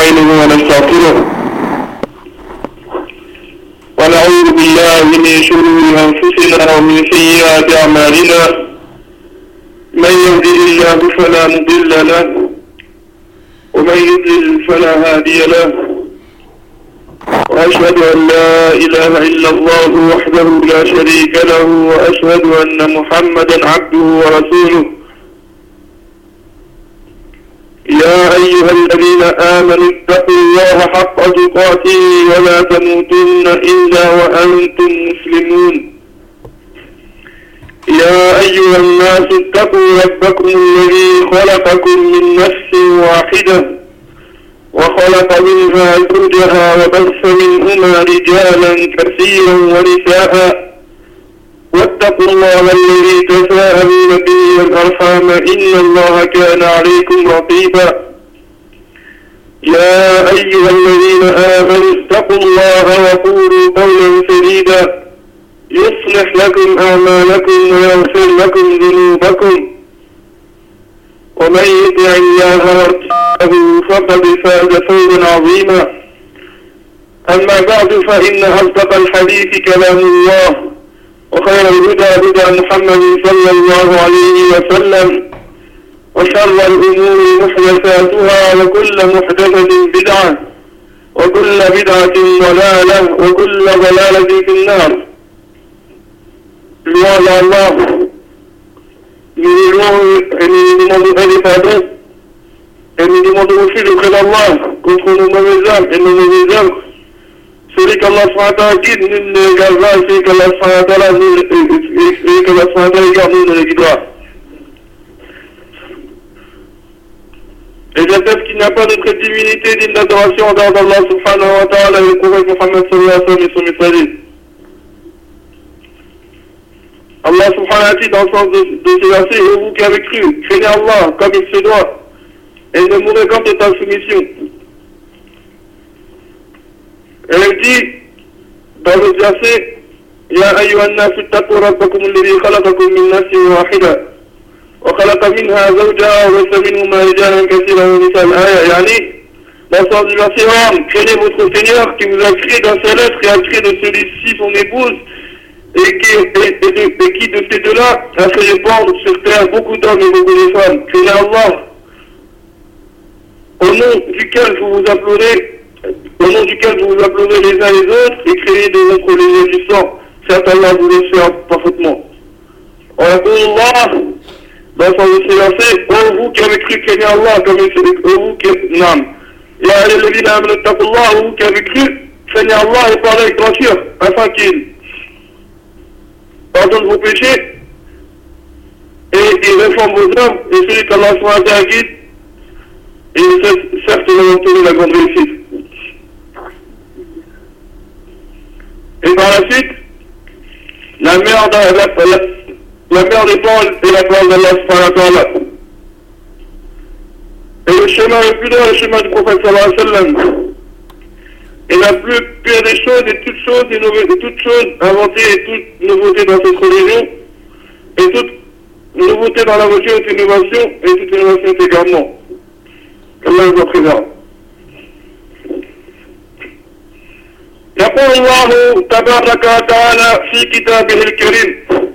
ونستعينه ونستغفره ونعوذ بالله من شرور أنفسنا ومن سيئات أعمالنا من يهده الله فلا مضل له ومن يضلل فلا هادي له وأشهد أن لا إله إلا الله وحده لا شريك له وأشهد أن محمدا عبده ورسوله يا أيها الذين آمنوا اتقوا الله حق تقاته ولا تموتن إلا وأنتم مسلمون يا أيها الناس اتقوا ربكم الذي خلقكم من نفس واحدة وخلق منها زوجها وبث منهما رجالا كثيرا ونساء واتقوا الله الذي تساءلون به والأرحام إن الله كان عليكم رقيبا يا أيها الذين آمنوا اتقوا الله وقولوا قولا سديدا يصلح لكم أعمالكم ويغفر لكم ذنوبكم ومن يطع الله ورسوله فقد فاز فوزا عظيما أما بعد فإن أصدق الحديث كلام الله وخير الهدى هدى محمد صلى الله عليه وسلم وشر الأمور محدثاتها وكل محدثة بدعة وكل بدعة ضلالة وكل ضلالة في النار. Gloire à Allah, nous louons et nous demandons des pardons et nous demandons aussi le près d'Allah contre nos mauvaises âmes et nos mauvaises œuvres. Celui qu'Allah SWT guide, nul ne l'égardera, et celui qu'Allah SWT égare, nul ne le guidera. Et j'atteste qu'il n'y a pas d'autre divinité digne d'adoration en dehors d'Allah subhanahu wa ta'ala et le prophète Muhammad sallallahu alayhi wa sallam et son messager. Allah subhanahu wa ta'ala dit dans le sens de ce verset, et vous qui avez cru, craignez Allah comme il se doit, et ne mourrez qu'en totale soumission. Elle dit dans le verset يا أيها الناس اتقوا ربكم الذي خلقكم من نفس واحدة وخلق منها زوجها وبث منهما رجالا كثيرا ونساء الآية يعني dans le sens du verset homme, craignez votre Seigneur qui vous a créé d'un seul être et a créé de celui-ci son épouse et qui de ces deux-là a fait répandre sur terre beaucoup d'hommes et beaucoup de femmes. Craignez Allah au nom duquel vous vous implorez les uns les autres et créez de votre les du sang. Certes, Allah vous le fait parfaitement. On appelle Allah dans le sens de ces versets, ô vous qui avez cru, craignez Allah, comme il dit, ô vous qui n'âme. Ya ayyuhalladhina amanu ittaqullah, ô vous qui avez cru, craignez Allah et parlez avec droiture, afin qu'il pardonne vos péchés et il réforme vos âmes, et celui qu'Allah soit guide, et certes, nous avons obtenu la grande réussite. Et par la suite, la mère des paroles est la parole d'Allah subhanahu wa ta'ala. Et le chemin le plus droit est le chemin du prophète sallallahu alayhi wa sallam. Et la plus pure des choses et toutes choses inventées et toute nouveauté dans cette religion, et toute nouveauté dans la religion est innovation, et toute innovation est également. Allah nous en préserve. يقول الله تبارك وتعالى في كتابه الكريم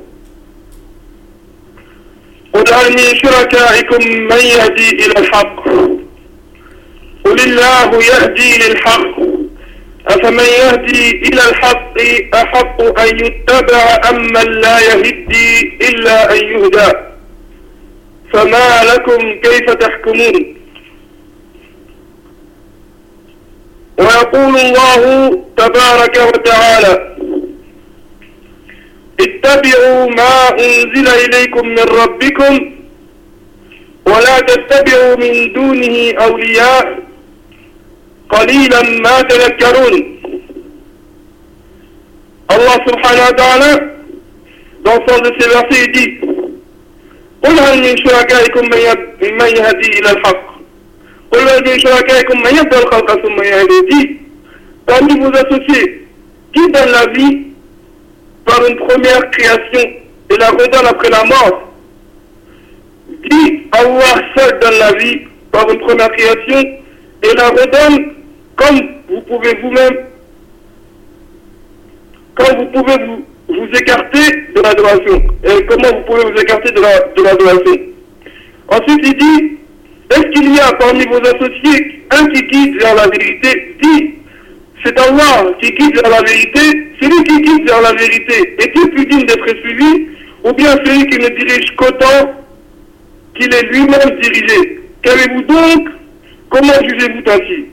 قل هل من شركائكم من يهدي إلى الحق قل الله يهدي للحق أفمن يهدي إلى الحق أحق أن يتبع أم من لا يهدي إلا أن يهدى فما لكم كيف تحكمون ويقول الله تبارك وتعالى اتبعوا ما أنزل إليكم من ربكم ولا تتبعوا من دونه أولياء قليلا ما تذكرون. Allah subhanahu wa ta'ala dans le sens de ces versets il dit قل هل من شركائكم من يهدي إلى الحق قل هل من شركائكم من يبدأ الخلق ثم يهدي. Dit parmi vos associés qui donne la vie par une première création et la redonne après la mort. Dit Allah seul donne la vie par une première création et la redonne comme vous pouvez vous-même, quand vous pouvez vous écarter de l'adoration. Et comment vous pouvez vous écarter de l'adoration. Ensuite, il dit, est-ce qu'il y a parmi vos associés un qui guide vers la vérité? Dit, c'est Allah qui guide vers la vérité. Celui qui guide vers la vérité est-il plus digne d'être suivi, ou bien celui qui ne dirige qu'autant qu'il est lui-même dirigé? Qu'avez-vous donc? Comment jugez-vous ainsi?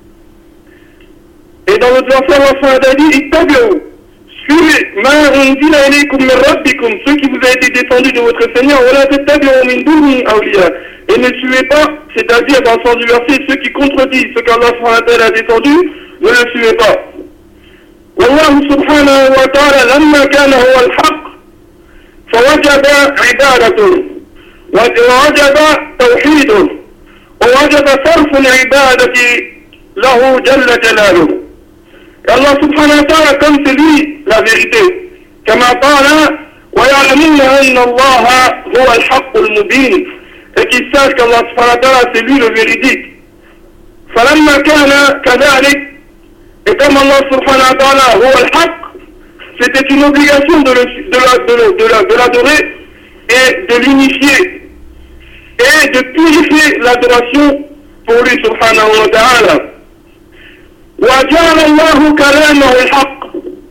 Et dans l'autre verset, Allah a dit, ittabi'u, suivez, ma unzila ilaykum min rabbikum, ce qui vous a été descendu de votre Seigneur, wala tattabi'u min dunihi awliya, et ne suivez pas, c'est-à-dire dans le sens du verset, ceux qui contredisent ce qu'Allah a descendu, ne le suivez pas. Wallahu subhanahu wa ta'ala lamma kana huwa al-haq, fawajaba ibadatuhu, ووجب توحيده ووجب صرف العبادة له جل جلاله. Allah subhanahu wa ta'ala, comme c'est lui la vérité, كما قال ويعلمون أن الله هو الحق المبين, et qu'ils sachent qu'Allah subhanahu wa ta'ala c'est lui le véridique. فلما كان كذلك, et comme Allah subhanahu wa ta'ala هو الحق, c'était une obligation de l'adorer et de l'unifier et de purifier l'adoration pour lui subhanahu wa ta'ala. وجعل الله كلامه الحق,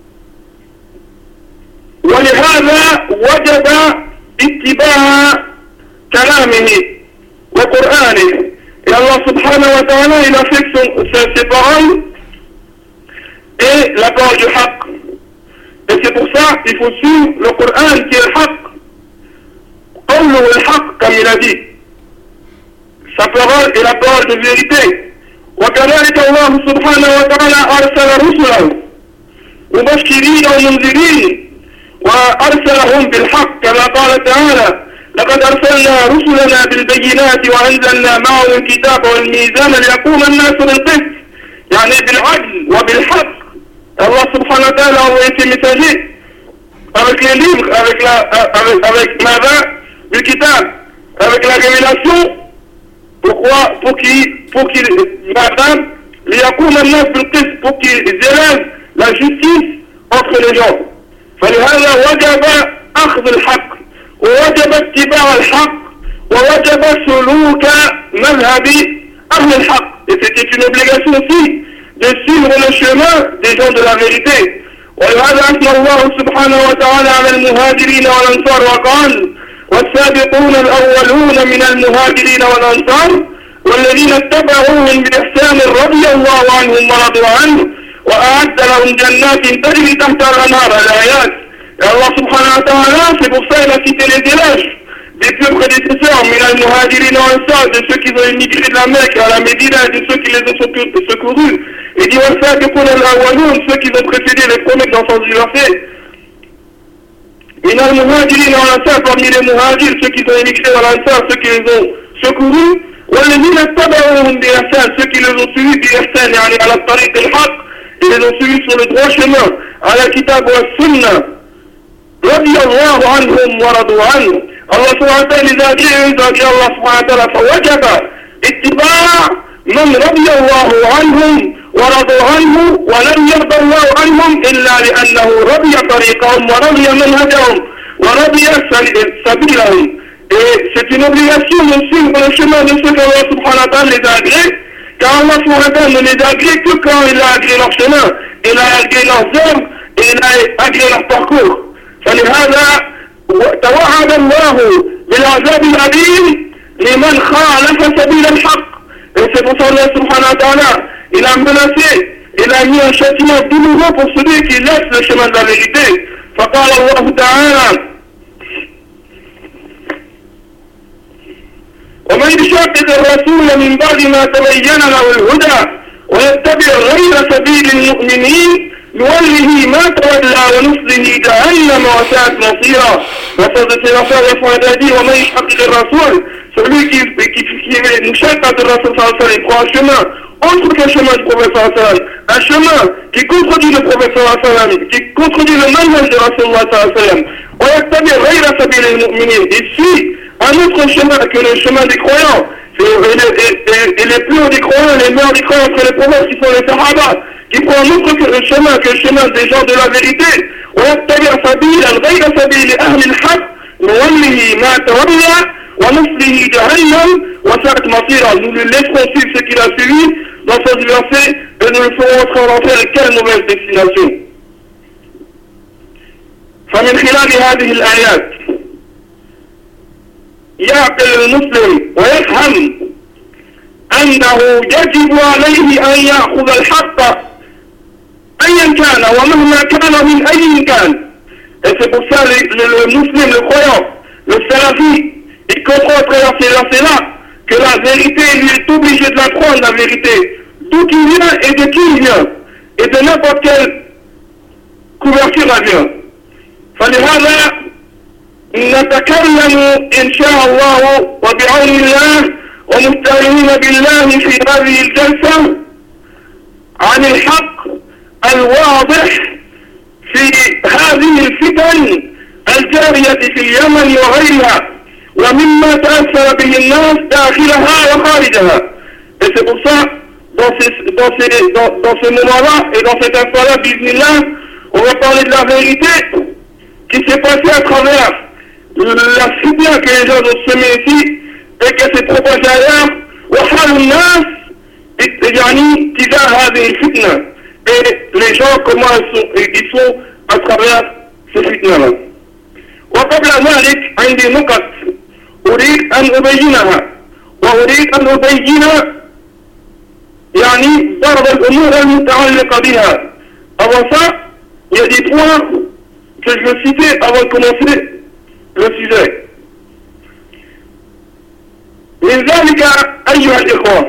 ولهذا وجب اتباع كلامه وقرآنه. Et Allah subhanahu wa ta'ala, il a fait ses paroles et la parole du haqq. Et c'est pour ça qu'il faut suivre le Coran qui est le haqq. قوله الحق, comme il a dit, sa parole est la parole de vérité. وكذلك الله سبحانه وتعالى أرسل رسله مبشرين ومنذرين وأرسلهم بالحق كما قال تعالى لقد أرسلنا رسلنا بالبينات وأنزلنا معهم الكتاب والميزان ليقوم الناس بالقسط, يعني بالعدل وبالحق. Allah subhanahu wa ta'ala a envoyé ses messagers avec les livres, avec le kitab, avec la révélation. Pourquoi? Pour qu'ils élèvent la justice entre les gens. فلهذا وجب أخذ الحق ووجب اتباع الحق ووجب سلوك مذهب أهل الحق. Et c'était une obligation aussi de suivre le chemin des gens de la vérité. ولهذا أثنى الله سبحانه وتعالى على المهاجرين والأنصار وقال والسابقون الأولون من المهاجرين والأنصار والذين اتبعوهم بإحسان رضي الله عنهم ورضوا عنه وأعد لهم جنات تجري تحتها الأنهار. الآيات. Et Allah subhanahu wa ta'ala, c'est pour ça qu'il a cité les éloges des plus prédécesseurs, min al-muhajirin wa ansar, de ceux qui ont immigré de la Mecque à la Médina, et de ceux qui les ont secourus. Et dit والسابقون الأولون, ceux qui ont précédé les premiers dans le sens du verset. من المهاجرين والأنصار, parmi les muhajirs, ceux qui ont émigré dans l'Ansar, ceux qui les ont secourus. والذين اتبعوهم بإحسان, ceux qui les ont suivis بإحسان, يعني على الطريق الحق, ils les ont suivis sur le droit chemin, على الكتاب والسنة. رضي الله عنهم ورضوا عنه. الله سبحانه وتعالى إذا جاء الله سبحانه وتعالى فوجب اتباع من رضي الله عنهم ورضوا عنه, ولم يرضى الله عنهم إلا لأنه رضي طريقهم ورضي منهجهم ورضي سبيلهم. Et c'est une obligation de suivre le chemin de ceux qu'Allah subhanahu wa ta'ala les a agréés, car Allah subhanahu wa ta'ala ne les a agréés que quand il a agréé leur chemin, il a agréé leurs œuvres et il a agréé leur parcours. فلهذا توعد الله بالعذاب الأليم لمن خالف سبيل الحق. Et c'est pour ça Allah subhanahu wa ta'ala, il a menacé, il a mis un châtiment douloureux pour celui qui laisse le chemin de la vérité. فقال الله تعالى ومن يشاقق الرسول من بعد ما تبين له الهدى ويتبع غير سبيل المؤمنين نوله ما تولى ونصله جهنم وساءت مصيرا. ومن يشاقق الرسول, celui qui مشاقة الرسول صلى الله عليه وسلم, prend un chemin autre que le chemin du prophète sallallahu alayhi wa sallam, un chemin qui contredit le prophète sallallahu alayhi wa sallam, qui contredit le manhaj de Rasulullah sallallahu alayhi wa sallam, ويتبع غير سبيل المؤمنين, il suit un autre chemin que le chemin des croyants, Et les plus hauts des croyants, les meilleurs des croyants entre les prophètes qui sont les Sahaba, qui prend un autre chemin que le chemin des gens de la vérité. ويتبع سبيلا غير سبيل أهل الحق نوله ما تولى ونصله جهنم وساءت مصيرا. Nous le laisserons suivre ce qu'il a suivi dans ce verset et nous le ferons entrer en enfer. Et quelle mauvaise destination. فمن خلال هذه الآيات يعقل المسلم ويفهم أنه يجب عليه أن يأخذ الحق أيا كان ومهما كان من أي كان. Et c'est pour ça le musulman, le croyant, le salafi, il comprend à travers ces versets-là que la vérité, lui est obligé de la prendre, la vérité, d'où il vient et de qui il vient, et de n'importe quelle couverture elle vient. فلهذا نتكلم إن شاء الله وبعون الله ومستعينين بالله في هذه الجلسة عن الحق الواضح في هذه الفتن الجارية في اليمن وغيرها ومما تأثر به الناس داخلها وخارجها. Et c'est pour ça, dans ce moment-là et dans cet instant-là, bismillah, on va parler de la vérité qui s'est passée à travers la fitna que les gens ont semée ici et que s'est propagée ailleurs. وحال الناس يعني تجاه هذه الفتنة. Et les gens, comment ils sont à travers ce fitna-là. وقبل ذلك عندي نقط أريد أن أبينها وأريد أن أبين يعني بعض الأمور المتعلقة بها. Avant ça, il y a des points que je veux citer avant de commencer le sujet. من ذلك أيها الإخوة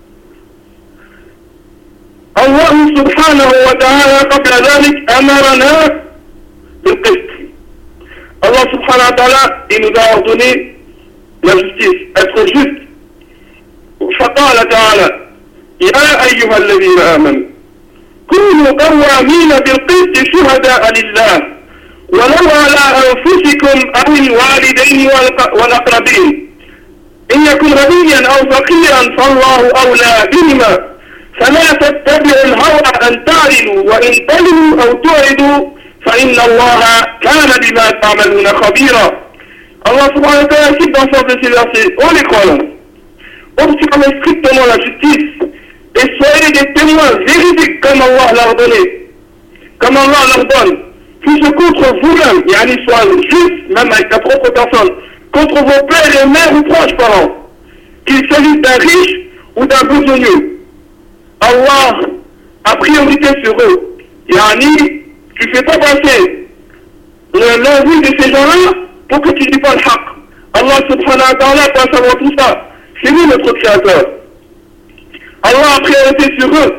الله سبحانه وتعالى قبل ذلك أمرنا بالقسط. Allah subhanahu wa ta'ala, il nous a ordonné la justice, être juste. فقال تعالى يا أيها الذين آمنوا كونوا قوامين بالقسط شهداء لله ولو على أنفسكم أو الوالدين والأقربين إن يكن غنيا أو فقيرا فالله أولى بهما فلا تتبعوا الهوى أن تعدلوا وإن تلوا أو تعرضوا فإن الله كان بما تعملون خبيرا. Allah subhanahu wa ta'ala cite dans ce verset, ô les croyants, observez strictement la justice et soyez des témoins véridiques comme Allah l'a ordonné, comme Allah l'ordonne, puisque contre vous-même, yani soyez juste, même avec ta propre personne, contre vos pères et mères ou proches parents, qu'il s'agisse d'un riche ou d'un besogneux. Allah a priorité sur eux. Yani, tu ne fais pas passer l'envie de ces gens-là pour que tu ne dis pas le haqq. Allah subhanahu wa ta'ala doit savoir tout ça. C'est lui notre créateur. Allah a priorité sur eux.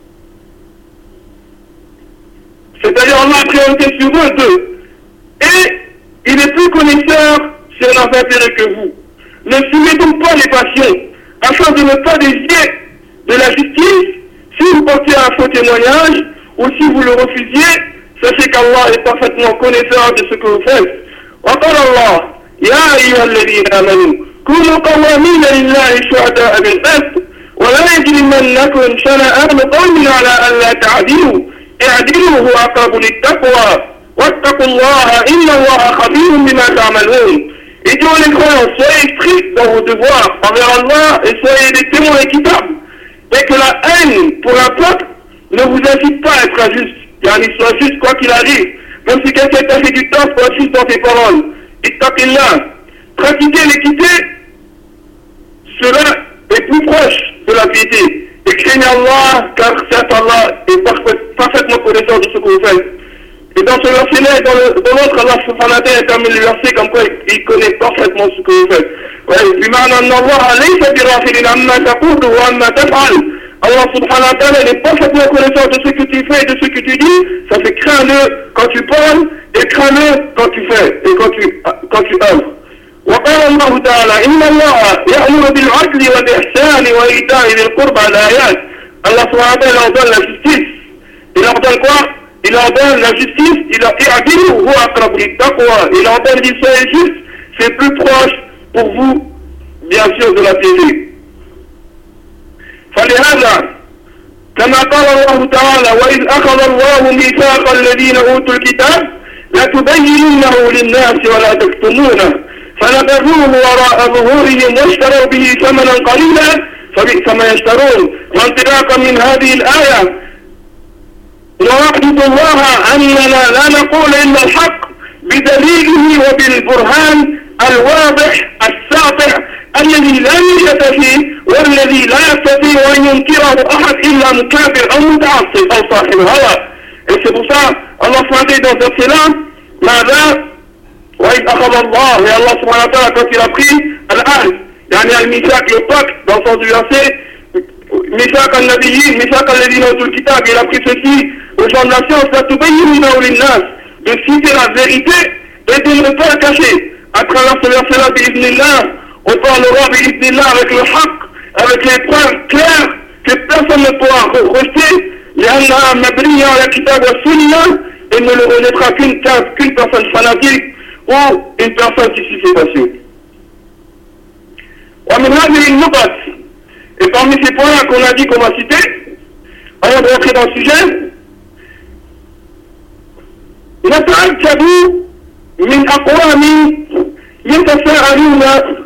C'est-à-dire Allah a priorité sur eux deux. Et il est plus connaisseur sur leurs intérêts que vous. Ne suivez donc pas les passions, afin de ne pas dévier de la justice. Si vous portez un faux témoignage, ou si vous le refusiez, sachez qu'Allah est parfaitement connaisseur de ce que vous faites. وقال الله يا أيها الذين آمنوا كونوا قوامين لله شهداء بالقسط ولا يجرمنكم شنآن قوم على ألا تعدلوا اعدلوا هو أقرب للتقوى واتقوا الله إن الله خبير بما تعملون. Et Dieu les croyants, soyez stricts dans vos devoirs envers Allah et soyez des témoins équitables. Et que la haine pour un peuple ne vous incite pas à être injuste. Yani soit juste quoi qu'il arrive. Même si quelqu'un t'a fait du temps, sois juste dans tes paroles. Ittaqillah. Pratiquer l'équité, cela est plus proche de la piété. Et craignez Allah, car certes Allah est parfaitement connaisseur de ce que vous faites. Et dans ce verset-là et dans l'autre, Allah subhanahu wa ta'ala termine le verset comme quoi il connaît parfaitement ce que vous faites. بمعنى أن الله ليس بغافل عما تقول وعما تفعل. Allah subhanahu wa ta'ala est parfaitement connaisseur de ce que tu fais et de ce que tu dis. Ça fait crains-le quand tu parles et crains-le quand tu fais et quand tu œuvres. وقال الله تعالى إن الله يأمر بالعدل والإحسان وإيتاء ذي القربى الآيات. Allah subhanahu wa ta'ala ordonne la justice. Il ordonne quoi? Il ordonne la justice. Il ordonne qu'il soit juste. C'est plus proche pour vous, bien sûr, de la piété. الله تعالى وإذ أخذ الله ميثاق الذين أوتوا الكتاب لتبيننه للناس ولا تكتمونه فنبذوه وراء ظهورهم واشتروا به ثمنا قليلا فبئس ما يشترون. وانطلاقا من هذه الآية نوحد الله أننا لا نقول إلا الحق بدليله وبالبرهان الواضح الساطع الذي لا ميزة فيه والذي لا يستطيع أن ينكره أحد إلا مكابر أو متعصب أو صاحب هوى. Et c'est pour ça, Allah subhanahu dans ce verset-là, ماذا وإذ أخذ الله, et Allah subhanahu wa ta'ala quand il a pris al-ahd, يعني الميثاق le pacte dans le sens du verset, ميثاق النبيين ميثاق الذين أوتوا الكتاب, il a pris ceci aux gens de la science, لتبيننه للناس, de citer la vérité et de ne pas la cacher. À travers ce verset-là, bi'idhnillah, on parlera bi'idhnillah avec le haqq, avec les preuves claires que personne ne pourra rejeter. لأنها مبنية على الكتاب والسنة, et ne le rejetera qu'une personne fanatique ou une personne qui suit ses passions. ومن هذه النقط, et parmi ces points qu'on a dit qu'on va citer, avant de rentrer dans le sujet, نتعجب من أقوام يتساءلون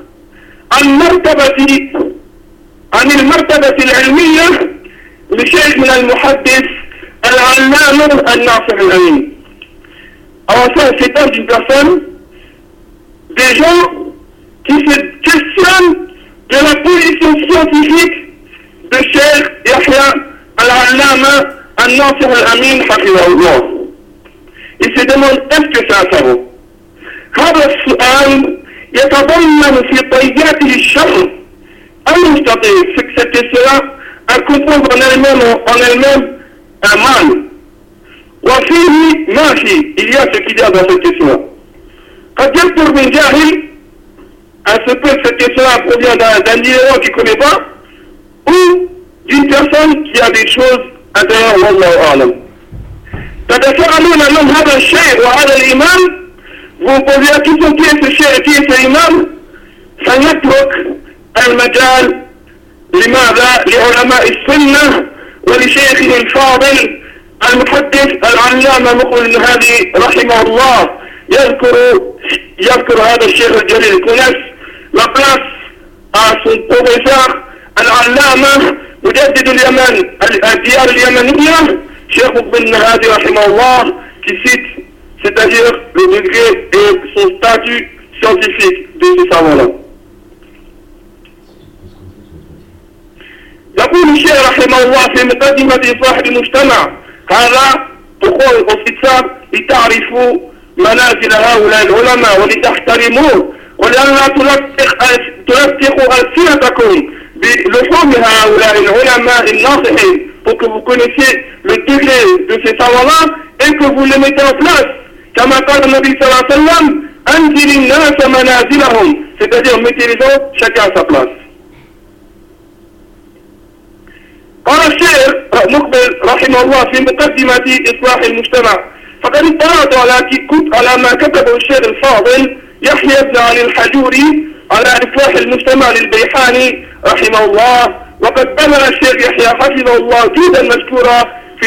عن المرتبة العلمية لشيخ من المحدث العلامة الناصح الأمين. Alors ça, c'est pas d'une personne, des gens qui se questionnent de la position scientifique de Cheikh Yahya al-Allama al-Nasir al-Amin hafidhahullah. Il se demande est-ce que c'est un savant. هذا السؤال يتضمن في طياته الشر المستطيل. Cette question-là, elle compose en elle-même un mal. وفيه ما فيه, il y a ce qu'il y a dans cette question-là. قد يصدر من جاهل, à ce peu cette question-là provient d'un ignorant qui ne connaît pas, ou d'une personne qui a des choses intérieures, wallahu a'lam. تتساءلون من هذا الشيء وهذا الإمام, vous posez la question qui est ce cheikh et qui est ce imam, فنترك المجال لماذا لعلماء السنة ولشيخه الفاضل المحدث العلامة مقبل الهادي رحمه الله يذكر هذا الشيخ الجليل الكنس la place à son professeur العلامة مجدد اليمن الديار اليمنية Cheikh Ibn Hadi rahimahullah, qui cite, c'est-à-dire le degré et son statut scientifique de ce savant-là. يقول الشيخ رحمه الله في مقدمة إصلاح المجتمع, هذا تقول أصدقاء لتعرفوا منازل هؤلاء العلماء ولتحترموه ولأنها تلتقوا ألسنتكم بلحوم هؤلاء العلماء الناصحين, pour que vous connaissiez le degré de ces savants-là et que vous les mettez en place. كما قال النبي صلى الله عليه وسلم أنزل الناس منازلهم, c'est-à-dire mettez les autres chacun à sa place. قال الشيخ مقبل رحمه الله في مقدمة إصلاح المجتمع, فقد اطلعت على ما كتبه الشيخ الفاضل يحيى بن علي الحجوري على إصلاح المجتمع للبيحاني رحمه الله, وقد بذل الشيخ يحيى حفظه الله جهدا مشكورا في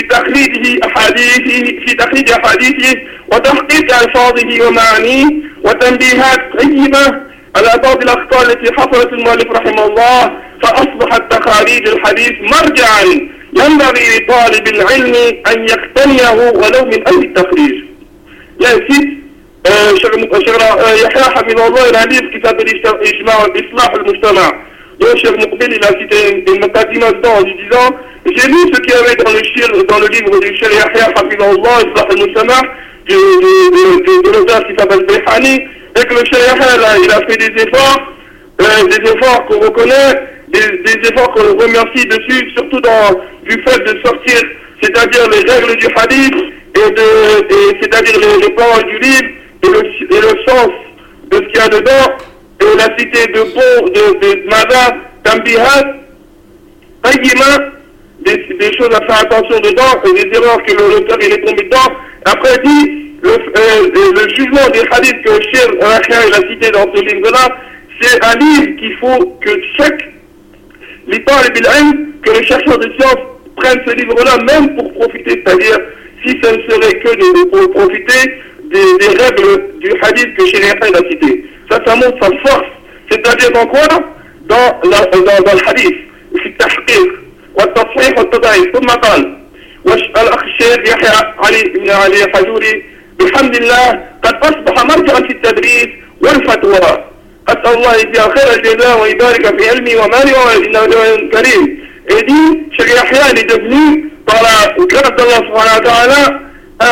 تخريج أحاديثه وتحقيق ألفاظه ومعانيه وتنبيهات قيمة على بعض الأخطاء التي حصلت المؤلف رحمه الله, فأصبحت تخاريج الحديث مرجعا ينبغي لطالب العلم أن يقتنيه ولو من أي التخريج. يأتي يحيى حفظه الله الحديث كتاب إصلاح المجتمع. Donc, Cheikh Moukbel, il a cité une muqaddima dedans en lui disant, j'ai lu ce qu'il y avait dans le livre du Cheikh Yahya Hafidhahullah, Islah al-Mujtama, de l'auteur qui s'appelle Bihani, et que le Cheikh Yahya, il a fait des efforts qu'on reconnaît, des efforts qu'on remercie dessus, surtout du fait de sortir, c'est-à-dire les règles du hadith, c'est-à-dire les paroles du livre, et le sens de ce qu'il y a dedans, et la cité de Mada, Tambihat, Qayyima, des choses à faire attention dedans, et des erreurs que l'auteur il est tombé dedans. Après dit, le jugement des hadiths que Cheikh Yahya a cité dans ce livre-là, c'est un livre qu'il faut que chaque que le chercheur de science prennent ce livre-là même pour profiter, c'est-à-dire si ce ne serait que pour profiter des règles du hadith que Cheikh Yahya a cité. Ça montre sa force. C'est-à-dire dans quoi? Dans le hadith. في التحقيق والتصحيح والتضعيف. ثم قال الأخ الشيخ يحيى علي بن علي الحجوري بحمد الله قد أصبح مرجعا في التدريس والفتوى. أسأل الله يجزيه خير الجزاء ويبارك في علمي ومالي وإنه كريم. Et dit, Cheikh Yahya est devenu, par la grâce d'Allah subhanahu wa ta'ala, un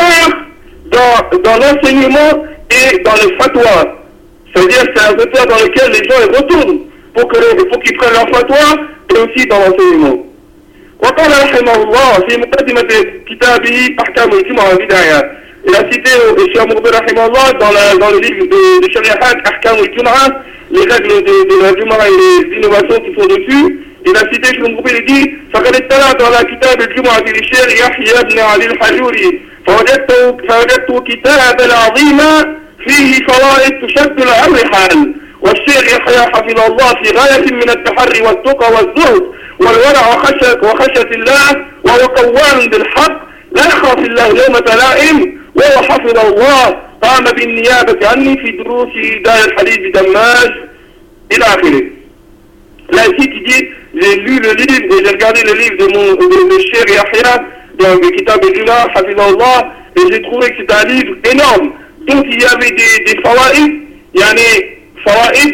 repère dans l'enseignement et dans les fatwas. C'est-à-dire c'est un repère dans lequel les gens retournent pour qu'ils prennent leur fatwa et aussi dans l'enseignement. وقال رحمه الله في مقدمة كتابه أحكام الجمعة بداية. Il a cité Cheikh Mourbi rahimahullah dans le livre de Shari'at Ahkam al-Jum'a, les règles de la Jum'a et les innovations qui sont dessus. Il a cité Cheikh Mourbi, il dit فقد اطلعت على كتاب الجمعة للشيخ يحيى بن علي الحجوري فوجدت كتابا عظيما فيه فوائد تشد الرحال. والشيخ يحيى حفظه الله في غاية من التحري والتقى والزهد والورع وخشية الله، وهو قوام بالحق لا يخاف الله لومة لائم، وهو حفظ الله قام بالنيابة عني في دروس دار الحديث بدماج إلى آخره. Là ici tu dis, j'ai lu le livre et j'ai regardé le livre de Cheikh Yahya dans le Kitab al-Jum'a Hafizahullah, et j'ai trouvé que c'était un livre énorme. Donc il y avait des fawaïd, il y a des fawaïd,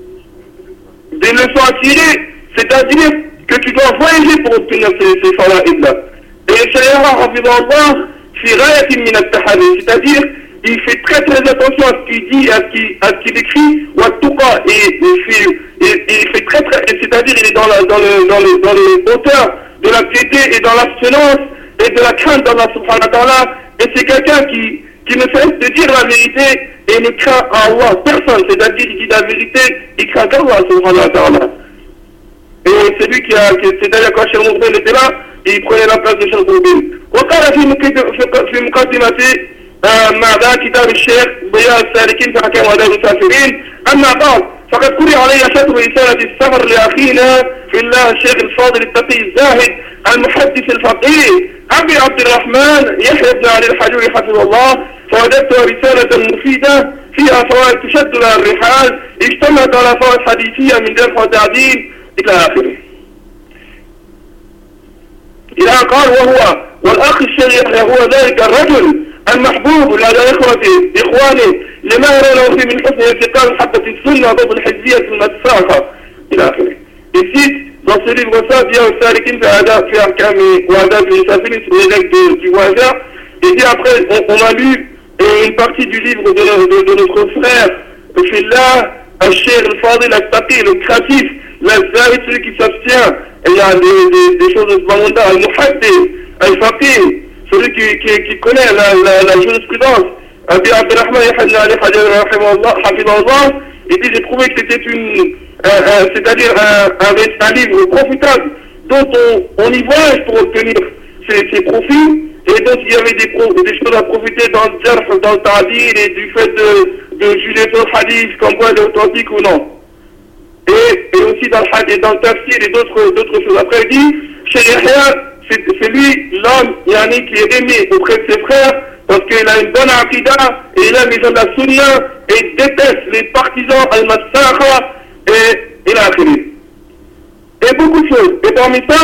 des leçons à tirer, c'est-à-dire que tu dois voyager pour obtenir ces fawaïd-là. Et Cheikh Hafizahullah fi ghayatin min al-tahari, c'est-à-dire il fait très très attention à ce qu'il dit, à ce qu'il écrit, ou à tout cas, et il fait très très, c'est-à-dire il est dans les hauteurs de la piété et dans l'abstinence et de la crainte d'Allah subhanahu wa ta'ala, et c'est quelqu'un qui ne cesse de dire la vérité et ne craint Allah personne, c'est-à-dire il dit la vérité, il craint Allah subhanahu wa ta'ala. Et c'est lui c'est-à-dire quand Cheikh Mourbi était là, il prenait la place de Cheikh Mourbi. وقال في مقدمة ماذا كتاب الشيخ ضياء السالكين في أحكام آداب المسافرين، أما بعد فقد قرئ علي شطر رسالة السفر لأخينا في الله الشيخ الفاضل التقي الزاهد المحدث الفقيه أبي عبد الرحمن يحيى بن علي الحجوري حفظه الله، فوجدتها رسالة مفيدة فيها فوائد تشد لها الرحال، اجتمعت على فوائد حديثية من جرح وتعديل إلى آخره. إلى قال والأخ الشيخ هو ذلك الرجل المحبوب لدى إخواني لما يرونه فيه من حسن ارتقاء محبة السنة ضد الحزبية المساخة إلى آخره. Ici, dans ce livre-là, vient au Salikin في أحكام وآداب المسافرين sur les règles du voyageur. Et puis après, on a lu une partie du livre de notre frère, Fillah, Al-Sheikh Al-Fadil Al-Taqi, le créatif, l'Azzaïd, celui qui s'abstient. Et il y a des choses de ce monde-là, Al-Muhaddith, Al-Faqih, celui qui connaît la jurisprudence. Abi Abdelrahman Yahya Hafizahullah, il dit j'ai trouvé que c'était c'est-à-dire un livre profitable dont on y voyage pour obtenir ses profits, et donc il y avait des choses à profiter dans le jarh, dans le ta'dil, et du fait de juger sur le hadith comme quoi il est authentique ou non. Et aussi dans le hadith, dans le tafsir et d'autres choses. Après il dit Cheikh Yahya, c'est lui l'homme qui est aimé auprès de ses frères parce qu'il a une bonne aqida et il aime les gens de la sunna et déteste les partisans al-massakha et la akhiri. Et beaucoup de choses. Et parmi ça,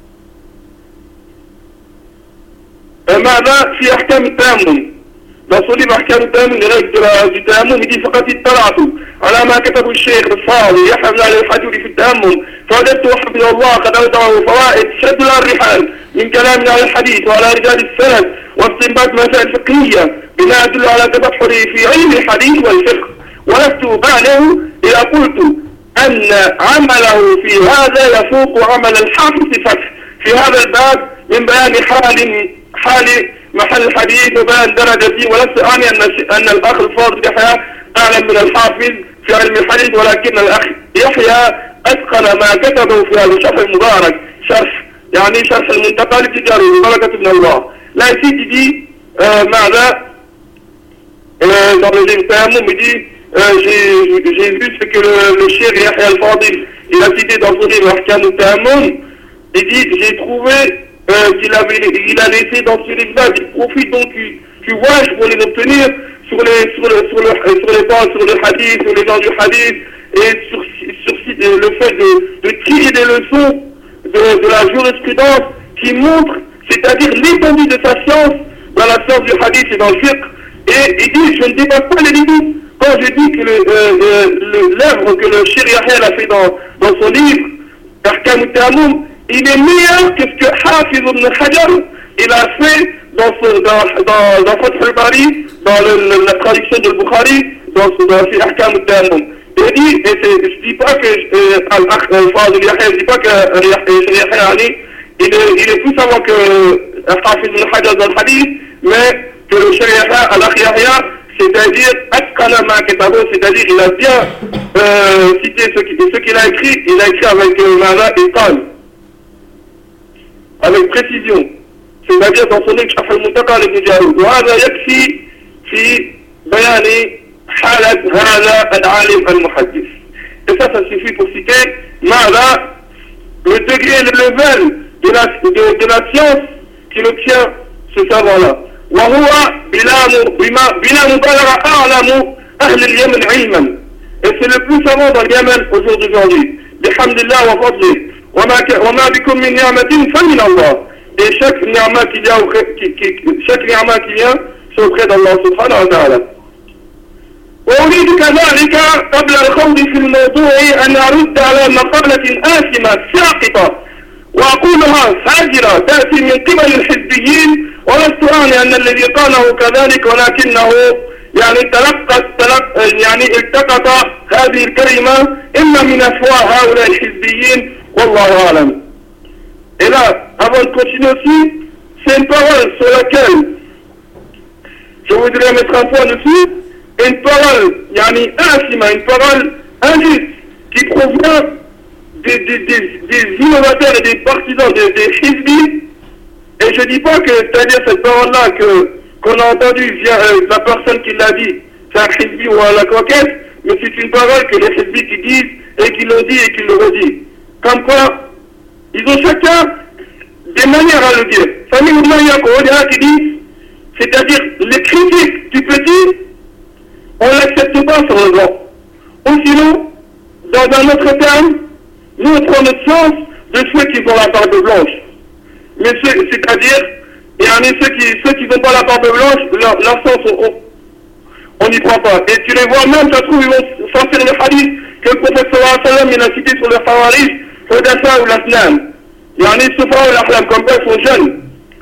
ماذا في أحكام التيمم. dans son livre أحكام التيمم les règles du tayammum, il dit فقد اطلعت على ما كتبه الشيخ الفاضل يحيى بن علي الحجوري في التيمم فوجدته حفظه الله قد أودعه فوائد شد الرحال من كلام على الحديث وعلى رجال السند واستنباط مسائل فقهية بما يدل على تبحره في علم الحديث والفقه. ولست أبالغ إذا قلت أن عمله في هذا يفوق عمل الحافظ فتح في هذا الباب من بيان حال محل الحديث وبيان درجته. ولست أعني أن الأخ الفاضل يحيى أعلم من الحافظ في علم الحديث، ولكن الأخ يحيى أتقن ما كتبه في هذا الشرح المبارك، شرح المنتقى للتجاري ببركة من الله. لا يسيتي دي ماذا dans le livre Tayammum, il dit j'ai vu ce que le Cheikh Yahya al-Fadil il a cité dans son livre Ahkam al-Tayammum, il dit, j'ai trouvé il a laissé dans ce livre-là des profits dont tu vois, pour les obtenir sur les bancs, sur le hadith, sur les gens du hadith, et sur le fait de tirer des leçons de la jurisprudence qui montre, c'est-à-dire l'étendue de sa science dans la science du hadith et dans le fiqh. Et il dit, je ne dépasse pas les limites. Quand je dis que l'œuvre que le Cheikh Yahya a fait dans son livre, Ahkam al-Tayammum, il est meilleur que ce que Hafiz ibn Hajar il a fait dans Fath al-Bari, dans la traduction de Bukhari, dans Ahkam al-Tayammum. Il dit, et je dis pas que je dis pas que Yahya Ali, il est plus savant que Hafiz ibn Hajar dans le hadith, mais que le Cheikh Yahya al-Yahya, c'est-à-dire Atqana ma kitabo, c'est-à-dire il a bien cité ce qu'il a écrit, il a écrit avec Mara et Tal, avec précision, c'est-à-dire dans son livre Sharh al-Muntaqa l'Ibn Jarud. وهذا يكفي في بيان حالة هذا العالم المحدث. Et ça suffit pour citer Mara, le degré, le level de la science qui obtient ce savant-là. وهو بلا مبالغة أعلم أهل اليمن علما. Et c'est le plus savant dans le Yémen au jour d'aujourd'hui. Bihamdillah wa fadli. وما بكم من نعمة فمن الله. Et chaque ni'ma qui vient, c'est auprès d'Allah subhanahu wa ta'ala. وأريد كذلك قبل الخوض في الموضوع أن أرد على مقالة آثمة ساقطة وأقولها فاجرة تأتي من قبل الحزبيين، ولست أعني أن الذي قاله كذلك، ولكنه التقط هذه الكلمة إما من أفواه هؤلاء الحزبيين والله أعلم. Et là, avant de continuer aussi, c'est une parole sur laquelle je voudrais mettre un point dessus, une parole, une parole injuste qui provient des innovateurs et des partisans des hizbis. Et je ne dis pas que, c'est-à-dire cette parole-là qu'on a entendue via la personne qui l'a dit, c'est un hizbi ou à la coquette, mais c'est une parole que les hizbis qui disent et qui l'ont dit et qui le redisent. Comme quoi, ils ont chacun des manières à le dire. Famille ou manière qui dit, c'est-à-dire les critiques du petit, on ne l'accepte pas sur le grand. Ou sinon, dans un autre terme, nous on prend notre sens de ceux qui ont la barbe blanche. Mais c'est-à-dire, ceux qui n'ont pas la barbe blanche, leur sens, on n'y prend pas. Et tu les vois même, ça se trouve, ils vont sortir le hadith que le prophète sallallahu alayhi wa sallam, il a cité sur le Khawarij, Hudasa ou l'Aslam. السفهاء والأحلام comme eux sont jeunes.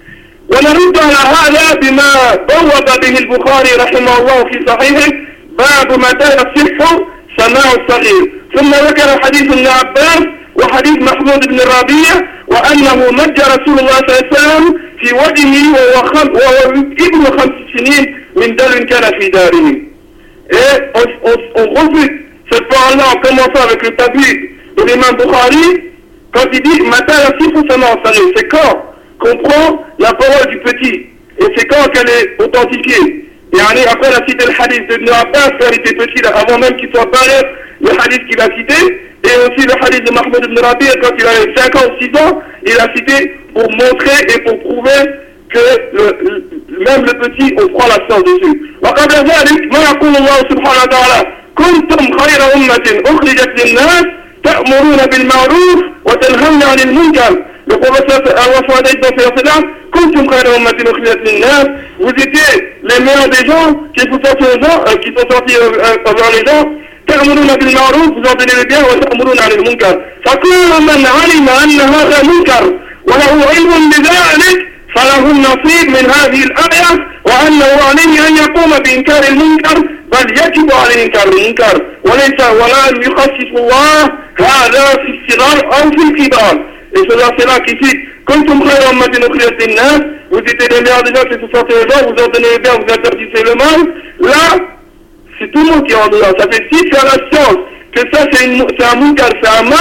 ونرد على هذا بما بوب به البخاري رحمه الله في صحيحه باب متى يصح سماع الصغير، ثم ذكر حديث ابن عباس وحديث محمود بن الربيع وأنه مج رسول الله صلى الله عليه وسلم في وجهه وهو ابن 5 سنين من دل كان في داره. Et on refute cette parole-là en commençant avec le tabli de l'imam Bukhari. Quand il dit Mata yasifu sama al-saghir, c'est quand qu'on prend la parole du petit, et c'est quand qu'elle est authentifiée. Et après la cité le hadith d'Ibn Abbas, quand il était petit, avant même qu'il soit parlé, le hadith qu'il a cité, et aussi le hadith de Mahmoud ibn Rabi', quand il avait 5 ans ou 6 ans, il a cité pour montrer et pour prouver que même le petit, on prend la science dessus. وقبل ذلك ما يقول الله سبحانه وتعالى كنتم خير أمة أخرجت للناس تأمرون بالمعروف وتنهون عن المنكر. Le professeur Al-Wafad dans ses enseignements, كنتم خير أمة أخرجت للناس, vous étiez les meilleurs des gens qui sont sortis envers les gens. تأمرون بالمعروف, vous ordonnez le bien, وتأمرون عن المنكر. فكل من علم أن هذا منكر وله علم بذلك فله النصيب من هذه الآية وأنه عليه أن يقوم بإنكار المنكر بل يجب عليه إنكار المنكر ولا يخصص الله هذا في الصغار أو في الكبار. Et c'est là qui cite كنتم خير أمة أخرجت للناس, vous étiez les meilleurs des gens qui sont sortis les gens, vous ordonnez le bien, vous interdisez le mal. Là, c'est tout le monde qui est en dehors. Ça fait si c'est à la science que ça c'est un munkar,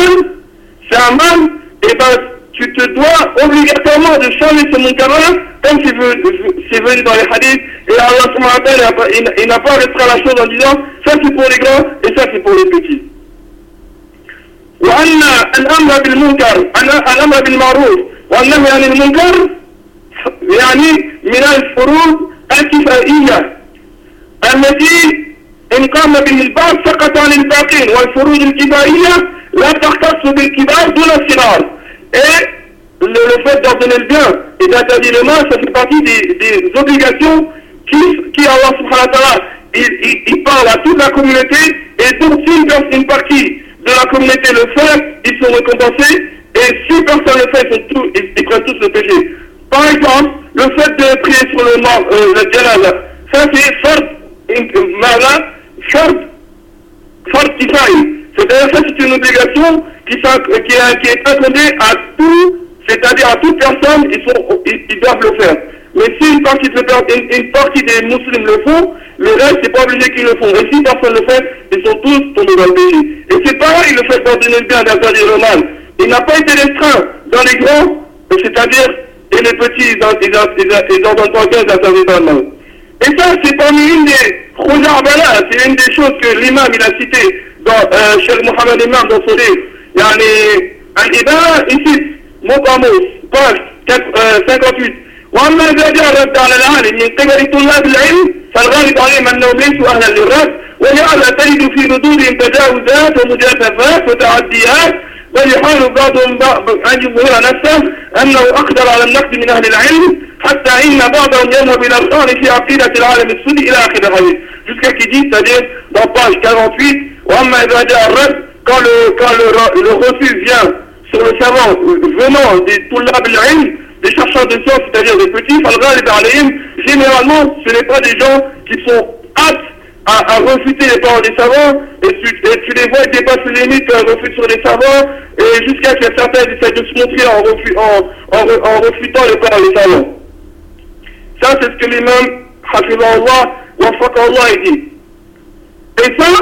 c'est un mal, et ben tu te dois obligatoirement de changer ce munkar-là, comme c'est venu dans les hadiths, et Allah subhanahu wa ta'ala, il n'a pas restreint la chose en disant ça c'est pour les grands et ça c'est pour les petits. وأن الأمر بالمنكر الأمر بالمعروف والنهي عن المنكر يعني من الفروض الكفائية التي إن قام به البعض سقط عن الباقين، والفروض الكفائية لا تختص بالكبار دون الصغار. Et le fait d'ordonner le bien et d'interdire le mal, ça fait partie des obligations qui Allah subhanahu wa ta'ala, il parle à toute la communauté, et donc si une partie de la communauté le fait, ils sont récompensés, et si personne le fait, ils prennent tous le péché. Par exemple, le fait de prier sur le mort, le djellal, ça c'est fard kifaï. C'est-à-dire ça c'est une obligation qui est accordée à tout, c'est-à-dire à toute personne, ils doivent le faire. Mais si une partie des musulmans le font, le reste c'est pas obligé qu'ils le font. Et si personne le fait, ils sont tous tombés dans le péché. Et c'est pareil le fait d'ordonner le bien, d'interdire le mal. Il n'a pas été restreint dans les grands, c'est-à-dire et les petits, ils ordonnent pas bien d'interdire le mal. Et ça c'est parmi une des khouja, c'est une des choses que l'imam il a cité dans Cheikh Mohamed Imam dans son livre. Yani al-Ibara ici, mot par mot, page 58. وأما إذا جاء الرد على العالم من قبل طلاب العلم فالغالب عليهم أنهم ليسوا أهلا للرد، ولهذا تجد في ردودهم تجاوزات ومجازفات وتعديات، بل يحاول بعضهم أن يظهر نفسه أنه أقدر على النقد من أهل العلم، حتى إن بعضهم يذهب إلى الخارج في عقيدة العالم السني إلى آخر الحديث. Jusqu'à qui dit, c'est-à-dire dans page 48, وأما إذا جاء الرد, quand le refus vient sur le savant venant des طلاب العلم, des chercheurs de sciences, c'est-à-dire des petits, généralement, ce n'est pas des gens qui sont aptes à refuter les paroles des savants, et tu les vois, ils dépassent les limites, refutent sur les savants, et jusqu'à ce que certains essaient de se montrer en refutant les paroles des savants. Ça, c'est ce que l'imam, Hafizahullah, Wafaqahullah, dit. Et ça,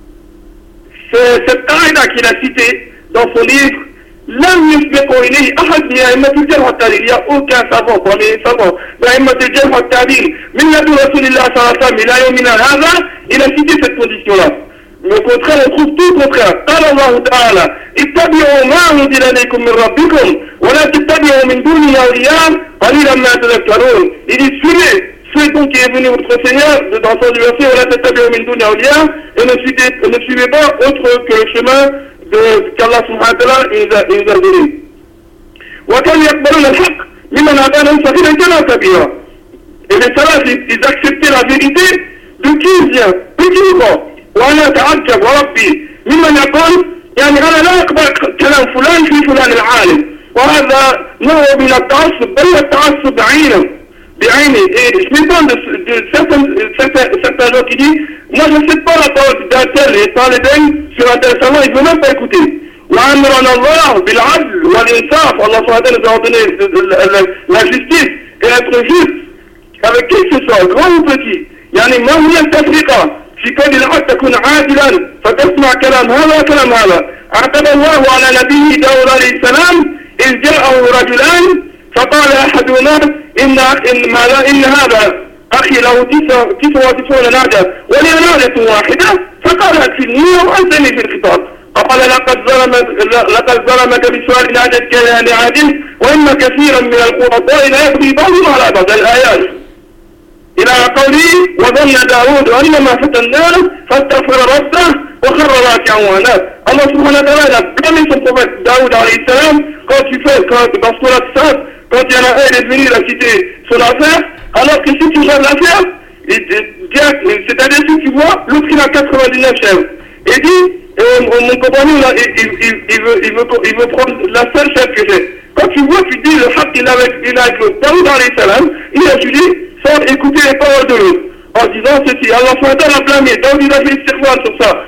c'est cette qaïda qu'il a citée dans son livre, لم يسبق إليه أحد من أئمة الجرح والتعديل. Il n'y a aucun savant parmi les savants d'أئمة الجرح والتعديل من لدن رسول الله صلى الله عليه وسلم إلى يومنا هذا. Il a cité cette position-là. Le contraire, on trouve tout le contraire. قال الله تعالى اتبعوا ما أنزل إليكم من ربكم ولا تتبعوا من دونه أولياء قليلا ما تذكرون. Il dit suivez donc qui est venu votre Seigneur dans son verset ولا تتبعوا من دونه أولياء, et ne suivez pas autre que le chemin qu'Allah subhanahu wa ta'ala nous a donné. وكانوا يقبلون الحق ممن أتاهم صغيرا كان كبيرا. Et les salafs, ils acceptaient la vérité de qui il vient, petit ou grand. وأنا أتعجب وربي ممن يقول يعني أنا لا أقبل كلام فلان في فلان العالم, وهذا نوع من التعصب, بل التعصب بعينه. Et je m'étonne de certains gens qui disent, moi je ne sais pas la parole d'un tel et par les dingues sur un tel savant, il ne veut même pas écouter. وأمرنا الله بالعدل والإنصاف. Allah nous a ordonné la justice et être juste avec qui que ce soit, grand ou petit. يعني ما هي التفرقة في كون العبد تكون عادلا فتسمع كلام هذا وكلام هذا. أعتب الله على نبيه داود عليه السلام إذ جاءه رجلان فقال أحدهما إن هذا أخي له 99 نعجة ولي نعجة واحدة, فقال أكفلني وألزمني في الخطاب. فقال لقد ظلمك بسؤال نعجتك يا نعاجل وإن كثيرا من القرطاء لا يقضي بعضهم على بعض. الآيات إلى قوله وظن داود أنما فتناه فاستغفر ربه وخر راكعا وأناب. Allah subhanahu wa ta'ala a blâmé son prophète Daoud alayhi salam dans Surat Sad, quand il y en a un, il est venu, il a cité son affaire, alors que si tu regardes l'affaire, c'est-à-dire si tu vois, l'autre il a 99 chèvres. Et dit, mon compagnon là, il veut prendre la seule chèvre que j'ai. Quand tu vois, tu dis, le haq il a avec l'autre. Daoud alayhi salam, il a suivi sans écouter les paroles de l'autre, en disant ceci. Allah subhanahu wa ta'ala a blâmé, Daoud il a fait istighfar sur ça.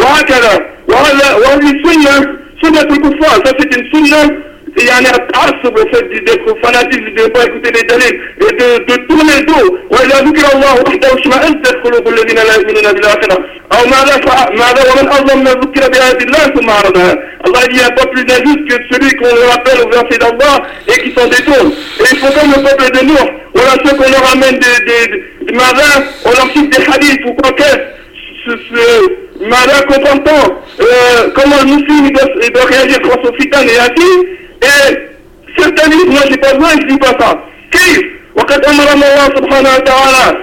وهذه سنة الكفار, ça c'est une sunna, يعني التعصب, le fait d'être fanatique, de ne pas écouter les dalils et de tourner le dos. وإذا ذكر الله وحده اشمئزت قلوب الذين لا يؤمنون بالآخرة أو ماذا ومن أظلم من ذكر بآيات الله ثم أعرضها. Allah dit, il n'y a pas plus injuste que celui qu'on rappelle au verset d'Allah et qui s'en détourne. Et il faut comme le peuple de Nour, voilà ceux qu'on leur amène des malins, on leur cite des hadiths ou quoi qu'est-ce, malin contentant, comment le musulman doit réagir face au fitan et ainsi. Et certains disent, moi j'ai pas besoin, je dis pas ça. كيف وقد أمرنا الله سبحانه وتعالى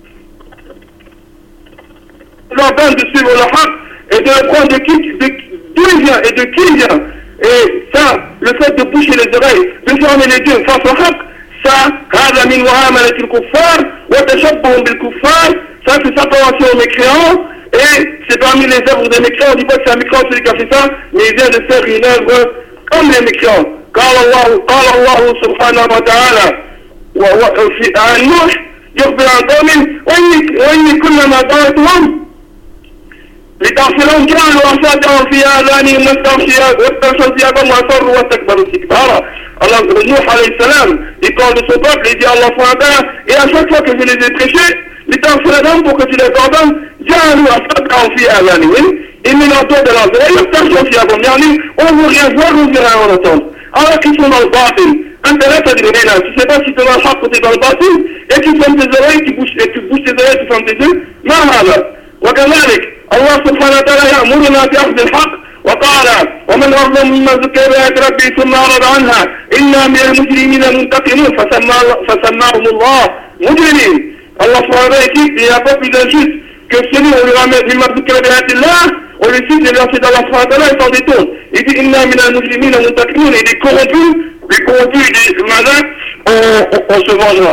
l'ordre de suivre le haq et de le prendre d'où il vient et de qui il vient. Et ça, le fait de boucher les oreilles, de fermer les yeux face au haq, ça, هذا من معاملة الكفار وتشبه بالكفار, ça c'est sa relation aux mécréants. Et c'est parmi les œuvres des mécréants, on dit pas que c'est un mécréant celui qui a fait ça, mais il vient de faire une œuvre comme les mécréants. قال الله سبحانه وتعالى عن نوح يخبر عن قوم وإني كلما دعوتهم لتغفر لهم جعلوا أصابعهم في آذانهم واستغشوا ثيابهم وأصروا واستكبروا استكبارا. Alors Nuh alayhi salam, il parle de son peuple, il dit à Allah subhanahu, et à chaque fois que je les ai prêchés, لتغفر لهم pour que tu les pardonnes, جعلوا أصابعهم في آذانهم, ils mettent leur doigt de leurs oreilles, واستغشوا ثيابهم, يعني on ne veut rien voir, on ne veut rien entendre. Alors qu'ils sont dans le batil, intéresse à dire, tu sais pas si tu es dans le haq ou tu es dans le batil, et tu fermes tes oreilles, tu bouges tes oreilles, tu fermes tes yeux, ما هذا. وكذلك الله سبحانه وتعالى يأمرنا بأخذ الحق وقال ومن أظلم ممن ذكر بآيات ربه ثم أعرض عنها إنا من المجرمين منتقمون فسماهم الله مجرمين. Allah سبحانه وتعالى dit il n'y a pas plus injuste que celui où on lui ramène ممن ذكر بآيات الله, on lui cite les versets d'Allah سبحانه وتعالى et s'en détourne. Il dit إنا من المجرمين منتقمون, il est corrompu, il dit malin, on se vengera.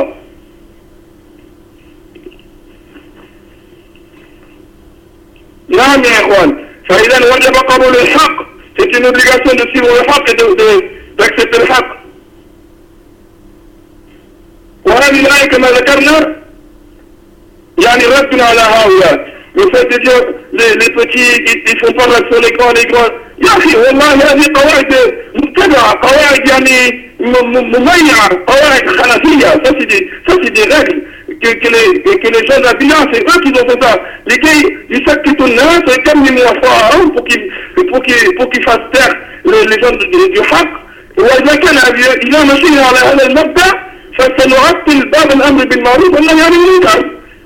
نعم يا إخوان, فإذا وجب قبول الحق, c'est une obligation de suivre le haq et d'accepter le haq. وهذه الآية كما ذكرنا يعني رد على هؤلاء. Le fait de dire les petits ils font pas mal sur les grands يا أخي والله هذه قواعد متبعة, قواعد يعني مميعة, قواعد خلافية, ça c'est des règles que les gens d'Abidjan, c'est eux qui ont fait ça. Les gars, ils s'acquittent au nain, c'est comme les mois pour qu'ils fassent taire les gens du haq. وإذا كان إذا مشينا على هذا المبدأ فسنعطل باب الأمر بالمعروف والنهي عن المنكر.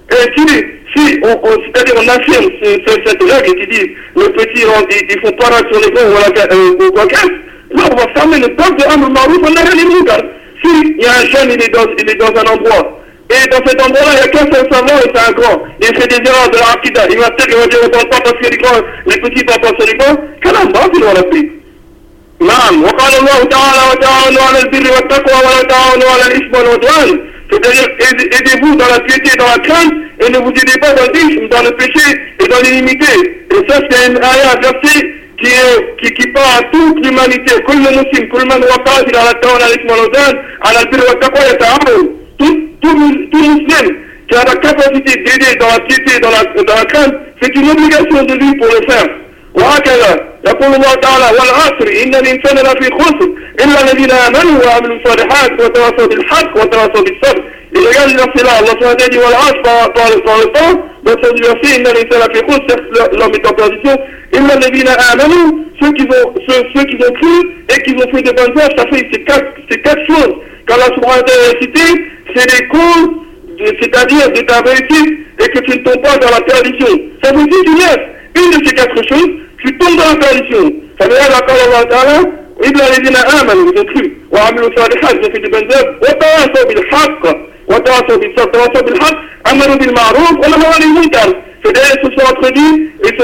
C'est-à-dire on affirme cette règle qui dit les petits ils font parade sur les grands ou quoi qu'est-ce, là on va fermer le bab de l'amr ma'ruf والنهي عن المنكر. Si il y a un jeune, il est dans un endroit, et dans cet endroit-là, il n'y a qu'un seul savant et c'est un grand. Il fait des erreurs de la Aqidah. Il va dire, on ne parle pas parce que les petits parlent pas sur les grands. كلام باطل ولا بي. نعم. وقال الله تعالى وتعاونوا على البر والتقوى ولا تعاونوا على الإثم والعدوان. C'est-à-dire, aidez-vous dans la piété et dans la crainte, et ne vous aidez pas dans l'isme, dans le péché et dans l'inimité. Et ça, c'est une ayah, un verset qui parle à toute l'humanité. كل مسلم كل من هو قادر على التعاون على الإثم والعدوان على البر والتقوى يتعاون. Tout musulman qui a la capacité d'aider dans la piété, dans la crainte, c'est une obligation de lui pour le faire. وهكذا يقول الله تعالى والعصر إن الإنسان لفي خسر إلا الذين آمنوا وعملوا الصالحات وتواصوا بالحق وتواصوا بالصبر. Et regarde le verset là, Allah subhanahu wa ta'ala dit والعصر par le temps, dans ce verset إن الإنسان لفي خسر, l'homme est en perdition, إلا الذين آمنوا, ceux qui ont cru et qui ont fait de bonnes œuvres. Ça fait ces quatre choses qu'Allah subhanahu wa ta'ala a citées, c'est les causes, c'est-à-dire de ta réussite et que tu ne tombes pas dans la perdition. Ça veut dire que tu laisses une de ces quatre choses, tu tombes dans la perdition. Ça veut dire qu'Allah ta'ala, إِلَّا الَّذِينَ آمَنُوا, ils ont cru, وَعَمِلُوا الصَّالِحَاتِ, ils ont fait de bonnes œuvres, وَتَوَاصَوْا بِالْحَقِّ وَتَوَاصَوْا بِالصَّبْرِ وَتَوَاصَوْا بِالْحَقِّ أَمَرُوا بِالْمَعْرُوفِ وَنَهَوْا عَنِ الْمُنكَرِ. C'est-à-dire ils se sont entredits,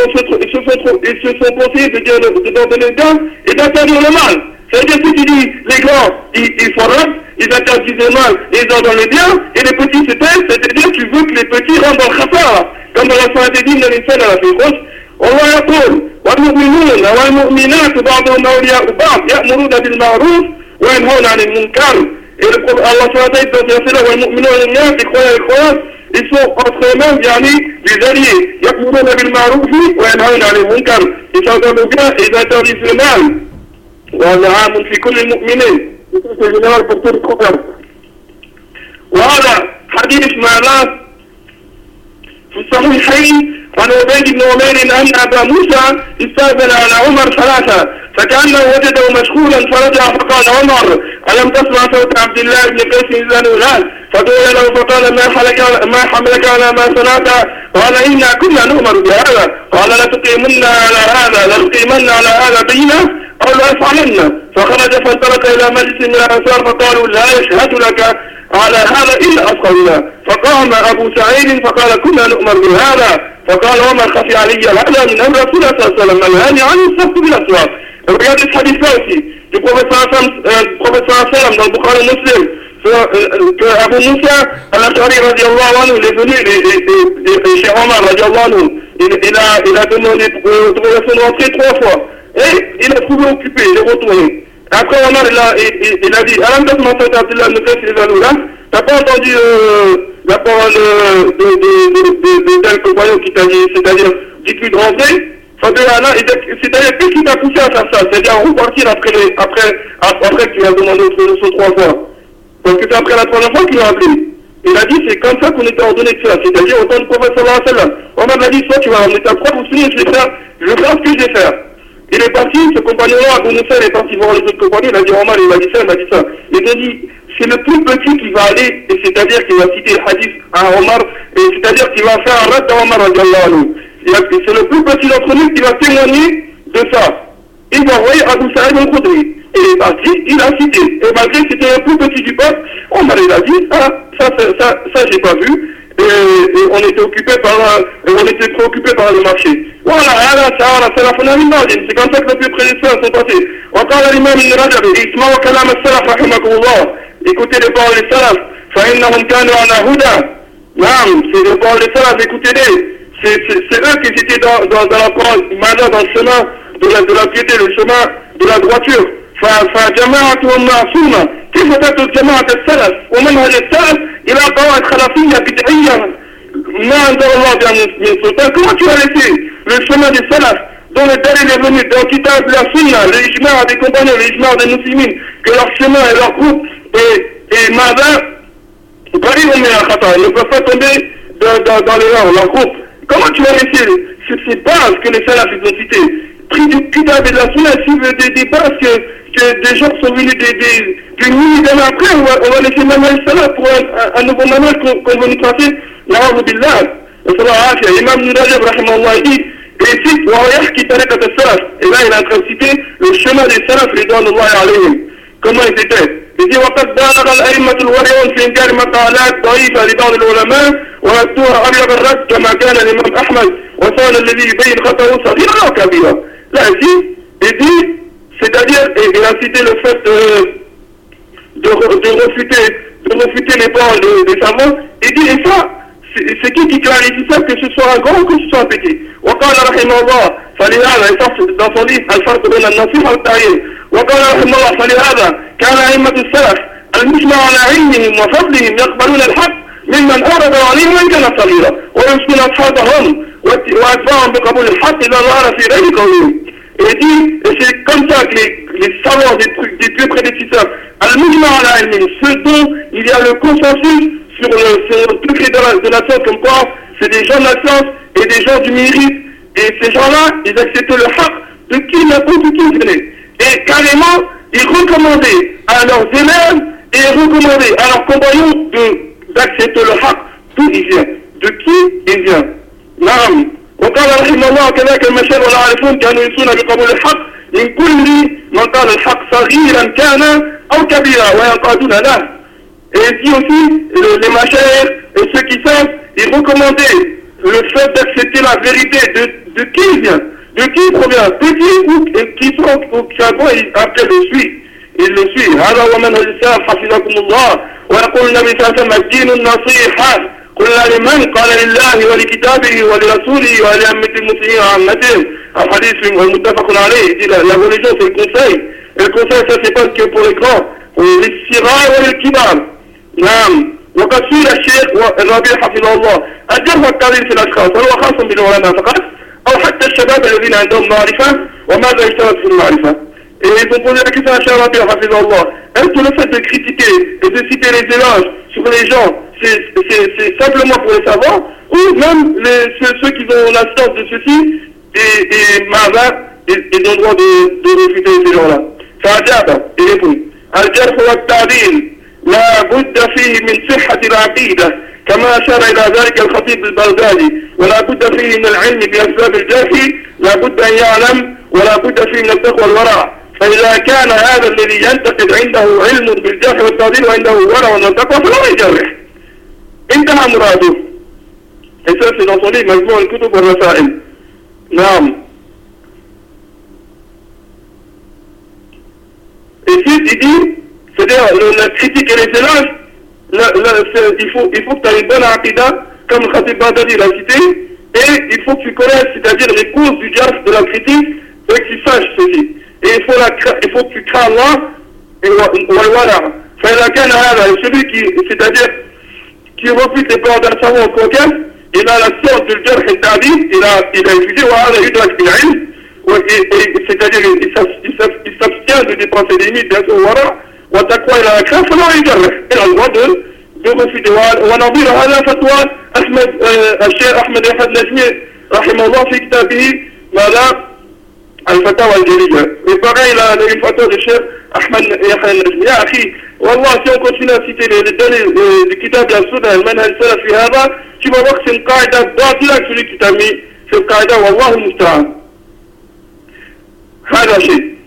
ils se sont conseillés de donner le bien et d'interdire le mal. C'est-à-dire que tu dis, les grands, ils font rap, ils interdisent le mal et ils en donnent le bien, et les petits se taisent, c'est-à-dire tu veux que les petits rentrent dans le khasara. Comme Allah subhanahu dit, l'insan à la férose, Allah yaqul, والمؤمنون والمؤمنات بعضهم أولياء بعض يأمرون بالمعروف وينهون عن المنكر. Et Allah subhanahu dit dans ce verset-là, والمؤمنون والمؤمنات, les croyants et les croyantes, ils sont entre eux-mêmes, des alliés. يأمرون بالمعروف وينهون عن المنكر. Ils s'en donnent le bien et ils interdisent le mal. وهذا عام في كل المؤمنين, c'est général pour tous les croyants. وهذا حديث معناه في الصحيحين عن عبيد بن عمير أن أبا موسى استأذن على عمر ثلاثة فكأنه وجده مشغولا فرجع فقال عمر ألم تسمع صوت عبد الله بن قيس بن هلال فقيل له فقال ما حملك على ما صنعت؟ قال إنا كنا نؤمر بهذا. قال لتقيمن على هذا لنقيمن على هذا بينه أو لا يفعلن. فخرج فانطلق إلى مجلس من الأنصار فقالوا لا يشهد لك على هذا إلا أصحابنا. فقام أبو سعيد فقال كنا نؤمر بهذا. فقال وما خفي علي هذا من أمر رسول الله صلى الله عليه وسلم الهاني عن السبت بالأسواق. Regardez ce hadith-là aussi, du prophète sallam dans le Bukhari Muslim, que Abu Moussa al-Ash'ari radiallahu anhu, il est venu, chez Omar radiallahu anhu, il a demandé autorisation de rentrer 3 fois, et il a trouvé occupé, il est retourné. Après Omar, il a dit, Alam tasma sawt Abdullah ibn Qays al-Hula, t'as pas entendu la parole de tel compagnon qui t'a dit, c'est-à-dire, dis-lui de rentrer? C'est-à-dire, qu'est-ce qui t'a poussé à faire ça? C'est-à-dire, à repartir après que tu as demandé autorisation 3 fois. Parce que c'est après la 3e fois qu'il a appelé. Il a dit, c'est comme ça qu'on était ordonné de faire. C'est-à-dire, autant de prophète sallallahu alayhi wa sallam. Omar m'a dit, soit tu vas ramener ta preuve, ou sinon je vais faire ce que je vais faire. Il est parti, ce compagnon-là, Abu Moussa, il est parti voir les autres compagnons, il a dit, Omar, il m'a dit ça, il m'a dit ça. Il a dit, c'est le plus petit qui va aller, et c'est-à-dire qu'il va citer le hadith à Omar, et c'est-à-dire qu'il va faire un rad à Omar, radiallahu anhu. C'est le plus petit d'entre nous qui va témoigner de ça. Il va envoyer Abu Sa'id al-Khudri. Il est parti, il a cité. Et malgré que c'était le plus petit du peuple, on m'a dit, ça j'ai pas vu. Et on était préoccupé par le marché. Voilà, c'est la fondamentale. C'est comme ça que nos prédécesseurs sont passés. وقال الإمام ابن رجب اسمعوا كلام السلف رحمكم الله. Écoutez les paroles des salaf. فإنهم كانوا على هدى. نعم, c'est les paroles des salaf, écoutez-les. C'est eux qui étaient dans la parole, maintenant dans le chemin de la piété, le chemin de la droiture. فجماعتهم معصومة. كيف تترك جماعة السلف ومنهج السلف إلى قواعد خلافية بدعية ما أنزل الله بها من سلطان؟ Comment tu as laissé le chemin des salaf dont le dalil est venu dans le kitab de la sunna, le ijma' des compagnons, le ijma' des musulmans, que leur chemin et leur groupe est madin, ils ne peuvent pas tomber dans l'erreur, leur groupe. Comment tu vas laisser ces bases que les salafs ont citées, pris du kitab et de la sunna, suivent des bases que des gens sont venus des milliers d'années après, on va laisser même les salafs pour un nouveau manuel qu'on va nous tracer, na'udhu billah. L'imam Ibn Rajab, rahimahullah, dit, et cite, وَيَحْكِي طَرِيقَةَ السَّلَفِ. Et là, il est en train de citer le chemin des salafs, ridwanullahi alayhim. Comment ils étaient? Il dit وقد بالغ الأئمة الورعون في إنكار مقالات ضعيفة لبعض العلماء وردوها أبلغ الرد كما كان الإمام أحمد وصال الذي يبين خطأه صغيرا أو كبيرا. Là ici, il dit, c'est-à-dire, il a cité le fait de refuter les paroles des savants. Il dit, et ça, c'est qui clarifie ça, que ce soit un grand ou que ce soit un petit. وقال رحمه الله فلهذا dans son livre الفرق بين النصيحة والتعيين. وقال رحمه الله فلهذا كان أئمة السلف المجمع على علمهم وفضلهم يقبلون الحق ممن أورد عليهم وإن كان صغيرا ويمسكون أصحابهم وأتباعهم بقبول الحق إذا ظهر في غير قولهم. Et dit, et c'est comme ça que les savants des plus prédécesseurs, al-mujma ala ilmin, ceux dont il y a le consensus sur le degré de la science, comme quoi c'est des gens de la science et des gens du mérite, et ces gens-là, ils acceptaient le haq de qui n'importe qui venait. Et carrément, ils recommandaient à leurs élèves et recommandaient à leurs compagnons d'accepter le haq d'où il vient, de qui il vient. Naam. وقال رحمه الله كذلك المشايخ والعارفون كانوا يسون بقبول الحق من كل من قال الحق صغيرا كان أو كبيرا وينقادون له. Et ici aussi, les mashayikh et ceux qui savent, ils recommandaient le fait d'accepter la vérité de qui il vient, de qui il provient, petit ou qui sont, ou qui après le suit. Il le suit. هذا هو منهج السلف حفظكم الله. ويقول النبي صلى الله عليه وسلم الدين النصيحة. قلنا لمن؟ قال لله ولكتابه ولرسوله ولأئمة المسلمين وعامتهم. الحديث المتفق عليه. Il dit la religion c'est le conseil. Et le conseil ça c'est pas que pour les grands. للصغار وللكبار. نعم. وقد سئل الشيخ الربيع حفظه الله الجرح والتعديل في الأشخاص هل هو خاص بالعلماء فقط أو حتى الشباب الذين عندهم معرفة وماذا يشترط في المعرفة؟ Et ils ont posé la question à Cheikh Rabi Hafizallah. Est-ce que le fait de critiquer et de citer les éloges sur les gens, c'est simplement pour les savants, ou même ceux qui ont la science de ceci et Mahva, ils ont le droit de réfuter ces gens-là? Ça a dit, il répond. Al-Jarh wa التعديل لا بد فيه من صحة العقيدة كما أشار إلى ذلك الخطيب البغدادي، ولا بد فيه من العلم بأسباب الجرح، لا بد أن يعلم، ولا بد فيه من التقوى والورع. فإذا كان هذا الذي ينتقد عنده علم بالجرح والتعديل وعنده ورع والتقوى فلا يجرح، انتهى مراده. Et ça c'est dans son livre مجموع الكتب والرسائل. نعم. Et puis il dit, c'est-à-dire la critique et les éloges, il faut que tu aies une bonne aqidah, comme le Khatib Baghdadi l'a cité, et il faut que tu connaisses, c'est-à-dire les causes du jarh, de la critique, et que tu saches ceci. Et il faut que tu crains Allah et voilà. فإذا كان هذا celui qui, c'est-à-dire qui refuse les paroles d'un savant coquin, il a la science du jarh et ta'dil, il a étudié وهذا يدرك بالعلم, c'est-à-dire il s'abstient de dépenser des limites, bien sûr, voilà. وتقوى إلى الأكثر فلا يجرح، إلى الوضع بمفيد. ونظير هذا فتوى الشيخ أحمد يحيى النجمي رحمه الله في كتابه ماذا الفتاوى الجلية. وبقى إلى الفتوى الشيخ أحمد يحيى النجمي. يا أخي والله si on continue à citer les données du kitab et السنة المنهج السلفي هذا tu vas voir que c'est une qaïda باطلة celui qui t'a mis cette qaïda والله المستعان. هذا شيء.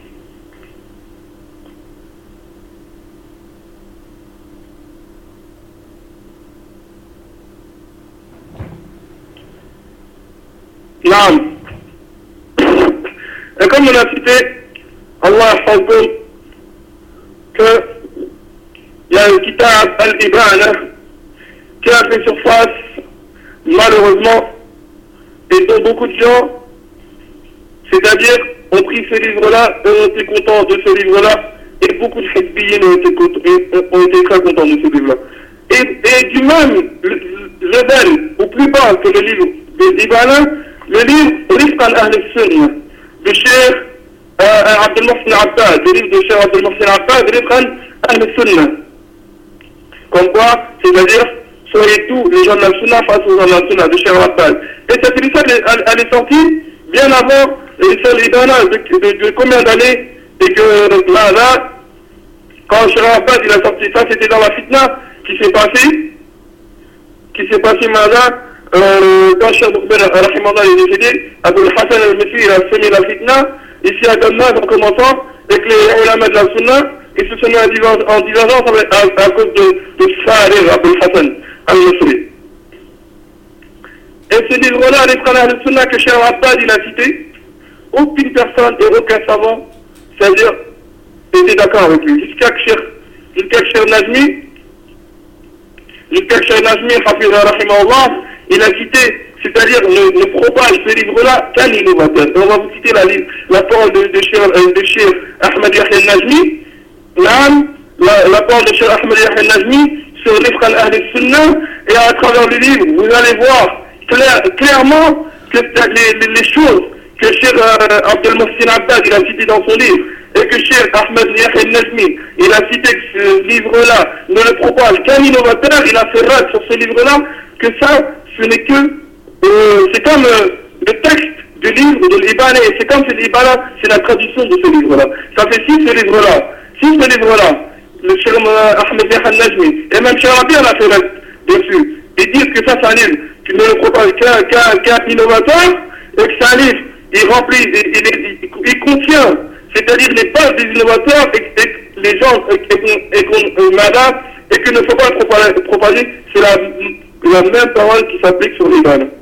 نعم. Et comme on a cité, Allah Yahfazkoum, que il y a un kitab Al-Ibana qui a fait surface, malheureusement, et dont beaucoup de gens, c'est-à-dire, ont pris ces livres-là et ont été contents de ces livres-là, et beaucoup de hizbiyyin ont été très contents de ces livres-là. Et du même level, ou plus bas que le livre d'Ibana, le livre Rifqan Ahl al-Sunna de Cheikh Abdel Mohsen Abbad, le livre de Cheikh Abdel Mohsen Abbad, Rifqan Ahl al-Sunna. Comme quoi, c'est-à-dire, soyez tous les gens de la Sunna face aux gens de la Sunna de Cheikh Abbad. Et cette émission, elle est sortie bien avant l'émission Libana de combien d'années, et que là, quand Cheikh Abbad il a sorti ça, c'était dans la fitna qui s'est passé maintenant. Quand Cheikh Boukbel Rahimallah est décédé, Abou Hassan al-Messi il a semé la fitna ici à Damas en commençant avec les ulama de la Sunna, et se sont mis en divergence à cause de Farid Abou Hassan al-Messi. Et ce livre-là, les frères de Sunna que Cheikh Abbad il a cité, aucune personne et aucun savant, c'est-à-dire, était d'accord avec lui. Jusqu'à que Cheikh Najmi, Hafiz Rahimahullah, il a cité, c'est-à-dire ne propage ce livre-là qu'un innovateur. On va vous citer la parole de Cheikh Ahmed Yahya al-Najmi, la parole de Cheikh Ahmed Yahya al-Najmi sur l'Ifqan Ahl al-Sunnah, et à travers le livre, vous allez voir clairement que les choses que Cheikh Abdel Mohsen Abbad il a cité dans son livre, et que Cheikh Ahmed Yahya al-Najmi il a cité que ce livre-là ne le propage qu'un innovateur, il a fait rad sur ce livre-là, que ça, ce n'est que, c'est comme le texte du livre de l'Ibana, et c'est comme ce livre-là, c'est la traduction de ce livre-là. Ça fait si ce livre-là, le Cheikh Ahmed Yahya al-Najmi, et même Cheikh Rabi, on a fait rad dessus, et dire que ça, c'est un livre qui ne le propage qu'un innovateur, et que c'est un livre, il remplit, il contient, c'est-à-dire les bases des innovateurs, et les gens, et qu'il ne faut pas le propager, c'est la même parole qui s'applique sur les balles.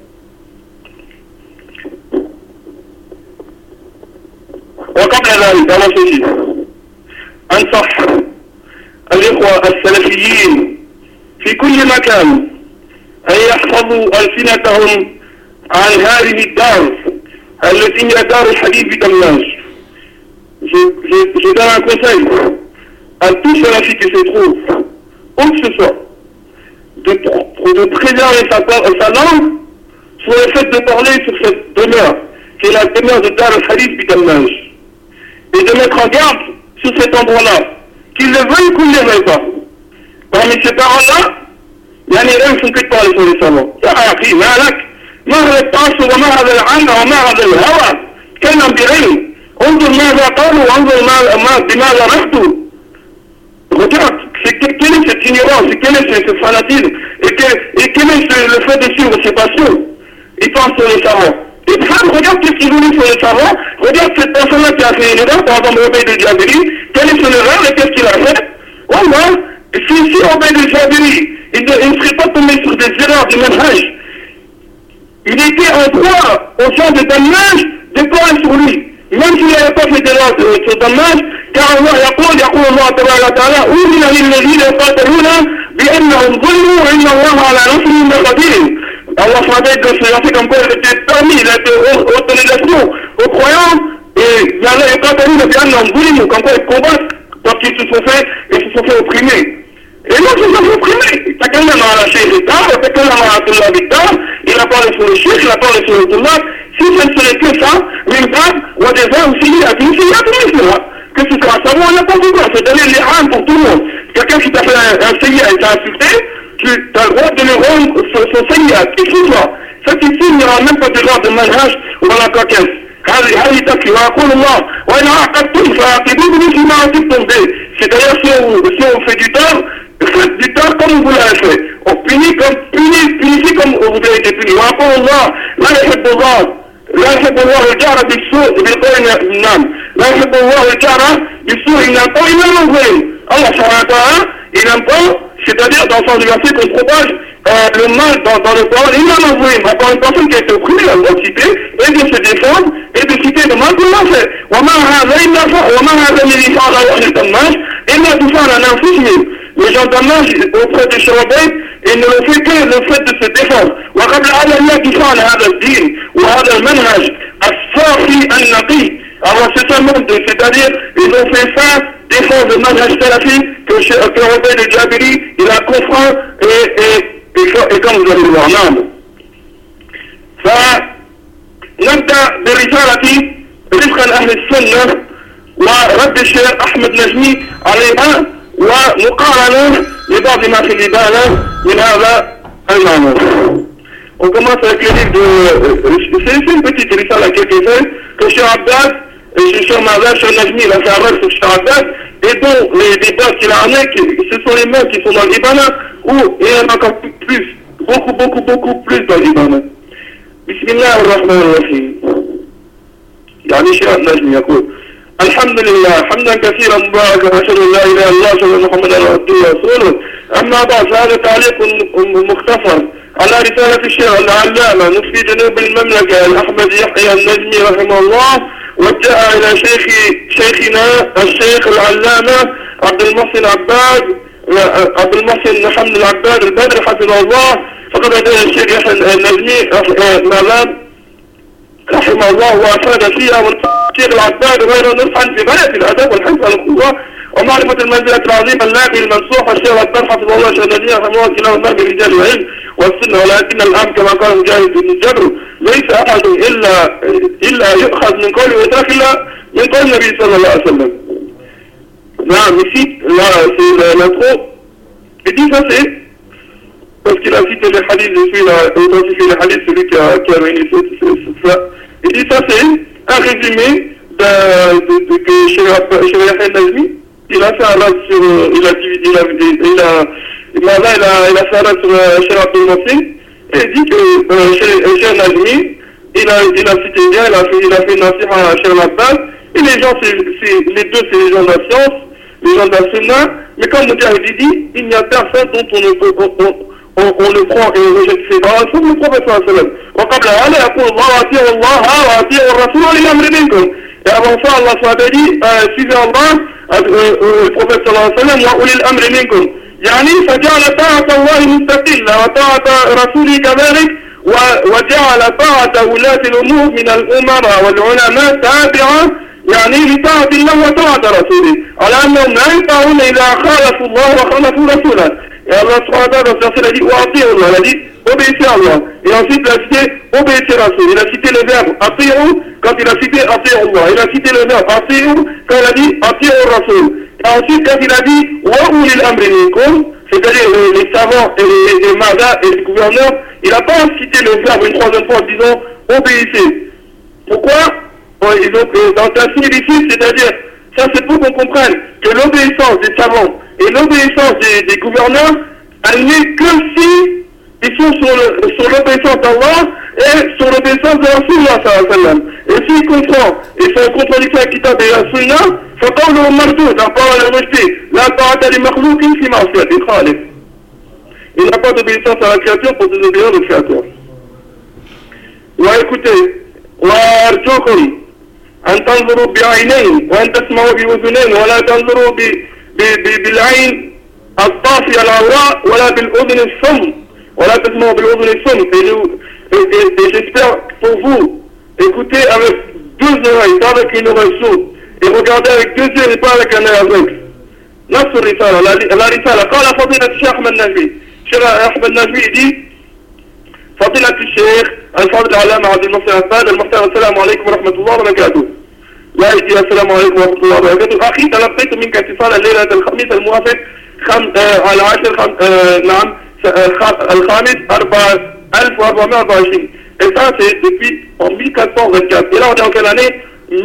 وقبل ذلك على شيء أنصح الإخوة السلفيين في كل مكان أن يحفظوا ألسنتهم عن هذه الدار التي هي دار الحديث بدماج. Je donne un conseil à tous ceux qui se trouvent où que ce soit de préserver sa langue sur le fait de parler sur cette demeure qui est la demeure de Dar al-Hadith Bidamaj, et de mettre en garde sur cet endroit-là, qu'ils le veuillent ou qu'ils ne le veuillent pas. Parmi ces paroles-là, il y a eux qui font que de parler sur les savants. يا أخي مالك؟ ما هذا الطاس وما هذا العن وما هذا الهوى؟ تكلم بعلم. انظر ماذا قالوا وانظر بماذا رفضوا. Regarde, quelle est cette ignorance, quel est ce fanatisme, et quel est le fait de suivre ses passions? Il pense sur les savants. Et puis, regarde ce qu'il voulait sur les savants, regarde cette personne-là qui a fait une erreur, par exemple Obeid de Jabiri, quelle est son erreur et qu'est-ce qu'il a fait? Au moins, si Obeid de Jabiri, il ne serait pas tombé sur des erreurs du manhaj, il était en droit au sens de dommage de parler sur lui. Même s'il n'avait pas fait d'erreur sur dommage, car Allah يقول الله تبارك وتعالى أذن للذين يقاتلون بأنهم ظلموا وإن الله على نصرهم لقدير. Allah s'appelle de ce verset comme quoi il était permis, il a été autorisation aux croyants, et il y en a يقاتلون بأنهم ظلموا, comme quoi ils combattent quand ils se sont fait opprimer. Et non, ils se sont opprimés. تكلم على شيخ الدار وتكلم على طلاب الدار. Il a parlé sur le cheikh, il a parlé sur le طلاب. Si ce ne serait que ça, من باب وجزاء سيئة مثلها. Que ce soit ça, on n'a pas vu quoi. C'est donner les âmes pour tout le monde. Quelqu'un qui t'a fait un séyat et t'a insulté, tu as le droit de le rendre son séyat, qui que ce soit. Cet ici, il n'y aura même pas de droit de manhaj ou à la coquette. هذه تكفي ويقول الله وإن عاقبتم فعاقبوا بمثل ما عاقبتم به. C'est-à-dire si on fait du tort, faites du tort comme vous l'avez fait. On punit comme vous avez été puni. ويقول الله لا يحب الله الجار بالسوء بالقول نعم لا يحب الله الجار بالسوء il n'aime pas Allah subhanahu wa ta'ala il n'aime pas, c'est-à-dire dans le sens du verset qu'on propage le mal dans le Coran, il n'en a voulu encore une personne qui a été opprimée, elle doit citer et de se défendre et de citer le mal qu'on a fait. وما هذا الذي فعل أهل الدماج إلا تفعل عن أنفسهم. Les gens d'Amage auprès de Sharabaït, ils ne le font que le fait de se défendre. وقبل على الله دفاع هذا الدين وهذا المنهج الصافي النقي. Alors c'est un monde, c'est-à-dire ils ont fait ça, défendre le manhaj salafi que Obeid de Jabiri, il a confront et comme vous allez le voir, non. فنبدأ برسالة رفقا أهل السنة ورد الشيخ أحمد نجمي عليها ومقارنة لبعض ما في الإبانة من هذا المعنى. On commence avec le livre de... C'est une petite risale à quelques feuilles que Cheikh Abbas et Cheikh Mazal, Cheikh Najmi, il a fait un rêve sur Cheikh Abbas et dont les bases qu'il a amenées, ce sont les mêmes qui sont dans l'Ibana ou il y en a encore plus, beaucoup plus dans l'Ibana. Bismillah ar-Rahman ar-Rahim. يعني شيخ النجمي يقول الحمد لله حمدا كثيرا مباركا أشهد أن لا إله إلا الله أشهد أن محمدا عبده ورسوله. أما بعد فهذا تعليق مختصر على رسالة الشيخ العلامة مفتي جنوب المملكة الأحمد يحيى النجمي رحمه الله وجاء إلى شيخنا الشيخ العلامة عبد المحسن محمد العباد البدر حفظه الله. فقد أتى الشيخ يحيى النجمي رحمه الله وأفاد فيها والشيخ العباد غير نصحا في غاية الأدب والحفظ على القوة ومعرفة المنزلة العظيمة اللاقي المنصوح الشيخ العباد حفظه الله الشيخ النجمي رحمه الله كلاهما برجال العلم والسنة. ولكن الآن كما قال مجاهد بن جبر ليس أحد إلا يؤخذ من قوله ويترك إلا من قول النبي صلى الله عليه وسلم. نعم ici là c'est l'intro. Et dit ça c'est parce qu'il a cité les hadiths, je suis là, authentifié les hadiths, celui qui a réuni ça. Il dit ça c'est un résumé que chez Yahya Najmi, il a fait un rad sur, il a fait un rad sur Cheikh Abdel Mohsin, et il dit que chez Najmi, il a cité bien, il a fait une nasiha à Cheikh Abbas, et les gens, les deux c'est les gens de la science, les gens de la sunna, mais comme Mujahid dit, il n'y a personne dont on le prend et on rejette ses paroles, sauf le prophète sallallahu alayhi wa sallam. وقبل هذا يقول الله وأطيعوا الله وأطيعوا الرسول وأولي الأمر منكم. Et avant ça, Allah s'avait dit, suivez Allah, le prophète sallallahu alayhi wa sallam, وأولي الأمر منكم. يعني فجعل طاعة الله مستقلة وطاعة رسوله كذلك وجعل طاعة ولاة الأمور من الأمراء والعلماء تابعة يعني لطاعة الله وطاعة رسوله على أنهم لا يطاعون إذا خالفوا الله وخالفوا رسوله. Et Allah dans ce verset, il a dit وأطيعوا الله, il a dit obéissez à Allah. Et ensuite il a cité obéissez à Rasul. Il a cité le verbe أطيعوا quand il a cité أطيعوا الله. Il a cité le verbe أطيعوا quand il a dit أطيعوا Rasul. Et ensuite quand il a dit وأولي الأمر منكم, c'est-à-dire les savants et les madas et les gouverneurs, il n'a pas cité le verbe une troisième fois en disant obéissez. Pourquoi? Ils ont dans ta similitude, c'est-à-dire ça c'est pour qu'on comprenne que l'obéissance des savants Et l'obéissance des gouverneurs, elle n'est que si ils sont sur l'obéissance d'Allah et sur l'obéissance de Rasulullah sallallahu alayhi wa sallam. Et s'ils comprennent et sont contradictoires avec Kitab et la Sunna, فقولهم مردود, la parole est rejetée. La parole est makhlouq fi ma'siyat al-khaliq. Il n'a pas d'obéissance à la créature pour désobéir au créateur. وإكوتي وأرجوكم أن تنظروا بعينين وأن تسمعوا بأذنين ولا تنظروا بالعين الطافية العوراء ولا بالأذن الصم ولا تسمعوا بالأذن الصم. Et j'espère pour vous, écoutez avec deux oreilles, pas avec une oreille sourde, et regardez avec deux yeux et pas avec un œil aveugle. نفس الرسالة la رسالة قال فضيلة الشيخ أحمد نجمي. الشيخ أحمد نجمي dit فضيلة الشيخ الفاضل العلامة عبد المحسن عباد المحترم السلام عليكم ورحمة الله وبركاته. لا يجي السلام عليكم ورحمة الله وبركاته. أخي تلقيت منك اتصالا الليلة الخميس الموافق على 10 نعم الخامس 1424. Et ça c'est depuis en 1424. Et là on est en quelle année?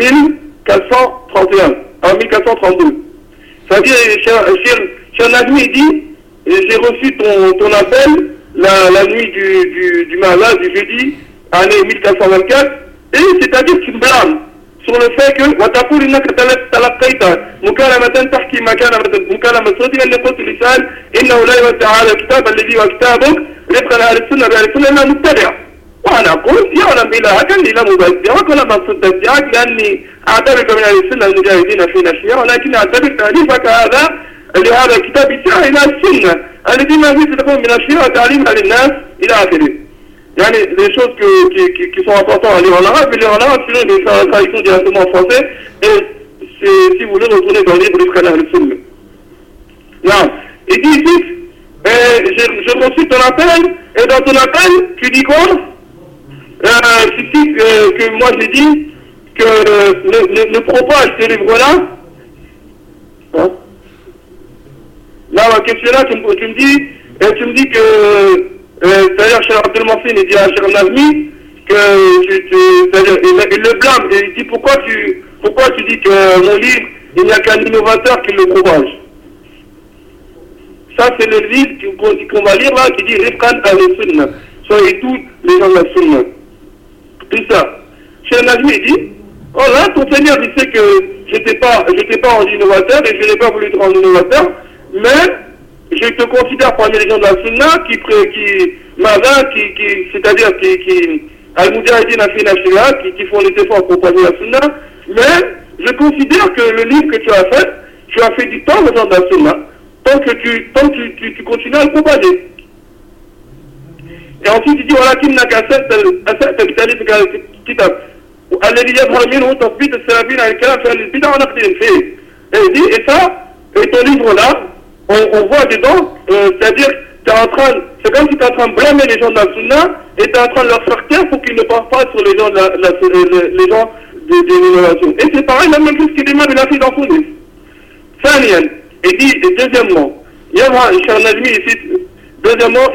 1431. En 1432. Ça veut dire, cher Najmi dit, j'ai reçu ton appel la nuit du mariage, du jeudi, année 1424, et c'est-à-dire que tu me blâmes sur le fait que وتقول إنك تلقيت مكالمة تحكي مكالمة صوتية اللي قلت لسان إنه لا يودع على الكتاب الذي هو كتابك رفقا أهل السنة بأهل السنة إلا متبع. وأنا أقول يعلم إلهك أني لا مبدعك ولا مقصود تبدعك لأني أعتبرك من أهل السنة المجاهدين في نشرها ولكن أعتبر تأليفك هذا لهذا الكتاب يسعى إلى السنة الذي ما فيه تكون من نشرها وتعليمها للناس إلى آخره. يعني des choses qui sont importantes à lire en arabe, mais lire en arabe, sinon je vais faire la traduction directement en français, et si vous voulez retourner dans le livre d'Ifrana al-Sunna. Non. Et dit ici, j'ai reçu ton appel, et dans ton appel, tu dis quoi? Tu dis que moi j'ai dit que ne propage ce livre-là. Hein? Là, ma question là, tu me dis que c'est-à-dire Cheikh Abdel Mohsin il dit à Cheikh Nazmi que c'est-à-dire il le blâme et il dit pourquoi tu dis que mon livre il n'y a qu'un innovateur qui le propage. Ça c'est le livre qu'on va lire là qui dit Rifqan al-Sunna, soyez tous les gens de la Sunna. Tout ça. Cheikh Nazmi il dit oh là ton Seigneur il sait que j'étais pas en innovateur et je n'ai pas voulu être en innovateur, mais je te considère parmi les gens de la Sunna c'est-à-dire qui Al-Mujahideen fi Nashriha, qui font les efforts pour propager la Sunna, mais je considère que le livre que tu as fait du temps aux gens de la Sunna, tant que tu continues à le propager. Et ensuite il dit ولكنك أسأت بتأليفك الكتاب الذي يظهر منه تثبيت السلفيين على الكلام في أهل البدع ونقدهم فيه. Et il dit et ton livre là on voit dedans, c'est-à-dire c'est comme si tu es en train de blâmer les gens de la Sunna et tu es en train de leur faire taire pour qu'ils ne parlent pas sur les gens les gens de l'innovation. Et c'est pareil, la même chose que l'imam il a fait dans son livre. ثانيا, et dit, et deuxièmement, يظهر الشيخ النجمي ici, deuxièmement,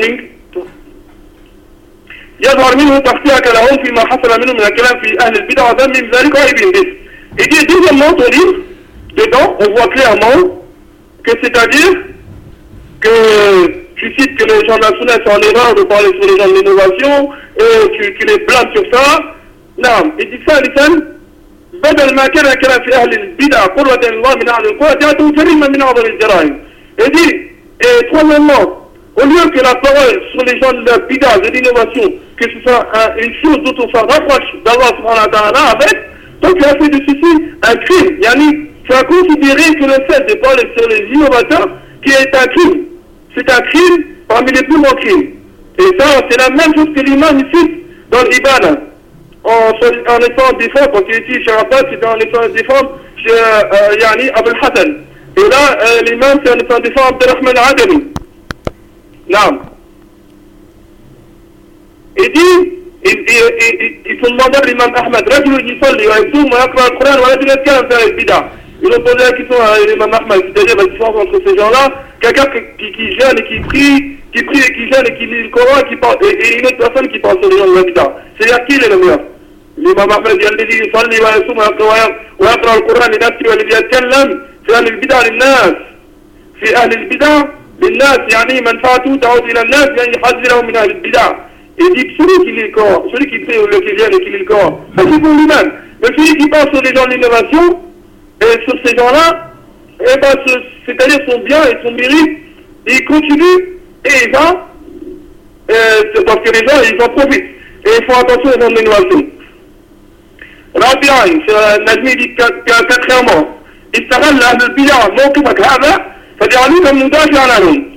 يظهر منه تخطيئك لهم فيما حصل منهم من الكلام في أهل البدع وذمهم ذلك وعيبهم به. Et dit, deuxièmement, ton livre, dedans, on voit clairement que c'est-à-dire que tu cites que les gens de la Sunna sont en erreur de parler sur les gens de l'innovation et tu les blâmes sur ça. Non, il dit ça, لسان بدل ما كان كلام في أهل البدع قرة الله من أهل القرى جاءته جريمة من أعظم الجرائم. Il dit, et troisièmement, au lieu que la parole sur les gens de la bid'a, de l'innovation, que ce soit une chose dont on s'en rapproche d'Allah subhanahu wa ta'ala avec, donc tu as fait de ceci un crime. Yani, tu as considéré que le fait de parler sur les innovateurs qui est un crime. C'est un crime parmi les plus grands crimes. Et ça, c'est la même chose que l'imam ici dans l'Ibana. En essayant de défendre, quand il était chez Abbas, c'était en essayant de défendre chez Yani Abul Hassan. Et là, l'imam, c'est en essayant de défendre Abdelrahman al-Adami. Non. Il dit, il faut demander à l'imam Ahmad, رجل يصلي ويصوم ويقرأ القرآن ولا يتكلم في البدع. Ils ont posé la question à l'imam Ahmad, c'est-à-dire la différence entre ces gens-là, quelqu'un qui jeûne et qui prie et qui jeûne et qui lit le Coran et une autre personne qui parle sur les gens de la bid'a. C'est-à-dire qui est le meilleur? الإمام أحمد الذي يصلي ويصوم ويقرأ القرآن لنفسه والذي يتكلم في أهل البدع للناس. في أهل البدع للناس يعني منفعته تعود إلى الناس يعني يحذرهم من أهل البدع. Il dit que celui qui lit le Coran, celui qui prie le qui vient et qui lit le Coran, ça c'est pour lui-même. Mais celui qui parle sur les gens de l'innovation, et sur ces gens-là, eh ben, c'est-à-dire son bien et son mérite, il continue et il va, c'est parce que les gens ils en profitent. Et ils font attention aux gens de l'innovation. رابعا النجمي دي كاتخيرمون استغل أهل البدع موقفك هذا فجعلوك مدافعا عنهم.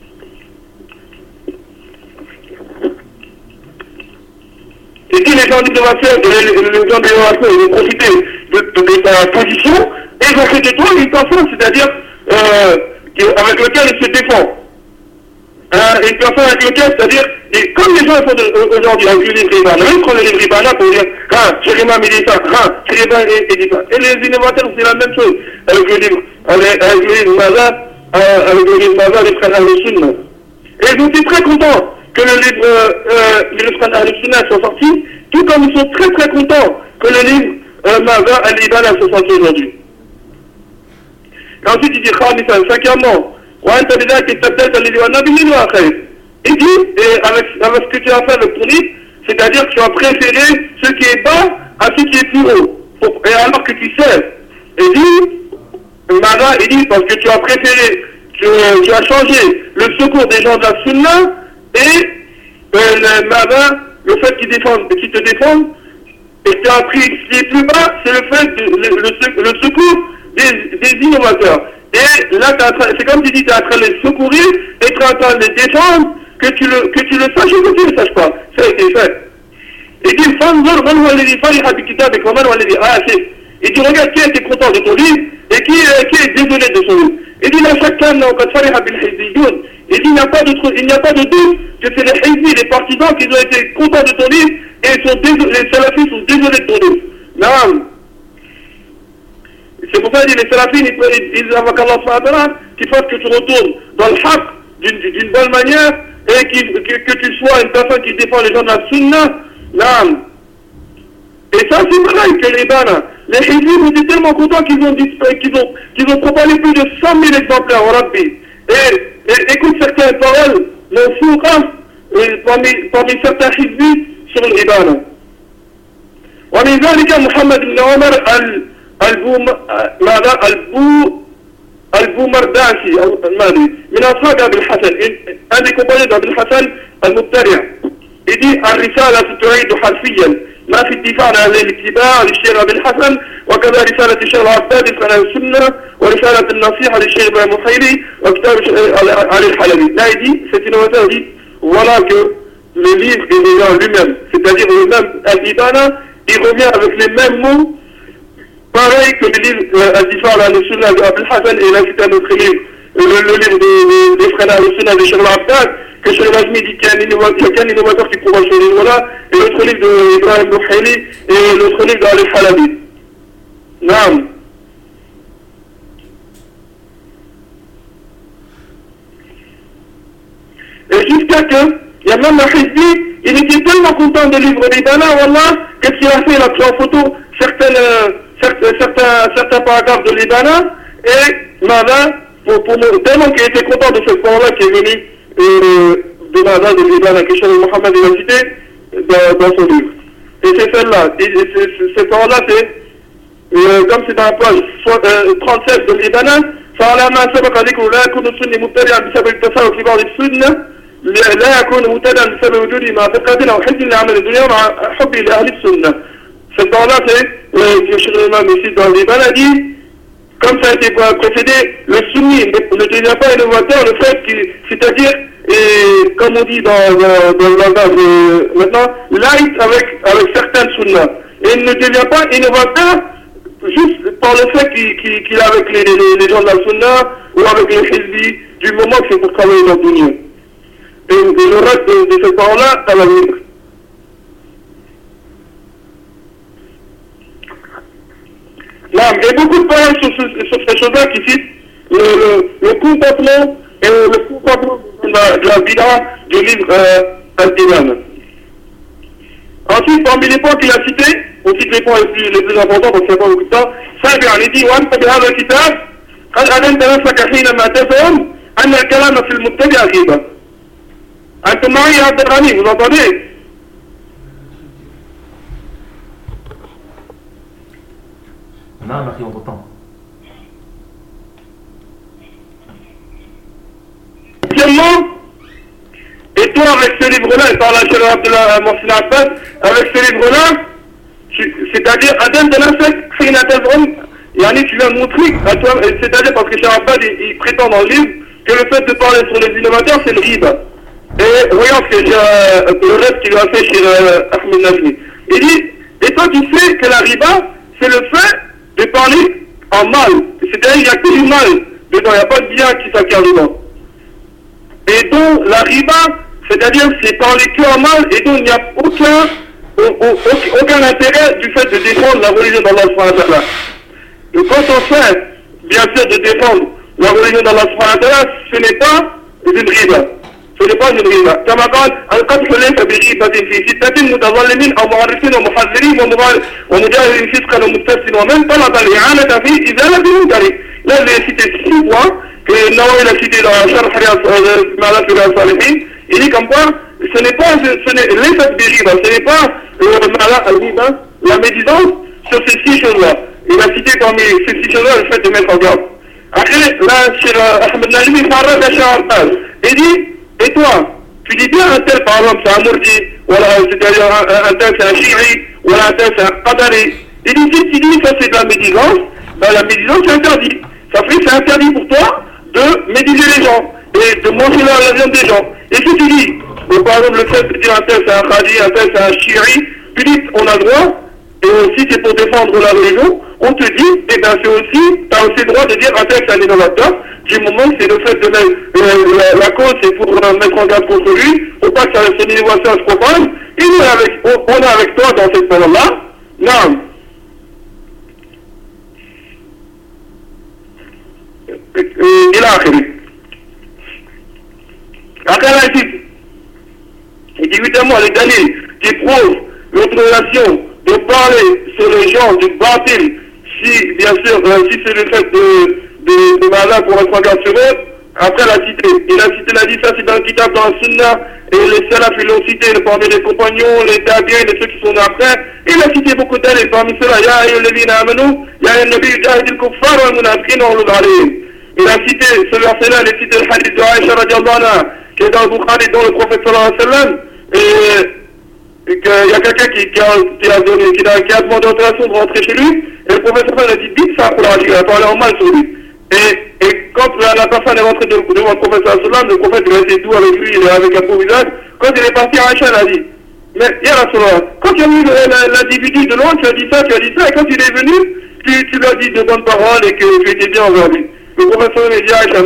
Et si les gens d'innovation, les gens d'innovation, ils ont profité de ta position, et ils ont fait de toi une personne, c'est-à-dire avec laquelle ils se défendent. Une personne avec laquelle, c'est-à-dire, et comme les gens font aujourd'hui avec le livre Ibana, ils prennent le livre Ibana pour dire, Chérima me dit ça, Chérima dit ça. Et les innovateurs, c'est la même chose avec le livre, avec le livre Maza, les frères Al-Sunna. Et ils ont été très contents que le livre frères Al-Sunna soit sorti, tout comme ils sont très très contents que le livre Maza Al-Ibana soit sorti aujourd'hui. Et ensuite il dit, cinquièmement, il dit, et avec ce que tu as fait avec ton livre, c'est-à-dire que tu as préféré ce qui est bas à ce qui est plus haut. Et alors que tu sais, il dit, parce que tu as préféré, tu as changé le secours des gens de la Sunna et le fait qu'ils te défendent, et tu as pris ce qui est plus bas, c'est le fait le secours des innovateurs. Et là, c'est comme tu dis, tu es en train de les secourir et tu es en train de les défendre, que tu le saches ou que tu ne le saches pas. Ça a été fait. Il dit, il dit, regarde qui était content de ton livre et qui est désolé de son livre. Il dit, il n'y a pas de doute que c'est les hizbis, les partisans qui ont été contents de ton livre et les salafis sont désolés de ton livre. Non. C'est pour ça que les salafis, ils invoquent Allah qui fasse que tu retournes dans le haq d'une bonne manière et que tu sois une personne qui défend les gens de la sunna. Non. Et ça c'est pareil que les Ibana. Les hizbis étaient tellement contents qu'ils ont propagé plus de 100 000 exemplaires au Rabbi. Et écoute certaines paroles, parmi certains hizbis sur l'Ibana. ومن ذلك محمد بن عمر البومرداشي أو المالي من أصحاب أبي الحسن un des compagnons d'Abul Hassan المبتدع. Il dit الرسالة تعيد حرفيا ما في الدفاع عن أهل الاتباع للشيخ أبي الحسن وكذا رسالة الشيخ العبادي عن أهل السنة ورسالة النصيحة للشيخ إبراهيم الخيري وكتاب علي الحلبي. Là il dit, cet innovateur dit voilà que le livre est déjà lui-même, c'est-à-dire le même Al-Ibana, il revient avec les mêmes mots, pareil que le livre Al-Difar al-Sunnah de Abul Hassan et là c'est un autre livre, le livre des frères al-Sunnah de Cheikh al-Abbad, que Cheikh al-Azmi dit qu'il y a qu'un innovateur qui prouve ce livre-là, et l'autre livre de Ibrahim Boukhayli et l'autre livre d'Ali al-Halabi. Naam. Et jusqu'à que, il y a même un hizbi, il était tellement content de livre d'Ibana, wallah, qu'est-ce qu'il a fait? Il a pris en photo certains paragraphes de l'Ibana, et Mada, tellement qu'il était content de ce point-là qui est venu de Mada, de l'Ibana, que Cheikh Mohammed a cité dans son livre. Et c'est celle-là. Et ce point-là, c'est, comme c'est dans la page 37 de l'Ibana, فعلى ما سبق ذكره لا يكون السني مبتدعا بسبب التساهل في بعض السنة لا يكون مبتدعا بسبب وجوده مع فقه أو حب لعمل الدنيا مع حب لأهل السنة. Cette parole-là, c'est que Cheikh l'imam ici dans l'Ibana a dit, comme ça a été précédé, le sunni ne devient pas innovateur, le fait c'est-à-dire, et comme on dit dans le langage maintenant, light avec certaines sunnas. Et il ne devient pas innovateur juste par le fait qu'il est avec les gens de la sunna ou avec les hizbis, du moment que c'est pour travailler dans le dunya. Et le reste de cette parole-là, ça va venir. Et beaucoup de paroles sur ces choses-là qui citent le comportement et le comportement de la bid'a du livre Al-Iman. Ensuite, parmi les points qu'il a cités, on cite les points les plus importants parce qu'il n'y a pas beaucoup de temps, ça il dit, وأنت بهذا الكتاب قد أذنت نفسك حينما تزعم أن الكلام في المبتدع غيبة. أنتم معي يا عبد الغني؟ vous entendez? نعم أخي on t'entend. Et toi avec ce livre-là, et par la Cheikh Abdullah Mohsin Abbas, avec ce livre-là, c'est-à-dire Adam de Nafek, Yani tu viens de montrer à toi, c'est-à-dire parce que Cheikh Abbas il prétend dans le livre que le fait de parler sur les innovateurs c'est le riba. Et regarde ce que le reste qu'il a fait chez Ahmed Najmi. Il dit, et toi tu sais que la riba c'est le fait de parler en mal. C'est-à-dire il n'y a que du mal dedans, il n'y a pas de bien qui s'acquiert dedans. Et donc la riba, c'est-à-dire c'est parler que en mal et donc il n'y a aucun intérêt du fait de défendre la religion d'Allah subhanahu wa ta'ala. Et quand on fait, bien sûr, de défendre la religion d'Allah subhanahu wa ta'ala, ce n'est pas une riba. Ce n'est pas une riba. كما قال القتل ليس بريبة في ستة متظلمين أو معرفين ومحذرين ومجاهد فسقا ومستفسد ومن طلب الإعانة في إزالة المنكر. Là, j'ai cité 6 points que Nawawi a cité dans la Sharh Malaf al-Salihin. Il dit comme quoi, ce n'est pas l'effet de riba, ce n'est pas la médisance sur ces 6 choses-là. Il a cité parmi ces 6 choses-là le fait de mettre en garde. Après, là, chez Ahmed Najmi, il parle de Cheikh Abbas. Il dit, et toi, tu dis bien un tel, par exemple, c'est un Mourdi, voilà, c'est-à-dire un tel, c'est un Shi'i, voilà, un tel, c'est un Qadari. Il dit, si tu dis ça, c'est de la médisance, ben la médisance, c'est interdit. Ça fait que c'est interdit pour toi de médiser les gens et de manger la viande des gens. Et si tu dis, par exemple, le fait de dire un tel, c'est un Khadi, un tel, c'est un Shi'i, tu dis, on a droit, et aussi c'est pour défendre la religion, on te dit, eh bien c'est aussi, tu as aussi le droit de dire un tel c'est un innovateur, du moment que c'est le fait de mettre, la cause c'est pour mettre en garde contre lui, pour pas que son innovation se propage, et nous on est avec toi dans cette parole-là, non. إلى آخره. Après là, il dit évidemment les dalils qui prouvent l'autorisation de parler sur les gens du batil, si bien sûr, si c'est le fait de malin pour être en garde sur eux. Après la cité, il a cité, il a dit ça c'est dans le kitab, dans le sunnah, et les salafs ils l'ont cité parmi les compagnons, les tabiens, et ceux qui sont après. Il a cité beaucoup d'années parmi ceux-là, Ya ayyuhalladhina amanu, Ya ayyuhan-nabi jahidil kuffar wal munafiqin waghluz alayhim. Il a cité ce verset-là, il a cité le hadith de Aïcha radiallahu anha, qui est dans le Bukhari, dont le prophète sallallahu alayhi wa sallam, et qu'il y a quelqu'un qui a demandé autorisation de rentrer chez lui, et le prophète sallallahu alayhi wa sallam a dit, dites ça pour la il a parlé en mal sur lui. Et quand la personne est rentrée devant le prophète sallallahu alayhi wa sallam, le prophète il a été doux avec lui, il est avec un beau visage, quand il est parti, Aïcha elle a dit, mais ya Rasulallah, quand tu as vu l'individu de loin, tu as dit ça, et quand il est venu, tu lui as dit de bonnes paroles et que tu étais bien envers lui. Le professeur me dit, Aïcha,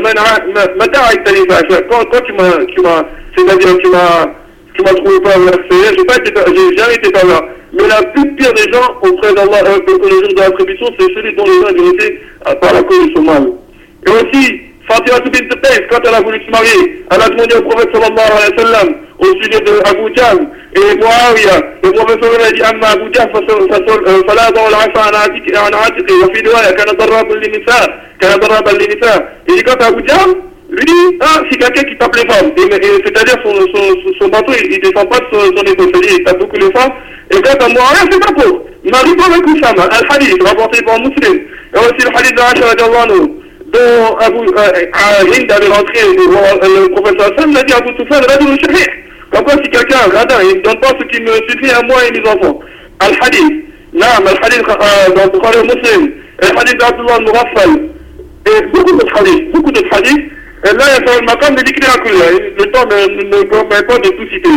quand tu m'as, c'est-à-dire tu m'as trouvé pas versé, j'ai jamais été pas là. Mais la plus pire des gens auprès d'Allah, pour les jours de l'attribution, c'est celui dont les gens ont été par la cause de son mal. Et aussi, Fatima bint Qais, quand elle a voulu se marier, elle a demandé au prophète sallallahu alayhi wa sallam au sujet de Abu Jahl et Muawiya. Le prophète sallallahu alayhi wa sallam a dit, Amma Abu Jahl, fala yada'u al-'asa an 'atiqi, wa fi riwaya kana darraban lin-nisa. Il dit quand Abu Jahl, lui dit, c'est quelqu'un qui tape les femmes. C'est-à-dire son bateau, il ne descend pas de son épaule, il tape beaucoup les femmes. Et quand à Muawiya, c'est pas pauvre. Il marie pas avec une femme. Al-Hadith, rapporté par Muslim. Et aussi le hadith d'Aïcha radiallahu anhu, dont Hind avait rentré, le professeur Hassan l'a dit à Abu Sufyan, Radul Shahih. Comme quoi si quelqu'un, radin, il ne donne pas ce qui me suffit à moi et mes enfants. Al-Hadith, Al-Hadith dans Bukhari Muslim, Al-Hadith d'Abdullah al-Mughaffal, et beaucoup d'autres hadiths. Et là, il y a le maqam de l'ikri akulla. Le temps ne me permet pas de tout citer.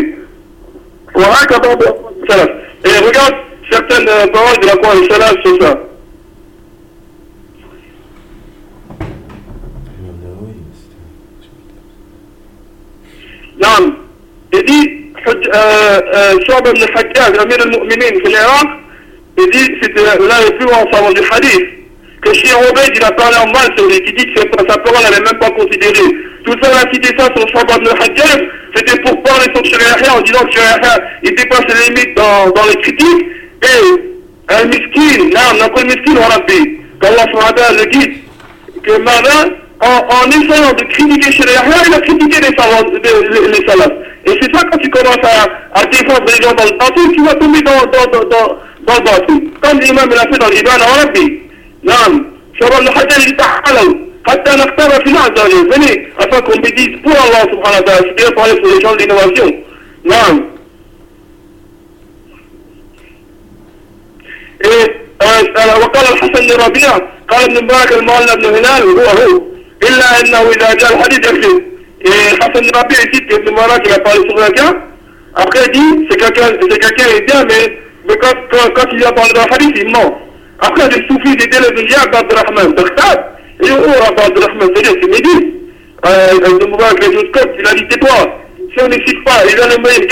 Et regarde certaines paroles de la Coran al-Salam sur ça. نعم. Il dit, Shu'ba ibn al-Hajjaj, Amir al-Mu'minin, في l'Irak, il dit, c'était là le plus grand savant du hadith, que Cheikh Obeid, il a parlé en mal sur lui, qui dit que sa parole n'avait même pas considéré. Tout ça, il a cité ça sur Shu'ba ibn al-Hajjaj, c'était pour parler sur Cheikh Yahya en disant que Cheikh Yahya, il dépasse les limites dans les critiques, et un miskin, non, le miskin, on l'a fait, qu'Allah subhanahu wa ta'ala le guide, que Marin, en essayant de critiquer chez les Yahya, il a critiqué les salafs. Et c'est ça, quand tu commences à défendre les gens dans le batil, tu vas tomber dans le batil. Comme l'imam l'a fait dans l'Ibana Arabi. Non, Shabbat al-Hajjal, il ta'alaw. Hatta naqtara fil azali. Venez, afin qu'on médite pour Allah subhanahu wa ta'ala. C'est bien parler sur les gens de l'innovation. Non. وقال الحسن بن ربيع قال ابن مبارك المعلى بن هلال هو إلا أنه إذا جاء الحديث يكفي. Et Hassan bin Rabi cite que Ibn Mubarak il a parlé sur un cas. Après il dit c'est quelqu'un est bien, mais quand il a parlé dans le hadith il ment. Après les soufis étaient le Dunya Abdurrahman Baghdad et Abdurrahman c'est Médis. Ibn Mubarak les autres codes il a dit tais-toi. Si on ne cite pas il a le meilleur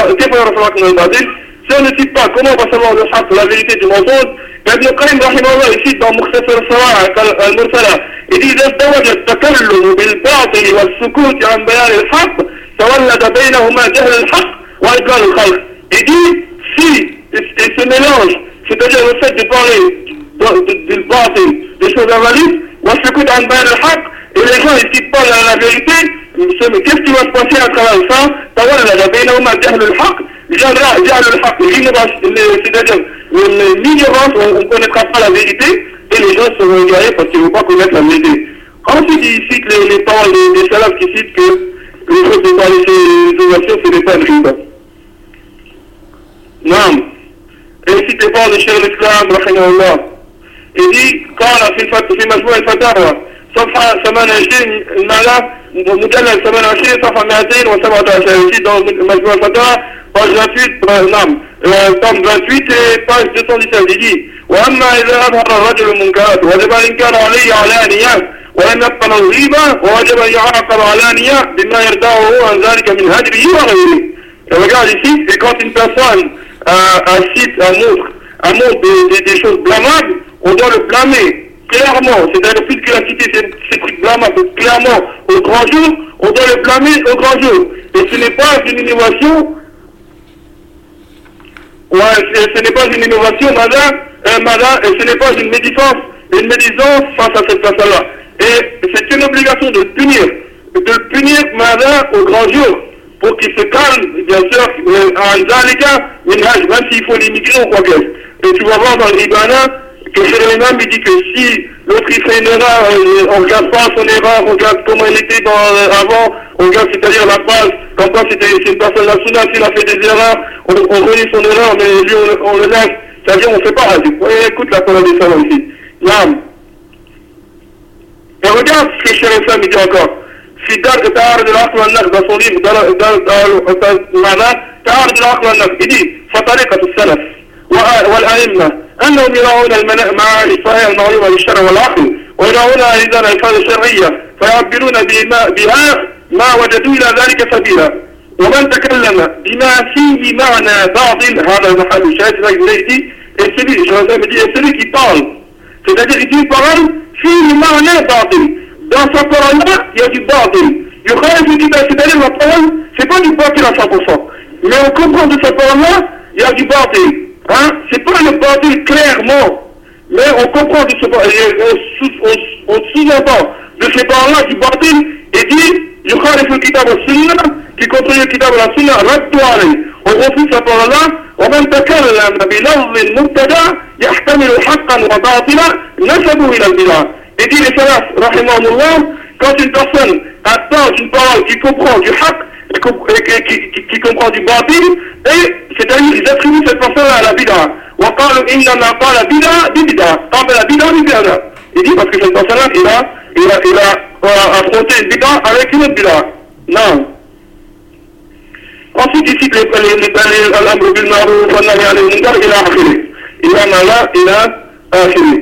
si on ne cite pas comment on va savoir le haq, la vérité du mensonge. Ibn Qayyim rahimahullah il cite dans Mukhtasar al-Sawa'a al-Mursala il dit إذا ازدوج التكلم بالباطل والسكوت عن بيان الحق تولد بينهما جهل الحق وإضلال الخلق. Il dit si il se mélange, c'est-à-dire le fait de parler du batil, des choses invalides, والسكوت عن بيان الحق, et les gens ils citent pas la vérité, qu'est-ce qui va se passer à travers ça? تولد بينهما جهل الحق, جهل الحق, c'est-à-dire l'ignorance, on ne connaîtra pas la vérité. Et les gens seront égarés parce qu'ils ne vont pas connaître la vérité. Ensuite, il cite les paroles des salafs qui citent que les choses de parler ces innovations, ce n'est pas une riba. Non. Et il cite les paroles de Cheikh l'Islam, rahimahullah. Il dit, قال في مجموع الفتاوى صفحة 28 المعنى مجلد 28 صفحة 217 ici dans مجموع الفتاوى page 28 نعم tome 28 et page 217 il dit وأما إذا أظهر الرجل المنكرات وجب الإنكار عليه علانية ولم يبقى الغيبة ووجب أن يعاقب علانية بما يردعه عن ذلك من هجره وغيره. Regarde ici, et quand une personne cite un mot des choses blâmables, on doit le blâmer clairement, c'est-à-dire puisqu'il a cité ces trucs blâmables clairement au grand jour, on doit le blâmer au grand jour. Et ce n'est pas une innovation, ce n'est pas une innovation, madame, et ce n'est pas une médisance face à cette personne-là. Et c'est une obligation de le punir, madame, au grand jour, pour qu'il se calme, bien sûr, dans les cas, même s'il faut l'immigrer ou quoi que ce soit. Et tu vas voir dans l'Ibana que chez l'imam, il dit que si l'autre il fait une erreur, on ne regarde pas son erreur, on regarde comment il était avant, on regarde c'est-à-dire la base, comme quoi c'est une personne la sunna, s'il a fait des erreurs, on relie son erreur, mais lui on le laisse, c'est-à-dire on ne fait pas raser. Écoute la parole des salons ici. Naam. Et regarde ce que chez l'islam il dit encore. في تعارض العقل والنقل ده صليب معناه تعارض العقل والنقل دي فطريقة السلف والأئمة أنهم يرون المعاني الصحيحة المعلومة للشرع والعقل ويرونها أيضا الألفاظ الشرعية فيعبرون بها ما وجدوا إلى ذلك سبيلا ومن تكلم بما فيه معنى باطل هذا المحل الشاهد ليدي celui qui parle c'est-à-dire il dit une parole فيه معنى باطل. Dans sa parole-là, il y a du batil. C'est-à-dire la parole, c'est pas du batil à 100%. Mais on comprend de sa parole-là, il y a du batil. Hein? C'est pas le batil clairement. Mais on comprend de ce on sous-entend de ces paroles-là du batil et dit, يخالف الكتاب والسنة qui contredit le kitab et la sunna, raddu alayh. On refuse sa parole-là, ومن تكلم بلفظ مبتدع يحتمل حقا وباطلا نسبه إلى البدع. Et dit les salafs, rahimahumullah, quand une personne attend une parole qui comprend du haqq, qui comprend du batil, et c'est-à-dire ils attribuent cette personne à la bid'a. وقالوا إنما قال بدعة ببدعة قابل بدعة ببدعة. Il dit parce que cette personne-là, il a affronté une bid'a avec une autre bid'a. Non. Ensuite, il cite l'amr bil ma'ruf wa nahy 'anil munkar ila akhirih. Ila akhirih.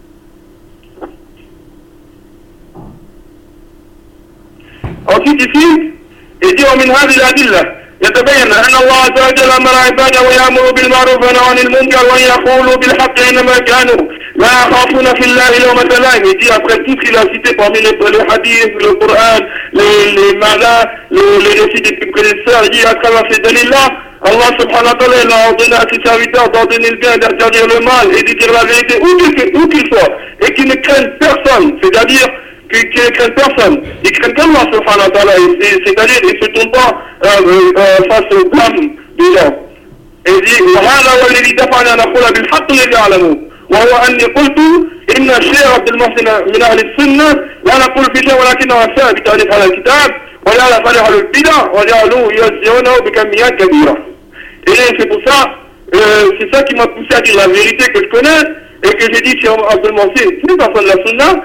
Ensuite ici, il dit ومن هذه الأدلة يتبين أن الله عز وجل أمر عباده ويأمر بالمعروف وينهى عن المنكر وأن يقولوا بالحق إنما كانوا لا يخافون في الله لومة لائم. Il dit après tout ce qu'il a cité parmi les hadiths, le Coran, les manas, les récits des prédécesseurs, il dit à travers ces dalils-là, Allah subhanahu wa ta'ala il a ordonné à ses serviteurs d'ordonner le bien et d'interdire le mal et de dire la vérité où qu'il soit. et qui ne craignent personne, c'est-à-dire qui ne craignent personne. Ils craignent qu'Allah subhanahu wa ta'ala, c'est-à-dire ils ne se tombent pas face au blâme des gens. Et il dit وهذا هو الذي دفعني أن أقول بالحق الذي أعلمه وهو أني قلت إن الشيخ عبد المحسن من أهل السنة لا نقول في شيء ولكنه أساء بتأليف هذا الكتاب وجعل فرح البدع وجعلوه يوزعونه بكميات كبيرة. Et c'est pour ça, c'est ça qui m'a poussé à dire la vérité que je connais et que j'ai dit chez Abdel Mansour, c'est une personne de la Sunna,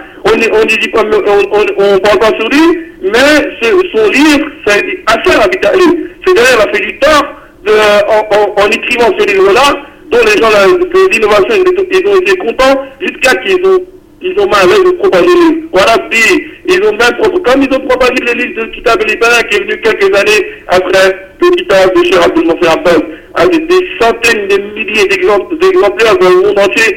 on parle pas sur lui, mais son livre, c'est assez habituel. C'est-à-dire, il a fait du tort en écrivant ce livre-là, dont les gens, les innovations, ils ont été contents jusqu'à qu'ils ont mal à l'aise de propager les livres. Voilà, puis ils ont même, comme ils ont propagé les livres de Kitab el-Ibana qui est venu quelques années après le Kitab de Cheikh Abdel Mansour Abbas, avec des centaines de milliers d'exemplaires dans le monde entier,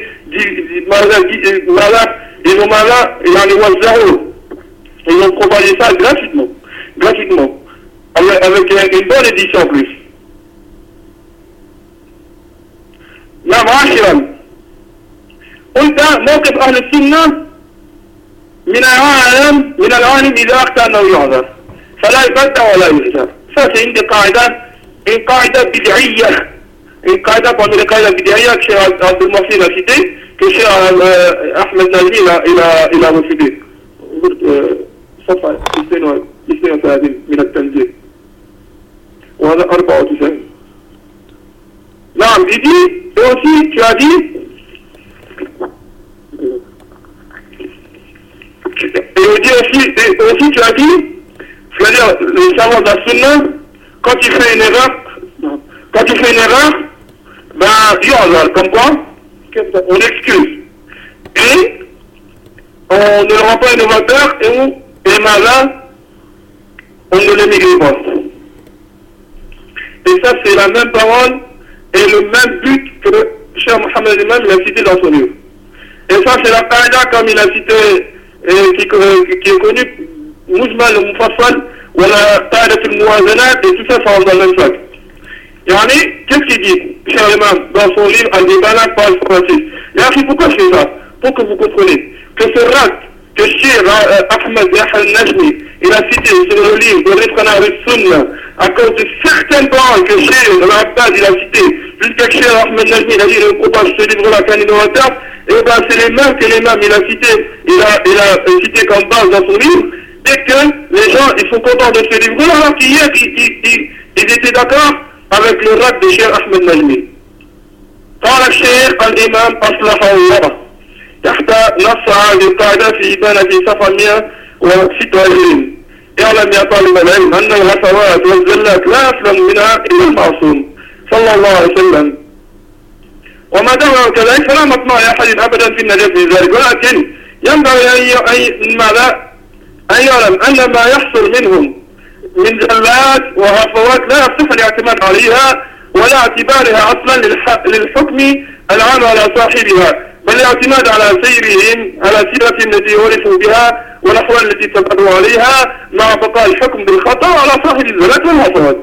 ils ont malin, et en les zéro. Ils ont propagé ça gratuitement, avec une bonne édition en plus. نعم عاشرا قلت موقف أهل السنة من العالم إذا أخطأ أنه يعذر فلا يبدع ولا يهجر. Ça c'est une قاعدة بدعية, une قاعدة parmi les قاعدة بدعية que Cheikh Abdel Mohsin a cité, que Cheikh Ahmed Najmi il a refusé. صفحة 32 من التنزيل وهذا 94. Non, il dit, et aussi tu as dit, tu as dit, c'est-à-dire le savant de la Sunna, quand il fait une erreur, ben, il comme quoi, on excuse. Et on ne le rend pas innovateur et malin, on ne l'émigre pas. Et ça, c'est la même parole et le même but que Cheikh Mohamed Imam il a cité dans son livre. Et ça, c'est la qaïda, comme il a cité, qui est connu, Mujmal al-Mufassal, ou la qaïda al-Muwazanat, et tout ça, ça rentre dans le même sac. Yani, qu'est-ce qu'il dit, Cheikh Imam, dans son livre, Al-Ibana, page 36. Et pourquoi je fais ça? Pour que vous compreniez que ce rat que Cheikh Ahmed al-Najmi, il a cité sur le livre de Rifqana al-Sunna, à cause de certaines paroles que Cheikh al-Abbad il a citées, jusqu'à que Cheikh Ahmed Najmi il a dit il ne propage ce livre-là qu'un innovateur, et bien c'est les mêmes que l'imam il a cité comme base dans son livre, et que les gens ils sont contents de ce livre-là, alors qu'hier ils étaient d'accord avec le rat de Cheikh Ahmed Najmi. قال الشيخ الإمام أصلحه الله تحت نص هذه القاعدة في إبانة في صفحة 126. اعلم يا طالب العلم أن الهفوات والزلات لا يسلم منها إلا المعصوم صلى الله عليه وسلم. وما دام كذلك فلا مطمع لأحد أبدا في النجاة في ذلك، ولكن ينبغي أن يعلم أن ما يحصل منهم من زلات وهفوات لا يصح الاعتماد عليها ولا اعتبارها أصلا للحكم العام على صاحبها، بل الاعتماد على سيرهم على سيرتهم التي ورثوا بها والأحوال التي تبعوا عليها مع بقاء الحكم بالخطأ على صاحب الزلات والهفوات.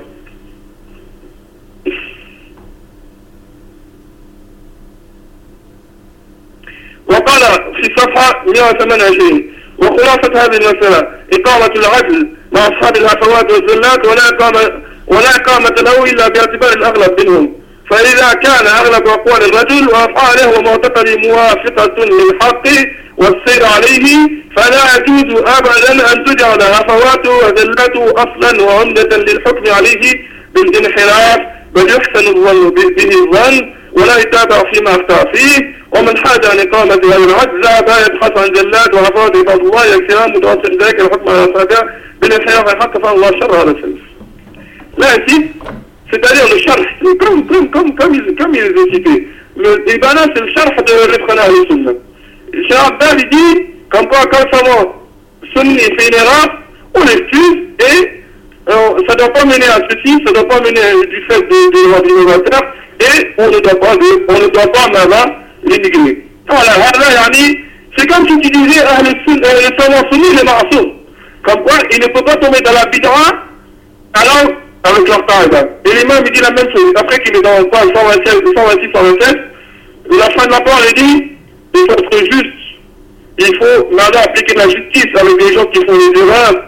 وقال في صفحة 128 وخلاصة هذه المسألة إقامة العدل مع أصحاب الهفوات والزلات ولا إقامة له إلا باعتبار الأغلب منهم، فإذا كان أغلب أقوال الرجل وأفعاله ومعتقده موافقة للحق والسير عليه فلا يجوز أبدا أن تجعل هفواته وزلته أصلا وعمدة للحكم عليه بالانحراف، بل يحسن الظن به الظن ولا يتابع فيما أخطأ فيه. ومن حاج عن إقامة هذا العدل ذهب يبحث عن زلات وهفوات عباد الله يكثران متوسط ذلك الحكم على أصحابها بالانحراف الحق فالله شر هذا السلف. Là ici, c'est-à-dire le charh, comme il est cité. Le Ibana c'est le charh de Rifqana al-Sunna. Cheikh Abbas il dit, comme quoi quand le savant sunni fait une erreur, on l'excuse et ça ne doit pas mener à ceci, ça ne doit pas mener du fait de l'innovateur et on ne doit pas maintenant l'immigrer. Voilà, c'est comme si tu disais le savant sunni il est ma'soum. Comme quoi il ne peut pas tomber dans la bid'a alors avec leur qaïda. Et l'imam il dit la même chose. Après qu'il est dans le page 126, 127, la fin de la parole il dit il faut être juste il faut maintenant appliquer la justice avec les gens qui font les erreurs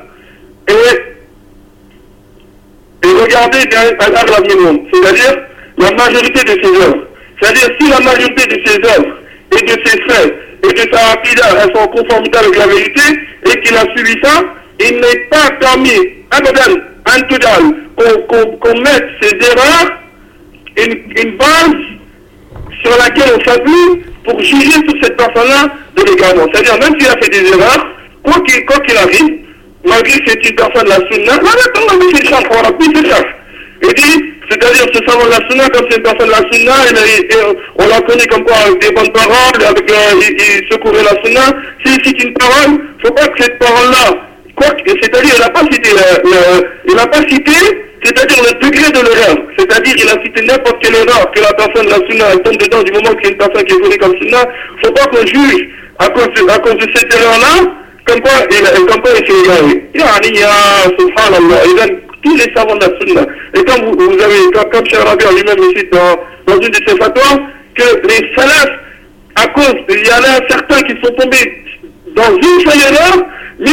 et regarder al minimum, c'est-à-dire la majorité de ses œuvres. C'est-à-dire si la majorité de ses œuvres et de ses faits et de sa aqida, elles sont en conformité avec la vérité et qu'il a suivi ça, il n'est pas permis, abadan, qu'on mette ces erreurs une base sur laquelle on s'appuie pour juger sur cette personne-là de l'égarement. C'est-à-dire, même s'il a fait des erreurs, quoi qu'il arrive, malgré que c'est une personne de la sunna, il dit, c'est-à-dire ce savant de la sunna, comme c'est une personne de la sunna, on la connaît comme quoi avec des bonnes paroles, il secourait la sunna. S'il cite une parole, il ne faut pas que cette parole-là, c'est-à-dire il n'a pas cité, c'est-à-dire le degré de l'erreur. C'est-à-dire il a cité n'importe quelle erreur que la personne de la sunna elle tombe dedans du moment que c'est une personne qui est connue comme sunna. Il ne faut pas qu'on juge à cause de cette erreur-là, comme quoi il s'est égaré. Subhanallah. Tous les savants de la sunna. Et comme Cheikh Rabi lui-même ici dans une de ses fatwas, que les salafs, à cause, il y en a certains qui sont tombés dans une seule erreur,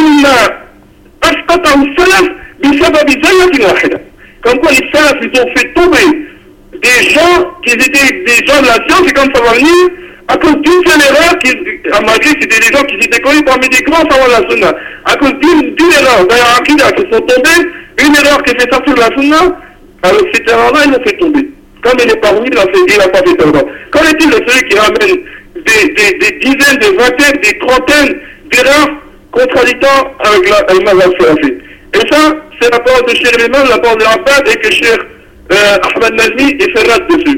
comme quoi les salafs, ils ont fait tomber des gens qui étaient des gens de la science, et comme ça va venir, à cause d'une seule erreur, malgré que c'était des gens qui étaient connus parmi des grands savants de la sunna, à cause d'une erreur dans la aqida qui sont tombés, une erreur qui fait sortir de la sunna, avec cette erreur-là, ils l'ont fait tomber. Comme il est parvenu, il n'a pas fait tomber. Qu'en est-il de celui qui ramène des dizaines, des vingtaines, des trentaines d'erreurs contradictoires avec le mazhab salafi? Et ça, c'est la parole de Cheikh l'imam, la parole de l'Abbad, et que Cheikh Ahmed Najmi est fait rad dessus.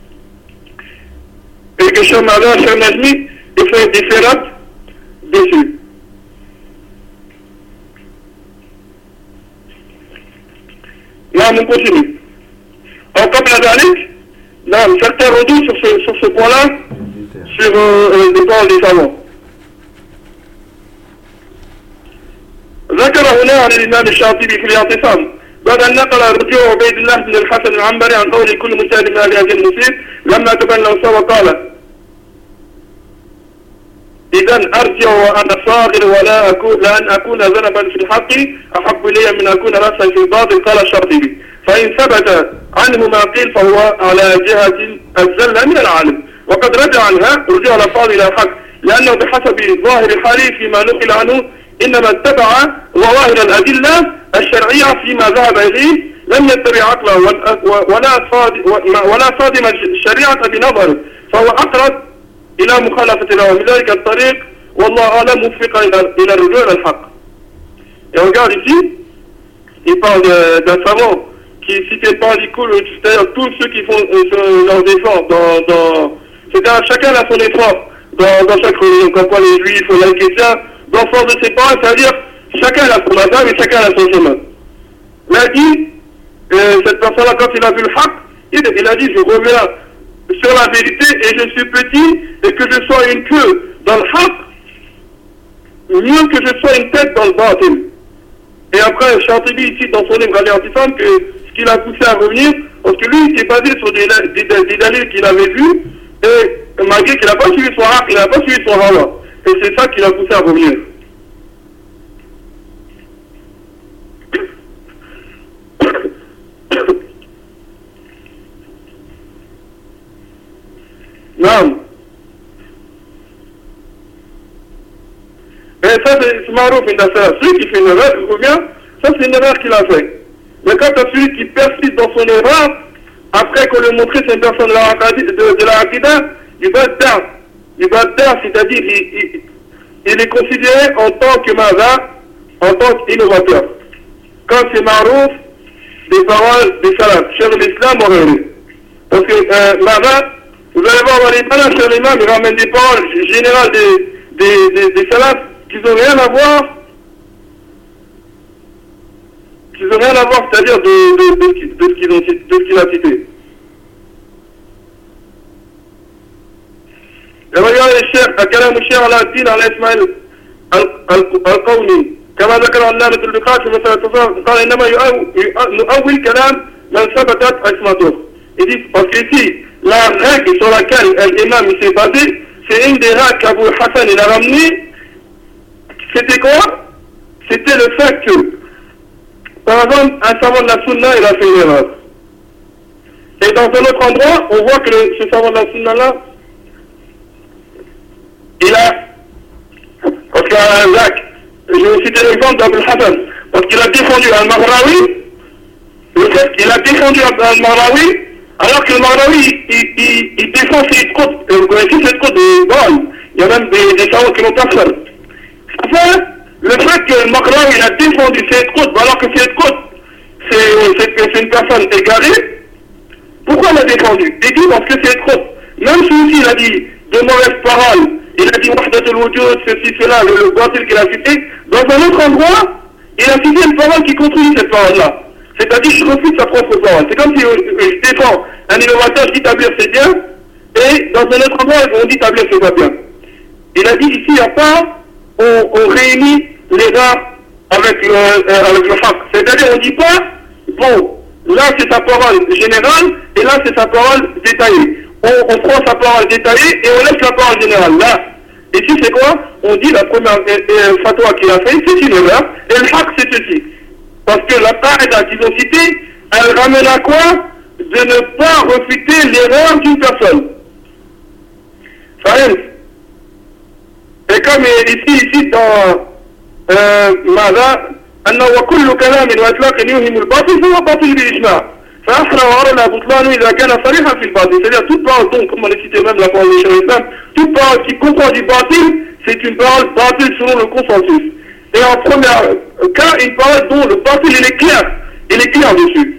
Et que Cheikh Najmi est fait rad dessus. Là, on continue. En comme la dernière, certains redoutent sur ce point-là, sur les paroles des savants. ذكر هنا عن الإمام الشاطبي في الاعتصام بعد أن نقل رجوع عبيد الله بن الحسن العنبري عن قول كل مجتهد من أهل هذه المصيب لما تبنى وقال إذا أرجع وأنا صاغر لأن أكون ذنبا في الحق أحب إلي من أكون رأسا في الباطل. قال الشاطبي فإن ثبت عنه ما قيل فهو على جهة الزلة من العالم وقد رجع عنها رجوع الألفاظ إلى الحق لأنه بحسب ظاهر الحال فيما نقل عنه إنما اتبع ظواهر الأدلة الشرعية فيما ذهب إليه لم يتبع عقله ولا صادم الشريعة بنظره فهو أقرب إلى مخالفة له من ذلك الطريق والله أعلم موفقا إلى الرجوع إلى الحق. Et regarde ici, il parle d'un savant qui citait pas l'école, c'est-à-dire tous ceux qui font leurs efforts c'est-à-dire chacun a son effort dans chaque religion, comme quoi les juifs, les chrétiens, dans le sens de ses parents, c'est-à-dire chacun a son mazhab et chacun a son chemin. Il a dit, cette personne-là, quand il a vu le haq, il a dit, je reviens sur la vérité et je suis petit et que je sois une queue dans le haq, mieux que je sois une tête dans le batil. Et après, Chatibi ici dans son livre Al-I'tisam que ce qui l'a poussé à revenir, parce que lui il s'est basé sur des dalils qu'il avait vus, et malgré qu'il n'a pas suivi son haq, il n'a pas suivi son hawa. Et c'est ça qui l'a poussé à revenir. Non. Et ça c'est Marouf Indassa. Celui qui fait une erreur, il revient, ça c'est une erreur qu'il a fait. Mais quand tu as celui qui persiste dans son erreur, après qu'on lui a montré c'est une personne de la Aqida, il va être tard. Il va être tard, c'est-à-dire il est considéré en tant que maza, en tant qu'innovateur. Quand c'est Marouf, des paroles des salafs, Cheikh l'Islam en réalité. Parce que maza, vous allez voir dans les malins, Cheikh l'imam, il ramène des paroles générales des salafs qui n'ont rien à voir, c'est-à-dire de ce qu'il a cité. Et regardez الشيخ كلام الشيخ علاء الدين على إسماعيل القوني كما ذكر علامة البقاع في مسألة التصرف قال إنما نؤول كلام من ثبتت عصمته. Il dit parce qu'ici la règle sur laquelle l'imam s'est basé, c'est une des règles qu'Abu Hassan il a ramené c'était quoi? C'était le fait que, par exemple, un savant de la Sunna, il a fait une erreur. Et dans un autre endroit, on voit que ce savant de la Sunna là, il a, parce qu'il y a un Zach, je vais citer l'exemple d'Abul Hassan, parce qu'il a défendu Al-Maghrawi, le fait qu'il a défendu Al-Maghrawi, alors que le Maghrawi, il défend ses côtes, vous connaissez cette côte de Baal, il y a même des savants qui n'ont pas fait. Enfin, le fait que le Maghrawi il a défendu cette côte, alors que cette côte, c'est une personne égarée, pourquoi il l'a défendu? Il dit parce que cette côte, même si il a dit de mauvaises paroles, il a dit Wahdatul Wujud, ceci, cela, le batil qu'il a cité, dans un autre endroit, il a cité une parole qui contredit cette parole-là. C'est-à-dire, je refuse sa propre parole. C'est comme si je défends un innovateur, je dis Tablir c'est bien, et dans un autre endroit, on dit Tablir c'est pas bien. Il a dit ici, il n'y a pas, on réunit l'erreur avec le haq. C'est-à-dire, on ne dit pas, bon, là c'est sa parole générale, et là c'est sa parole détaillée. On prend sa parole détaillée et on laisse la parole générale. Là, ici c'est quoi? On dit la première fatwa qu'il a fait, c'est une erreur, et le haq c'est ceci. Parce que la qaïda qu'ils ont citée, elle ramène à quoi? De ne pas refuter l'erreur d'une personne. Ça arrive. Et comme ici dans ماذا أنه وكل كلام وإطلاق يوهم الباطل فهو باطل بالإجماع فأحرى وأرى بطلان إذا كان صريحا في الباطل. C'est-à-dire toute parole, donc comme on a cité même la parole de Cheikh Islam, toute parole qui comprend du batil, c'est une parole batil selon le consensus. Et en premier cas, une parole dont le batil il est clair dessus.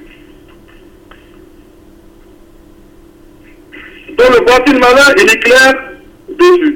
Dont le batil malin il est clair dessus.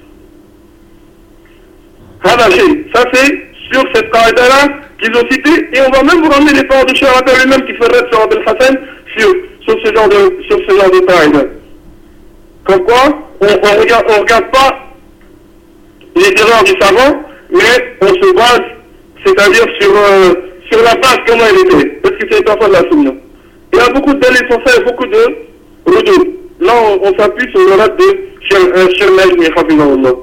Ça c'est sur cette qaïda-là qu'ils ont cité, et on va même vous ramener les paroles de Cheikh Rabi lui-même qui ferait sur Abdel Hassan sur ce genre de qaïda. Comme quoi, on regarde pas les erreurs du savant, mais on se base, c'est-à-dire sur la base comment elle était, parce que c'est une personne de la Sunna. Il y a beaucoup de délais sur ça et beaucoup de redoutes. Là, on s'appuie sur le rad de Cheikh Najmi, Hafizahullah.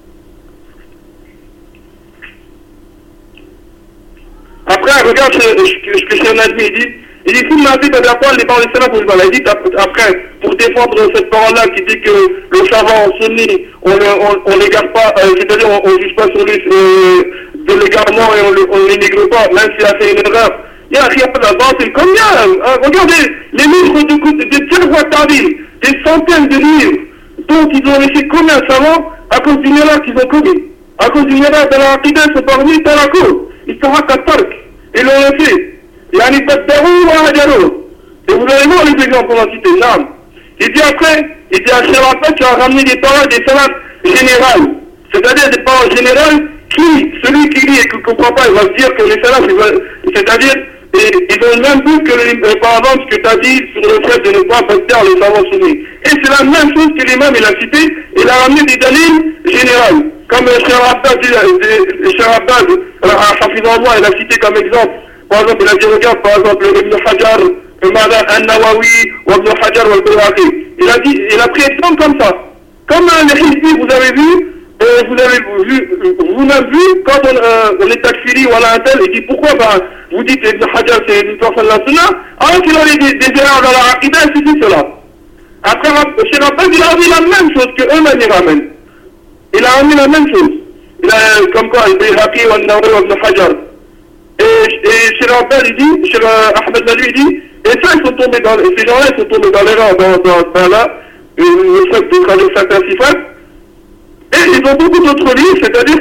Après, regarde ce que Cheikh Najmi dit. Il dit, tout le monde dit d'abord les paroles de Salaf, il dit après, pour défendre cette parole-là qui dit que le savant sunni, on l'égare pas, c'est-à-dire on ne juge pas sur lui de l'égarement et on ne l'énigre pas, même s'il a fait une erreur. Il y a pas d'avance, c'est combien? Regardez, les livres de Tchervois Tavil, des centaines de livres, dont ils ont laissé combien de savants à cause d'une erreur qu'ils ont commis. À cause d'une erreur de la Aqidah, ils sont parvenus dans la cause. Ils sont à Tark, et l'ont fait. Yani Baddarou wa Hajarou. Et vous allez voir les exemples qu'on a cités, non. Il dit après, il dit à Sherafat, tu as ramené des paroles des salafs générales. C'est-à-dire des paroles générales qui, celui qui lit et qui ne comprend pas, il va se dire que les salafs, c'est-à-dire, ils ont le même but que par exemple ce que tu as dit sur le fait de ne pas bâtir les savants sunnis. Et c'est la même chose que l'imam il a cité, il a ramené des dalils générales. Comme Cheikh Abbas, Hafizahullah, il a cité comme exemple. Par exemple, il a dit, regarde, par exemple, Ibn Hajar, Al-Nawawi, Ibn Hajar, Al-Bayhaqi. Il a pris exemple comme ça. Comme les Hizbi, vous avez vu, vous-même vu, quand on est takfiri ou on a un tel, il dit pourquoi vous dites Ibn Hajar c'est une personne de la Sunna, alors qu'il a des erreurs dans la Aqidah, c'est cela. Après, chez Rabbaz, il a ramené la même chose qu'eux-mêmes ils ramènent. Il a ramené la même chose. Comme quoi, Al-Bayhaqi, Al-Nawawi, Ibn Hajar. Et chez Rabbaz, il dit, chez Ahmed Nadi, il dit, et ça, ces gens-là, ils sont tombés dans l'erreur, dans le fait de traduire certains sifats. Et ils ont beaucoup d'autres livres, c'est-à-dire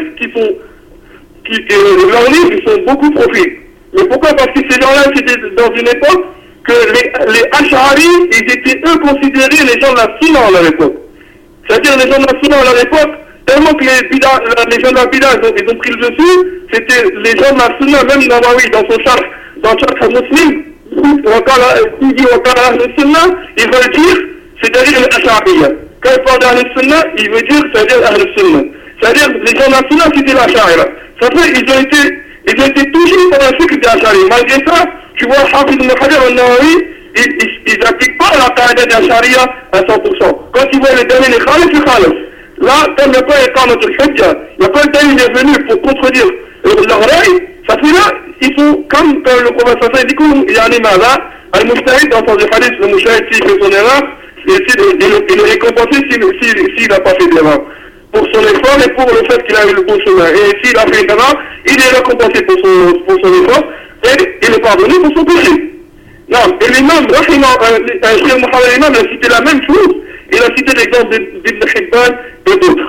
leurs livres, ils sont beaucoup profaits. Mais pourquoi? Parce que ces gens-là, c'était dans une époque que les Ash'ari, ils étaient eux considérés les gens de la Sunna à leur époque. C'est-à-dire les gens de la Sunna à leur époque, tellement que les gens de la Bida, ils ont pris le dessus, c'était les gens de la Sunna, même Nawawi, dans son char, dans Sharh Muslim, il dit Wakala al-Sunna, il veut dire, c'est-à-dire l'Ash'ariyya. Quand il parle d'Ahl-Sunnah, il veut dire, c'est-à-dire Ahl-Sunnah. C'est-à-dire, les gens de la Sunnah, c'était l'Ash'ariyya. Ça fait, ils ont été touchés par un cycle d'Ash'ariyya. Malgré ça, tu vois, Hafiz ibn Hajar al-Nawawi, ils n'appliquent pas la qaïda d'Ash'ariyya à 100%. Quand ils voient les derniers, les Khalif, là, comme il n'y a pas étant notre hujja, il n'y a pas un dalil est venu pour contredire leur règle, ça fait là, il faut, comme le professeur dit, il y a un imam là, al-mustahid dans son hadith, le mustahid s'il fait son erreur, il est récompensé s'il n'a pas fait d'erreur. Pour son effort et pour le fait qu'il a eu le bon chemin. Et s'il a fait une erreur, il est récompensé pour son effort et il est pardonné pour son péché. Non, et l'imam, Cheikh Mohamed Imam, il a cité la même chose. Il a cité l'exemple d'Ibn Hibban et d'autres.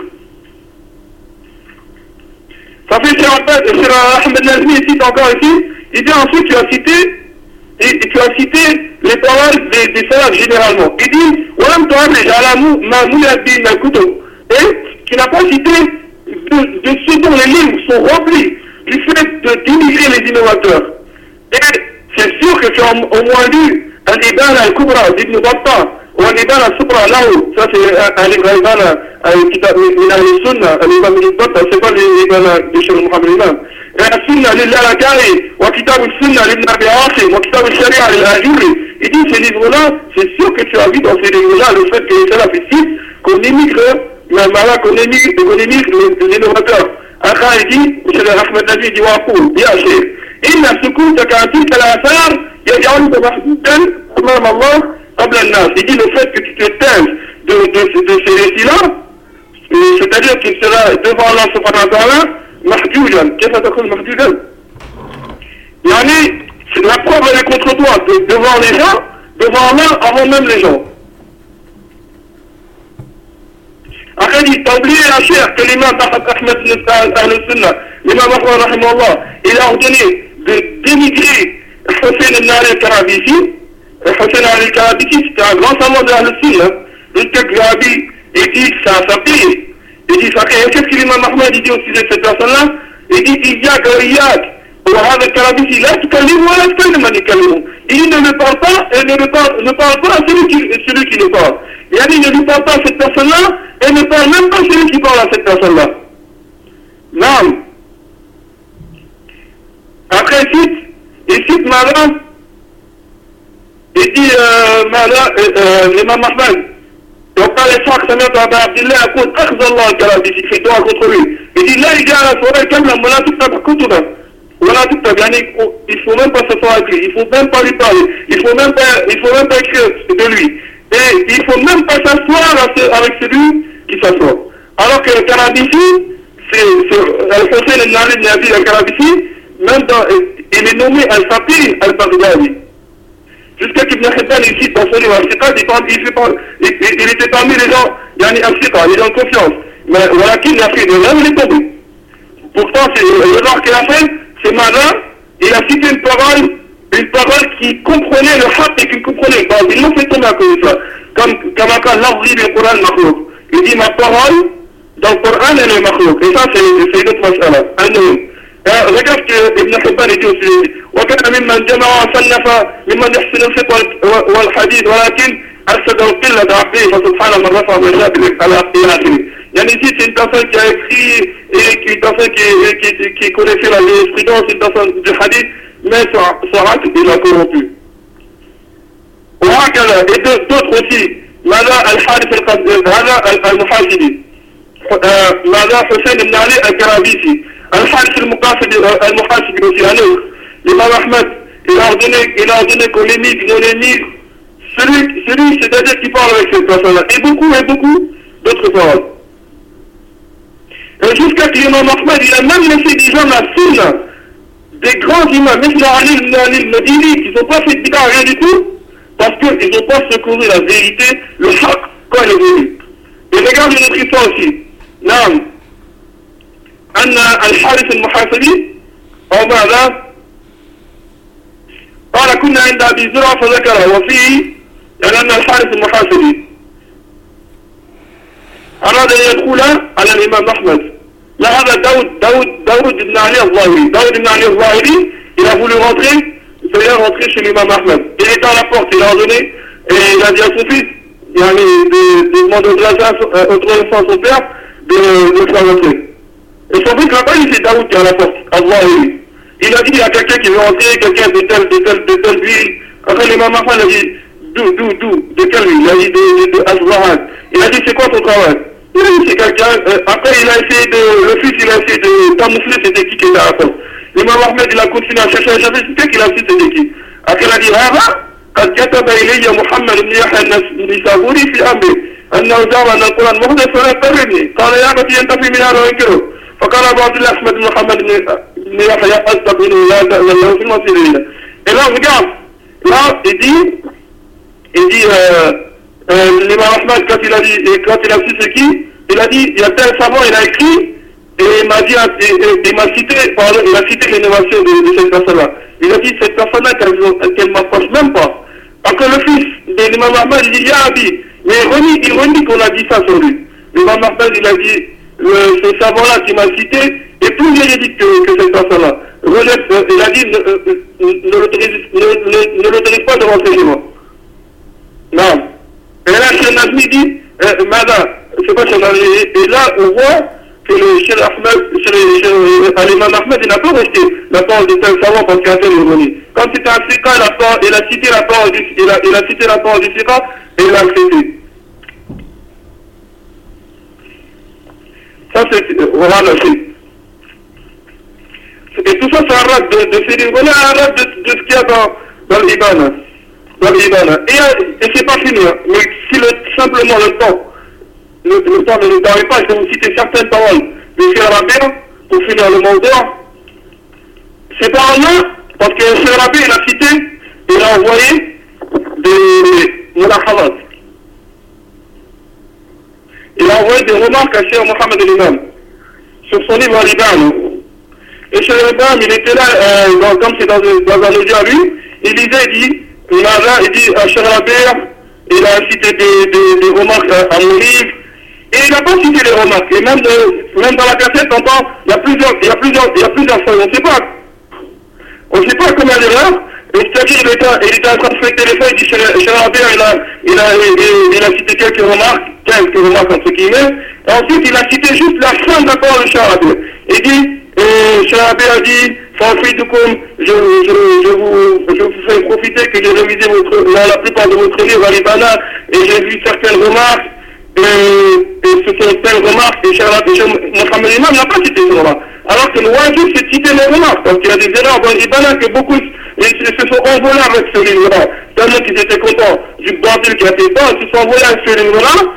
Ça fait Cheikh Ahmed Nazmi cite encore ici, il dit ensuite tu as cité les paroles des salafs généralement. Il dit Walam tu'arrij ala ma mu'addi min al-kutub. Et qui n'a pas cité de ce dont les livres sont remplis du fait d'immigrer les innovateurs. Et c'est sûr que tu as au moins lu un Ibn al-Kubra d'Ibn Battah ou un Ibn al-Subra là-haut. Ça c'est un livre Kitab min al-Sunnah, l'Ibn Ibn Battah, c'est pas l'Ibn de Cheikh Mohamed Imam. السنة للألكاري وكتاب السنة لابن أبي عاصم وكتاب الشريعة للأجوري. Il dit ces livres-là, c'est sûr que tu as vu dans ces livres-là le fait que les salafs ici, qu'on émigre, qu'on émigre les innovateurs. Après il dit, M. Ahmed Nabi dit وأقول يا شيخ إن سكوتك عن تلك الآثار يجعلك محدودا أمام الله قبل الناس. Il dit le fait que tu te taises de ces récits-là, c'est-à-dire qu'il sera devant Allah subhanahu wa ta'ala محجوجا. كيف تكون محجوجا؟ يعني la preuve elle est contre toi devant les gens, devant Allah avant même les gens. Après il t'a oublié la chair que l'imam Ahmed al-Sunnah, l'imam Ahmed rahimahullah, il a ordonné de dénigrer Hussein ibn Ali al-Karabisi. Hussein al-Karabisi c'était un grand savant de al-Sunnah. Le Karabi il dit que ça pire. Il dit ça. Et qu'est-ce que l'imam Ahmed dit au sujet de cette personne-là? Il dit Iyak Iyak, وهذا الكرابيسي لا تكلمه ولا تكلم من يكلمه. Il ne le parle pas et ne parle pas à celui qui le parle. Il ne lui parle pas à cette personne-là et ne parle même pas à celui qui parle à cette personne-là. Non. Après il cite Mala, il dit l'imam Ahmed. وقال إسحاق سمعت أبا عبد الله يقول أخذ الله الكرابيسي في دعاء كتبه. Il dit là il dit à la soirée كلم ولا تكتب كتبه ولا تكتب. يعني il faut même pas s'asseoir avec lui, il faut même pas lui parler, il faut même pas écrire de lui et il faut même pas s'asseoir avec celui qui s'assoit. Alors que le Karabisi c'est Al-Hussein ibn Ali ibn Abi al-Karabisi, même dans il est nommé Al-Faqih al-Baghdadi. Jusqu'à qu'Ibn Hibban il cite dans son livre Al-Siqat, il était parmi les gens, yani Al-Siqat, les gens de confiance. Mais voilà qu'il a fait de l'homme, il est tombé. Pourtant, le genre qu'il a fait, c'est malin, il a cité une parole qui comprenait le haq et qui comprenait le batil. Il l'a fait tomber à cause de ça. Comme Akal Lafzi du Coran Makhlouk. Il dit ma parole, dans le Coran, elle est Makhlouk. Et ça, c'est une autre mas'ala. regarde que Ibn Hibban dit aussi وكان ممن جمع وصنف ممن يحسن الفقه والحديث ولكن أرشد القلة عقله فسبحان من رفع مشاكل على اختياراته. يعني ici c'est une personne qui a écrit et une personne qui connaissait la jurisprudence, une personne du hadith, mais son acte il a corrompu. وهكذا et d'autres aussi ماذا الحارث هذا المحاسبي ماذا حسين بن علي الكرابيسي الحارث المحاسبي aussi un autre. L'imam Ahmed, il a ordonné qu'on émigre, celui c'est-à-dire qui parle avec cette personne-là, et beaucoup d'autres paroles. Et jusqu'à que l'imam Ahmed, il a même laissé des gens la sunna, des grands imams, même Ali Medini, qui n'ont pas fait de bid'a, rien du tout, parce qu'ils n'ont pas secouru la vérité, le haq, quand il est venu. Et regarde une autre histoire aussi. Naam, Al-Harith al-Muhasibi, en bas là, قال كنا عند أبي زرع فذكره وفيه لأن الحارث المحاسبي أراد أن يدخل على الإمام أحمد. لا هذا داود بن علي الظاهري. داود بن علي الظاهري il a voulu rentrer, il voulait rentrer chez l'imam Ahmed. Il était à la porte, il a ordonné et il a dit à son fils, il a de demander autorisation à son père de le faire rentrer. Et son fils là-bas, il c'est Daoud qui est à la porte, al-Zahiri. Il a dit il y a quelqu'un qui veut rentrer, quelqu'un de telle ville. Après l'imam Ahmed a dit d'où, de quelle ville? Il a dit de Asbahan. Il a dit c'est quoi ton travail? Oui, c'est quelqu'un. Après, le fils, il a essayé de camoufler c'était qui était à la porte. L'imam Ahmed, il a continué à chercher, c'était qu'il a su c'était qui. Après, il a dit, قد كتب إلي محمد بن يحيى النيسابوري في أمري أنه زعم أن القرآن محدث فلا يقررني قال يا أبتي ينتفي من هذا وينكره فقال أبو عبد الله أحمد بن محمد بن يحيى أستغفر لا تأذن له في المصير إليه. Et là, regarde, là, il dit l'imam Ahmed, quand il a su ce qui, il a dit, il y a tel savant, il a écrit, et il m'a dit, il a cité l'innovation de cette personne-là. Il a dit, cette personne-là, qu'elle m'approche même pas. Parce que le fils de l'imam Ahmed, il dit, ya Abi, mais ironie qu'on a dit ça sur lui. L'imam Ahmed, il a dit, ce savant-là qui m'a cité est plus véridique que cette personne-là. Il a dit, ne l'autorise pas de renseigner moi. Non. Et là, Cheikh Nazmi dit, madame, c'est pas Cheikh Nazmi. Et là, on voit que le Cheikh Ahmed, l'imam Ahmed, il n'a pas resté la parole de tel savant parce qu'il a fait l'ironie. Quand c'était un Sika, il a cité la parole du Sika et il l'a accepté. Ça, c'est, voilà le fait. Et tout ça, c'est un rad de Céline. Voilà un rad de ce qu'il y a dans l'Ibana. Et c'est pas fini, hein. Mais si simplement le temps ne nous permet pas, je vais vous citer certaines paroles de Cheikh Rabi pour finir le mot. Ces paroles-là, parce que Cheikh Rabi, il a cité, il a envoyé des mulakhadat. Il a envoyé des remarques à Cheikh Mohamed l'Imam sur son livre Al-Ibana. Et Cheikh l'Imam, il était là, comme c'est dans un audio à lui, il disait, il dit à Cheikh Rabi, il a cité des remarques à mon livre, et il n'a pas cité les remarques. Et même dans la cassette, on entend, il y a plusieurs fois, on ne sait pas combien d'erreurs. Et c'est-à-dire, il était en train de feuilleter les feuilles, il dit Cheikh Rabi, il a cité quelques remarques entre guillemets, et ensuite il a cité juste la fin de la parole de Cheikh Rabi. Il dit, Cheikh Rabi a dit, je vous fais profiter que j'ai révisé la plupart de votre livre Al-Ibana et j'ai vu certaines remarques, et ce sont telles remarques, et Cheikh Mohamed l'Imam n'a pas cité ces remarques. Alors que le wajib, c'est citer les remarques, parce qu'il y a des erreurs dans l'Ibana que beaucoup se sont envolés avec ce livre-là. Tellement qu'ils étaient contents du bandit qui a fait ça, ils se sont envolés avec ce livre-là,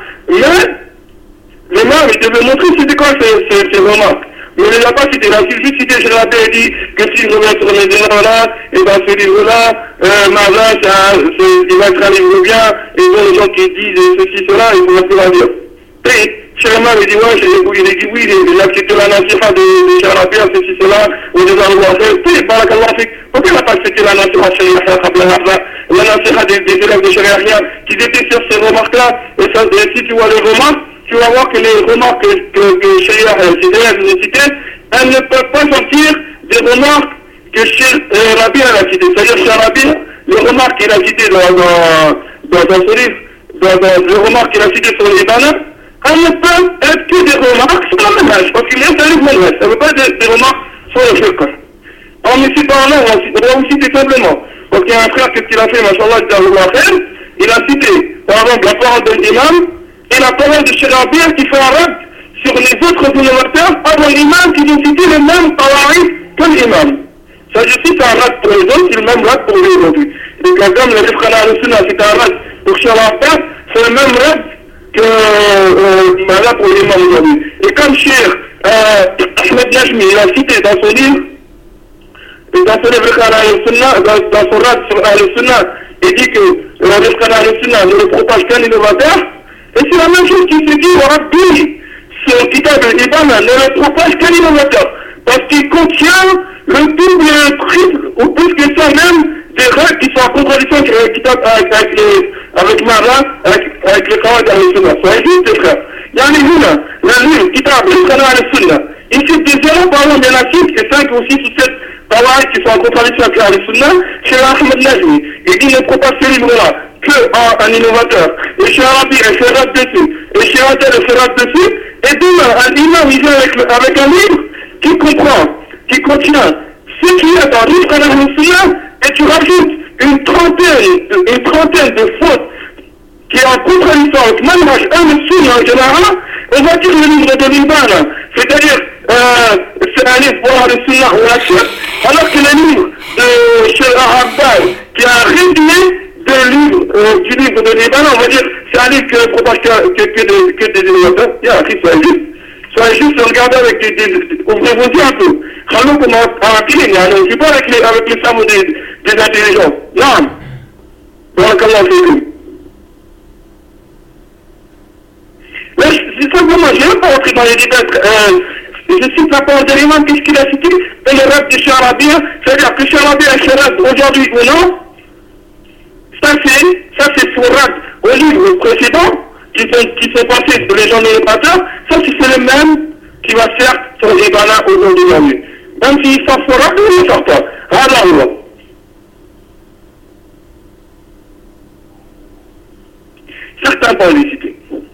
mais l'imam, il devait montrer c'était quoi ces remarques. Mais il n'a pas cité, il a juste cité, je l'avais dit que s'il revient sur les erreurs-là, et dans ce livre-là, Mazin, il va être un livre bien, et il y a des gens qui disent ceci, cela, il faut plus en dire. Et Cheikh il dit, ouais, il a accepté la nasiha de Cheikh Rabi, ceci, cela, ou des arguments. Barakallah fik, pourquoi il n'a pas accepté la nasiha de Cheikh Yahya, la nasiha des élèves de Cheikh Yahya, qui étaient sur ces remarques-là, et si tu vois les remarques, tu vas voir que les remarques que Cheikh Yahya, ces élèves nous citaient, elles ne peuvent pas sortir des remarques que Cheikh Rabi a citées. C'est-à-dire Cheikh Rabi, les remarques qu'il a citées dans son livre, les remarques qu'il a citées sur les bananes, elles ne peuvent être que des remarques sur la manhaj, parce qu'il y a un livre manhaj, ça ne veut pas être des remarques sur le fiqh. En ici par là, on va vous citer simplement, parce qu'il y a un frère, qu'est-ce qu'il a fait, machallah, il a cité, par exemple, la parole de l'imam, et la parole de Cheikh Rabi qui fait un rad sur les autres innovateurs avant l'imam qui vont citer le même tawaïd que l'imam. Ça, je cite un rad pour les autres, c'est le même rad pour lui aujourd'hui. Et quand même, le Rifqana al-Sunnah, c'est un rad pour Cheikh Rabi, c'est le même rad que pour l'imam aujourd'hui. Et comme Cheikh Ahmed Najmi, il a cité dans son livre, dans son livre dans son rad sur al-Sunnah, il dit que le Rifqana al-Sunnah ne le propage qu'un innovateur. Et c'est la même chose qui se dit au Rabbi, ce kitab al-Ibana ne le propage qu'un innovateur, parce qu'il contient le double et le triple, ou plus que ça même, des règles qui sont en contradiction avec le kitab, avec Mara, avec le Qawad al-Sunnah. Ça existe, frère. Il y a les Huna, le livre, kitab al-Sunnah. Il cite des erreurs, par exemple, il y en a 6 et 5 ou 6 ou 7 paroles qui sont en contradiction avec al-Sunnah, chez Ahmed Najmi. Et il ne propage ce livre-là qu'un innovateur. Et chez Arabi, elle fait rad dessus. Et chez Adel, elle fait rad dessus. Et demain, un imam, il vient avec un livre qui contient ce qu'il y a dans l'livre al-Sunnah, et tu rajoutes une trentaine de fautes qui est en contradiction avec manhaj al-Sunnah en général, et on va dire le livre de l'Iban, c'est-à-dire c'est un livre pour le Sunnah ou la Shia, alors que le livre de Cheikh Abbas, qui a résumé du livre de l'Iban, on va dire, c'est un livre qui ne propage que des innovateurs. Il y a écrit, soyez juste, regardez avec ouvrez-vous un peu. Regardez comment on clean, je ne pas avec les cerveaux des intelligents. Non. Donc, comment on fait. C'est simplement, je ne vais pas rentrer dans les détails. Je cite la parole de l'imam, qu'est-ce qu'il a cité? C'est le rap de Charabia, c'est-à-dire que Charabia est rap aujourd'hui ou non. Ça c'est son rap au livre précédent, qui sont passés sur les gens de l'Équateur. Ça c'est le même qui va faire sur les Ibana aujourd'hui. Même s'il sort son rap, il ne sort pas. Alors, certains vont les citer.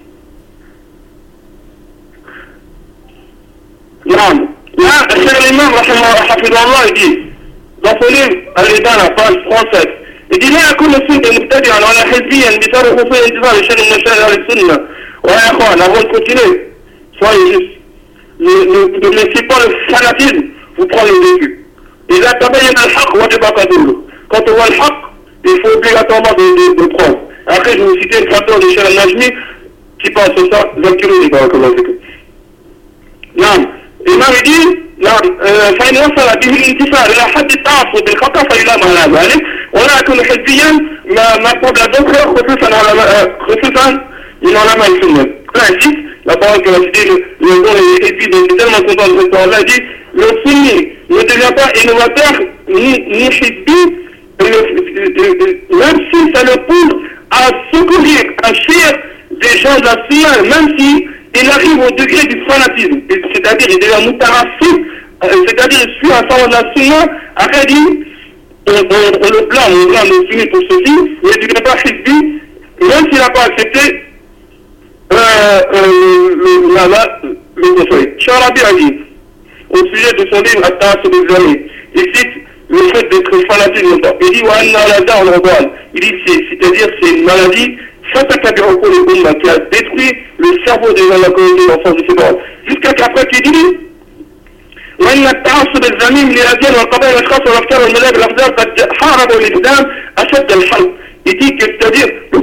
نعم لا الشيخ الإمام حفظه الله يجي ضفولين الإدانة page 37 يجي لا يكون السنة مبتدعا ولا حزبيا بسبب خصوصية انتظار الشيخ من مشايخ السنة ويا إخوان avant de continuer soyez juste ne laissez pas le fanatisme vous prendre le vécu إذا تبين الحق وجب قبوله quand on voit le haq il faut obligatoirement de prendre après je vais vous citer une phrase de Cheikh Al-Najmi qui pense sur ça ذكروني بارك الله فيكم نعم الإمام يقول فإن وصل به الانتصار إلى حد التعصب بالخطأ فإلى معنى ذلك ولا يكون حزبيا ما قبل ذكره خصوصا من علماء السنة. Ainsi, la parole que va citer le don et puis de tellement content de cette parole-là dit le sunni ne devient pas innovateur ni hizbi même si ça le pousse à secourir, à fuir des gens de la sunna, même si il arrive au degré du fanatisme, c'est-à-dire il devient mutarassif, c'est-à-dire il suit un savant de la sunna, après il dit, on le blâme le sunni pour ceci, mais il ne devient pas hizbi, même s'il n'a pas accepté le conseil. Charabi a dit, au sujet de son livre At-Ta'assub al-Zami, il cite le fait d'être fanatique, il dit, il dit, c'est-à-dire c'est une maladie qui a détruit le cerveau des gens de la communauté en France de ses parents. Jusqu'à qu'après tu dis وإن التعصب الذميم للأديان والقبائل والأشخاص والأفكار والمذاهب والأحزاب قد حاربوا الإسلام أشد الحرب. Il dit que c'est-à-dire le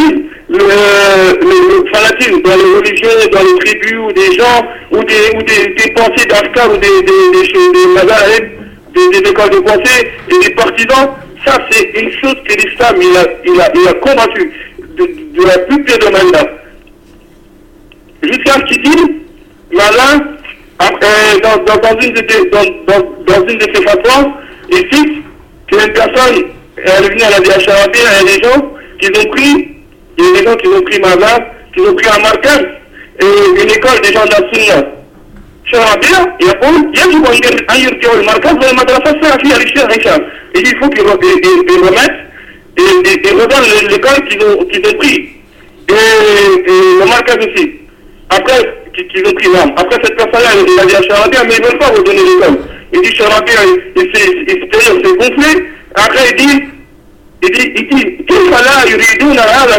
fanatisme dans les religions, dans les tribus ou des gens ou des pensées d'Afkar ou des mazahib, des écoles de pensée et des partisans, ça c'est une chose que l'islam il a combattu de la plus pire de mandat. Jusqu'à ce qu'il dit, malin, dans une de ses fatwas, il cite qu'une personne elle est venue à la vie à Charabia, il y a des gens qui ont pris malin, qui ont pris un marquage et une école des gens de la Sunna. Charabia, يجب أن يرجعوا المركز والمدرسة السلفية للشيخ هشام. Il faut qu'ils remettent et redonnent l'école qu'ils ont pris. Et le marquage aussi. Après, qu'ils ont pris l'âme. Après, cette personne-là, il a dit à Charabia, mais ils ne veulent pas redonner l'école. Il dit Charabia, il s'est gonflé. Après, il dit, qu'il fallait, il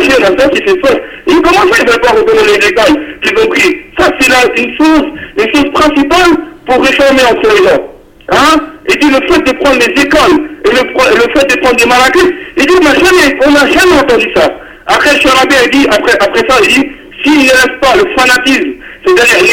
comment ça, ils ne veulent pas redonner l'école qu'ils ont pris. Ça, c'est là une chose principale pour réformer entre les gens. Hein? Il dit le fait de prendre les écoles et le fait de prendre des marakis, il dit on n'a jamais entendu ça. Après Charabia il dit, après ça il dit, s'il ne laisse pas le fanatisme, c'est-à-dire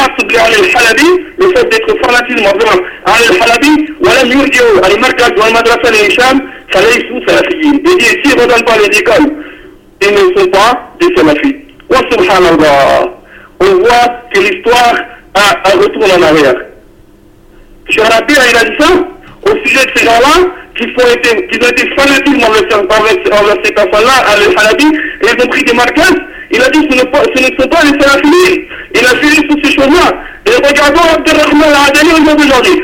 le fait d'être fanatisme envers al-Halabi, ولم يرجعوا المركز والمدرسة للهشام فليسوا سلفيين. Il dit s'ils ne redonnent pas les écoles, ils ne sont pas des salafis. Wa subhanallah. On voit que l'histoire a retourne en arrière. Charabia il a dit ça au sujet de ces gens-là qui ont été fanatiques envers ces personnes-là, al-Halabi, et ils ont pris des marquages. Il a dit ce ne sont pas les salafis. Il a fini toutes ces choses-là. Et regardons Abdelrahman al-Adani aujourd'hui.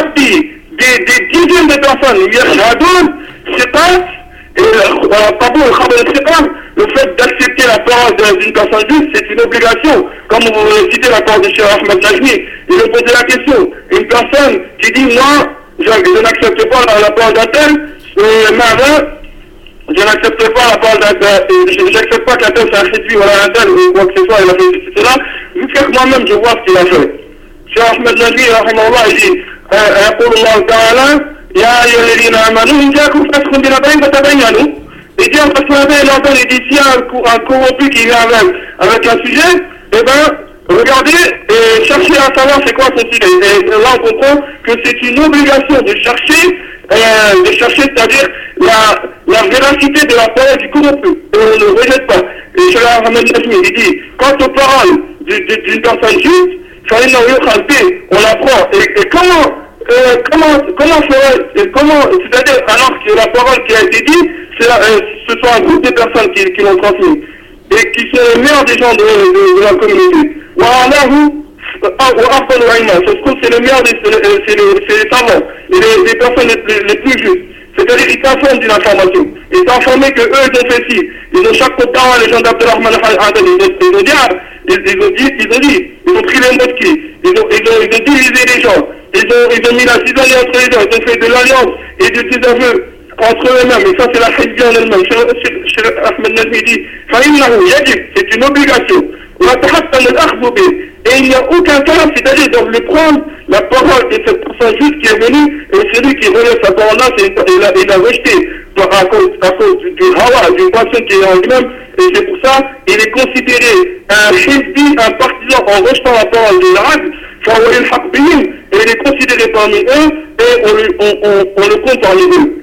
Des dizaines de personnes, Yashhadoun, Siqat, et Qaboul Khabar al-Siqat, le fait d'accepter la parole d'une personne juste, c'est une obligation. Comme vous citez la parole de Cheikh Ahmed Najmi, il a posé la question. Une personne qui dit, moi, je n'accepte pas la parole d'un tel, je n'accepte pas la parole d'un tel, j'accepte pas qu'un tel c'est un chrétien ou un tel ou quoi que ce soit, il a fait cela. jusqu'à que moi-même je vois ce qu'il a fait. Cheikh Ahmed Najmi, rahimahullah, il dit, يقول الله تعالى يا أيها الذين آمنوا إن جاءكم فاسق بنبأ فتبينوا. Et dit, parce qu'on avait l'entendre, il dit, s'il y a un corrompu qui vient avec un sujet, eh ben, regardez et cherchez à savoir c'est quoi son sujet. Et là, on comprend que c'est une obligation de chercher, c'est-à-dire la véracité de la parole du corrompu. Et on ne rejette pas. Et Cheikh Ahmed Najmi, il dit, quant aux paroles d'une personne juste, on l'apprend. Et comment c'est-à-dire, alors que la parole qui a été dite, ce sont un groupe de personnes qui l'ont transmis et qui sont les meilleurs des gens de la communauté. C'est le meilleur c'est les savants, et les personnes les plus justes. C'est-à-dire qu'ils t'informent d'une information. Ils t'ont informé qu'eux ils ont fait ci. Ils ont chaque côté les gens d'Abdelrahman al-Hadad, ils ont pris les mosquées, ils ont divisé les gens, ils ont mis la cisanie entre les gens, ils ont fait de l'alliance et du désaveu entre eux-mêmes, et ça c'est la hizbia en elle-même. Cheikh Ahmed Najmi dit, c'est une obligation. Et il n'y a aucun cas, c'est-à-dire de le prendre la parole de cette personne juste qui est venue, et celui qui relève sa parole-là, il l'a rejeté à cause du hawa, d'une passion qui est en lui-même, et c'est pour ça il est considéré un hizbi, un partisan en rejetant la parole de l'arabe, et il est considéré parmi eux, et on le compte parmi eux.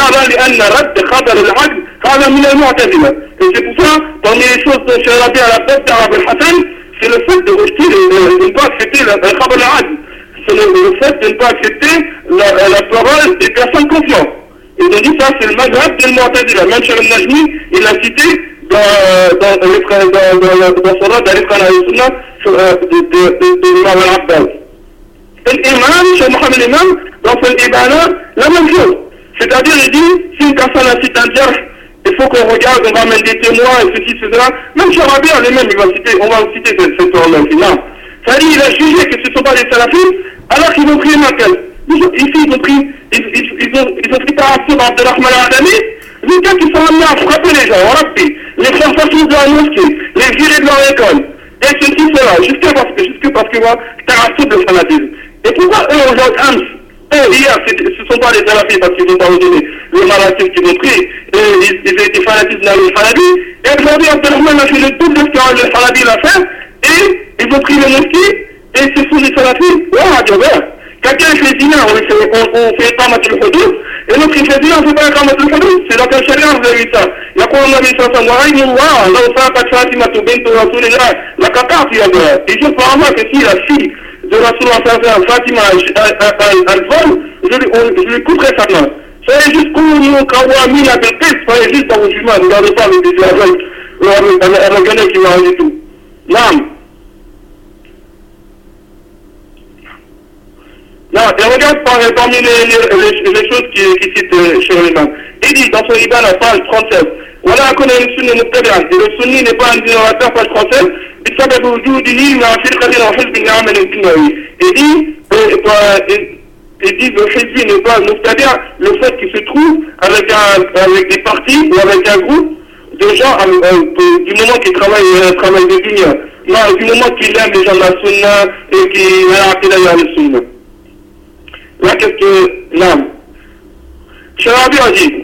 Et c'est pour ça, parmi les choses dont Cheikh Rabi à la tête d'Arab al-Hassan, c'est le fait de rejeter, de ne pas accepter la khabar al-Ad. C'est le fait de ne pas accepter la parole des personnes confiantes. Ils ont dit ça, c'est le mazhab de Mu'tazila. Même Cheikh Najmi, il l'a cité dans son ordre d'Al-Ifran al-Sunnah de l'imam al-Abbas. Et l'imam, Cheikh Mohamed l'imam, dans son Ibana, la même chose. C'est-à-dire, il dit, si une personne a cité un diarche, il faut qu'on regarde, on va amener des témoins, et ceci, cela. Même Cheikh Rabi, lui-même, on va citer cette ordre-là. C'est-à-dire, il a jugé que ce ne sont pas des salafistes, alors qu'ils ont pris une enquête. Ici, ils ont pris par Assour Abdelrahman al-Adami, les gars qui sont amenés à frapper les gens, les frères fascistes de la mosquée, les virer de leur école, et ceci, cela, jusque parce que moi, t'as Assour de fanatisme. Et pourquoi eux, aujourd'hui, hier, ce ne sont pas les salafistes parce qu'ils n'ont pas donné le fanatisme qu'ils ont pris, et ils étaient fanatistes dans le fanabi, et aujourd'hui, Abdelrahman a fait le double de ce que le fanabi l'a fait, et ils ont pris les mosquées, et ce sont des salafistes, quelqu'un fait zina, on fait pas matul hudud, et l'autre il fait zina, on fait pas matul hudud, c'est dans quel charia vous avez vu ça? يقول النبي صلى الله عليه وسلم الله لو ساقت فاطمة بنت رسول الله لقطعت يدها. Et je crois moi que si la fille de Rasulullah Fatima elle vole, je lui couperai sa main. Soyez juste comme Kawamina Belkis, soyez juste dans vos jugements, ne regardez pas avec des aveugles, un organet qui m'a dit tout. Non. Non, et regarde parmi les choses qui citent chez l'imam. Il dit dans son Ibn à page 37, voilà qu'on a une sunni mubtadi'an, et le sunni n'est pas un innovateur, page 37, بسبب وجوده مع فرقة وحزب العمل الدنيوي. Il dit le hizbi n'est pas mubtadi', le fait qu'il se trouve avec des partis ou avec un groupe de gens du moment qu'ils travaillent de dunya. Non, du moment qu'il aime les gens de la sunna et qu'il a l'aqidah à la sunna. Là, qu'est-ce que l'âme Cheikh Rabi a dit,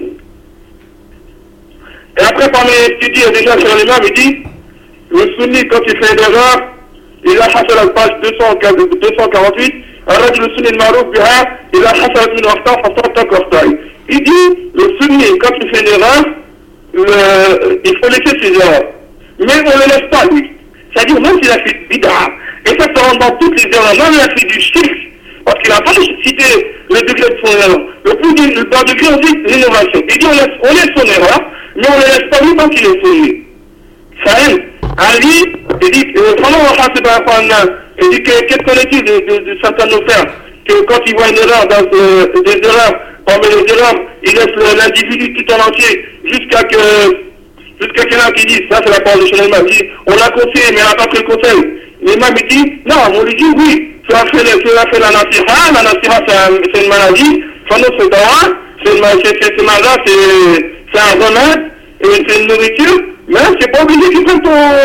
et après parmi les étudiants déjà sur l'imam, il dit, le sunni quand il fait une erreur, il a chassé la page 248, الرجل السني المعروف بها إذا حصلت من أخطاء فصدق أخطائه. Il dit, le sunni quand il fait une erreur, il faut laisser ses erreurs, mais on ne le laisse pas lui. C'est-à-dire même s'il a fait bid'a, et ça se rend dans toutes les erreurs, même il a fait du shirk, parce qu'il n'a pas cité le degré de son erreur. Le plus bas degré, on dit l'innovation. Il dit on laisse son erreur, mais on ne laisse pas lui tant qu'il est sonné. Ça aime. Ali, il dit, il dit qu'est-ce qu'on dit de certains de nos frères, que quand ils voient une erreur, des erreurs, parmi les erreurs, ils laissent l'individu tout en entier, jusqu'à quelqu'un qui dit, ça c'est la parole de Cheikh Imam, dit, on l'a conseillé, mais elle n'a pas pris le conseil. L'imam il dit, non, on lui dit oui, tu as fait la nasiha c'est une maladie, c'est dawa, c'est un remède, et c'est une nourriture, mais c'est pas obligé que tu prennes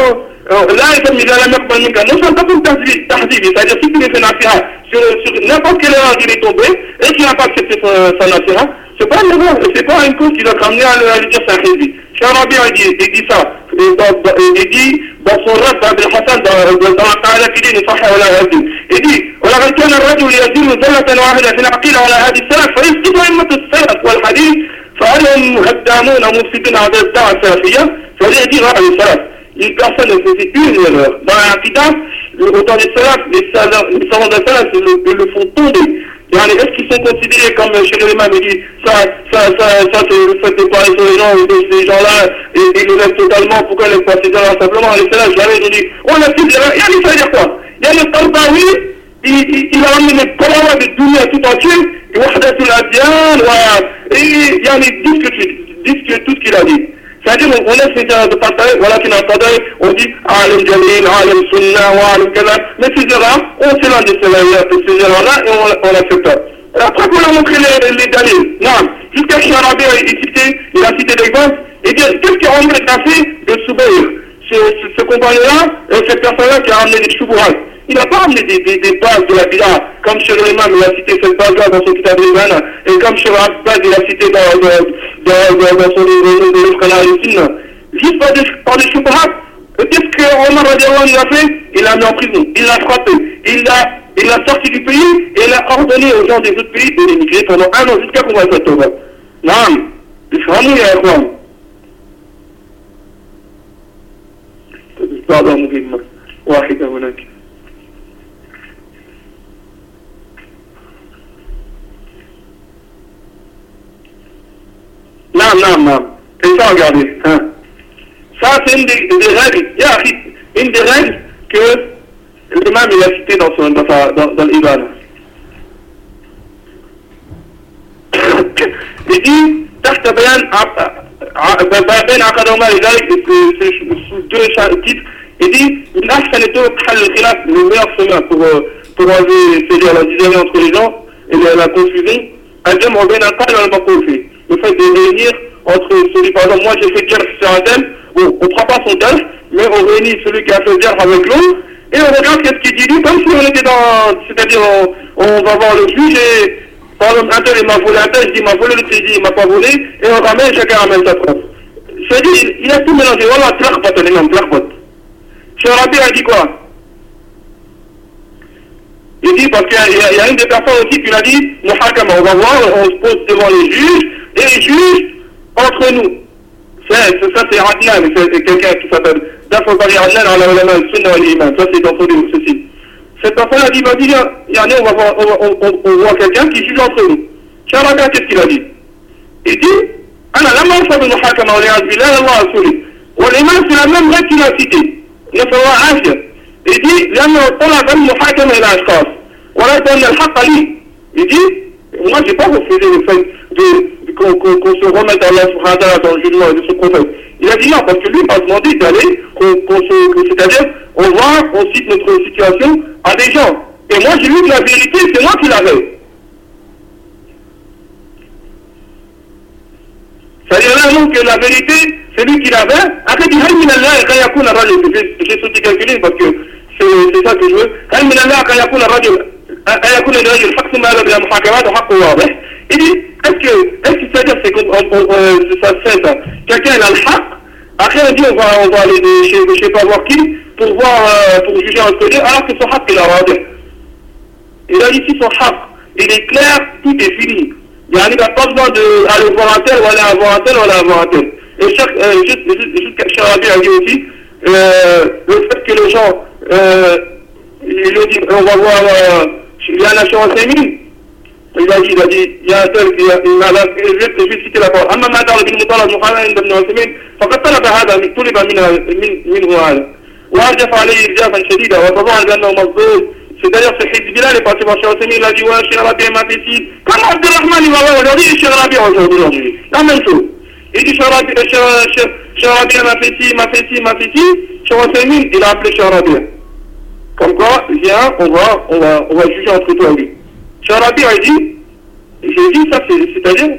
là, il y a la même manière. Non seulement comme tahzib, c'est-à-dire si tu les fais nasiha sur n'importe quelle erreur il est tombé et qu'il n'a pas accepté sa nasiha, c'est pas une erreur, c'est pas une cause qui doit te ramener à lui dire c'est un hizbi. Sharabi il dit ça, il dit dans son rap d'Abdel Hassan dans la Ta'ala qui dit ne sahha wa la yazid. Il dit ولقد كان الرجل يزيد ذلة واحدة في العقيدة على هذه السلف فيسقط أئمة السلف والحديث فهم هدامون مفسدون على الدعوة السلفية فليأتي رأي السلف. Une personne ne faisait une erreur. Dans l'Aqida, autant des salafs, les savants des salafs le font tomber. Est-ce qu'ils sont considérés comme chez l'imam, il dit ça c'est le fait de parler sur les gens, ces gens-là, et ils le laissent totalement, pourquoi ils laissent pas ces gens-là simplement, les salafs, jamais ils disent, on a fait des erreurs, ça veut dire quoi? Il y a le Tarbawi, il a ramené les paroles de Dunia tout entier, et Wahdatul Adyan, et il y a les disques, tout ce qu'il a dit. C'est-à-dire, on laisse les gens de partager, voilà qu'il a entendu, on dit, Alim Jalil, Alim Sunnah, Alim Kaza, mais ces erreurs, on s'éloigne de ces erreurs-là et on l'accepte. Après qu'on a montré les dalils, non, jusqu'à ce qu'Arabi il a cité l'exemple, et dire, qu'est-ce qui a ramené le fait de Soubaïr, ce compagnon-là, cette personne-là qui a ramené des choubouras. Il n'a pas ramené des bases de la bid'a, comme chez l'imam, il a cité cette base-là dans son kitab al-Iman, et comme chez Abbas, il a cité dans son livre de l'Ifqana al-Sinna. Juste par des choubouras. Qu'est-ce que Omar Radiallahu a fait? Il l'a mis en prison, il l'a frappé, il l'a sorti du pays, et il a ordonné aux gens des autres pays de l'émigrer pendant 1 an jusqu'à qu'on va faire Tawbah. Naam, ifhamou ya ikhwan. بعضها مهمة واحدة هناك. نعم c'est ça, regardez hein. Ça c'est une des règles, une des règles que l'imam il a cité dans l'Iban. Il dit تحت بيان عقدهما لذلك sous 2 titres. Il dit من أحسن طرق حل الخلاف, le meilleur chemin pour enlever la division entre les gens et la confusion, الجمع بين القول والمقول فيه. Le fait de réunir entre celui, par exemple, moi j'ai fait dire sur un tel, bon, on prend pas son tel, mais on réunit celui qui a fait dire avec l'autre, et on regarde qu'est-ce qu'il dit lui, comme si on était c'est-à-dire on va voir le juge et, par exemple, un tel il m'a volé, un tel je dis il m'a volé, l'autre il dit il m'a pas volé, et on ramène, chacun ramène sa preuve. C'est-à-dire, il a tout mélangé, voilà, tlakbat, l'imam, tlakbat. Cheikh Rabi a dit quoi? Il dit, parce qu'il y a une des personnes aussi qui l'a dit, Muhakama, on va voir, on se pose devant les juges, et les juges, entre nous. Ça c'est Adnan, c'est quelqu'un qui s'appelle Dafobari Adnan, ala ulama al-Sunna wal-Iman. Ça c'est dans son livre, ceci. Cette personne a dit, vas-y, on va voir, on voit quelqu'un qui juge entre nous. Cheikh Rabi, qu'est-ce qu'il a dit? Il dit, Ana lama ufa bil Muhakama wa li'az billah, Allah rasuli. Wal-Iman, c'est la même règle qu'il a citée. نسأل عافية. يجي لأنه طلب المحاكمة إلى أشخاص ولا أن الحق لي. يجي moi j'ai pas refusé le fait qu'on se remette à Allah subhanahu wa ta'ala dans le jugement de ce prophète. Il a dit non parce que lui m'a demandé d'aller c'est-à-dire on cite notre situation à des gens. Et moi j'ai vu que la vérité c'est moi qui l'avais. C'est-à-dire là non que la vérité c'est lui qui l'avait. Après il dit hal min Allah quand yakuna rajul, j'ai sauté calculer parce que c'est ça que je veux. Hal min Allah quand yakuna rajul يكون الرجل حق ما بلا محاكمات وحق واضح. Il dit est-ce que c'est-à-dire c'est que ça se fait ça. Quelqu'un a le haq. Après on dit on va aller chez je sais pas voir qui pour juger entre deux alors que son haq il a radé. Il a ici son haq. Il est clair, tout est fini. Il n'y a pas besoin d'aller voir un tel ou aller voir un tel ou aller voir un tel. Et juste Cheikh Rabi a dit aussi le fait que les gens il a dit on va voir il y a un assurance émine. Il a dit il y a un tel qui je vais citer la parole. أما ما دار بن مطالب مقارنة عند ابن عثيمين فقد طلب هذا طلب منه هذا وأرجف عليه إرجافا شديدا وتظاهر بأنه مصدوم. C'est d'ailleurs ce Hizbillah est parti voir Cheikh Ousseini, il a dit ouais Cheikh Rabi m'a fait ci. Comme Abdelrahman il va voir aujourd'hui et Cheikh Rabi aujourd'hui. La même chose. Il dit Cheikh Rabi m'a fait ci, m'a fait ci, m'a fait ci. Cheikh Ousseini il a appelé Cheikh Rabi. Comme quoi, viens, on va juger entre toi et lui. Cheikh Rabi a dit, j'ai dit ça, c'est-à-dire,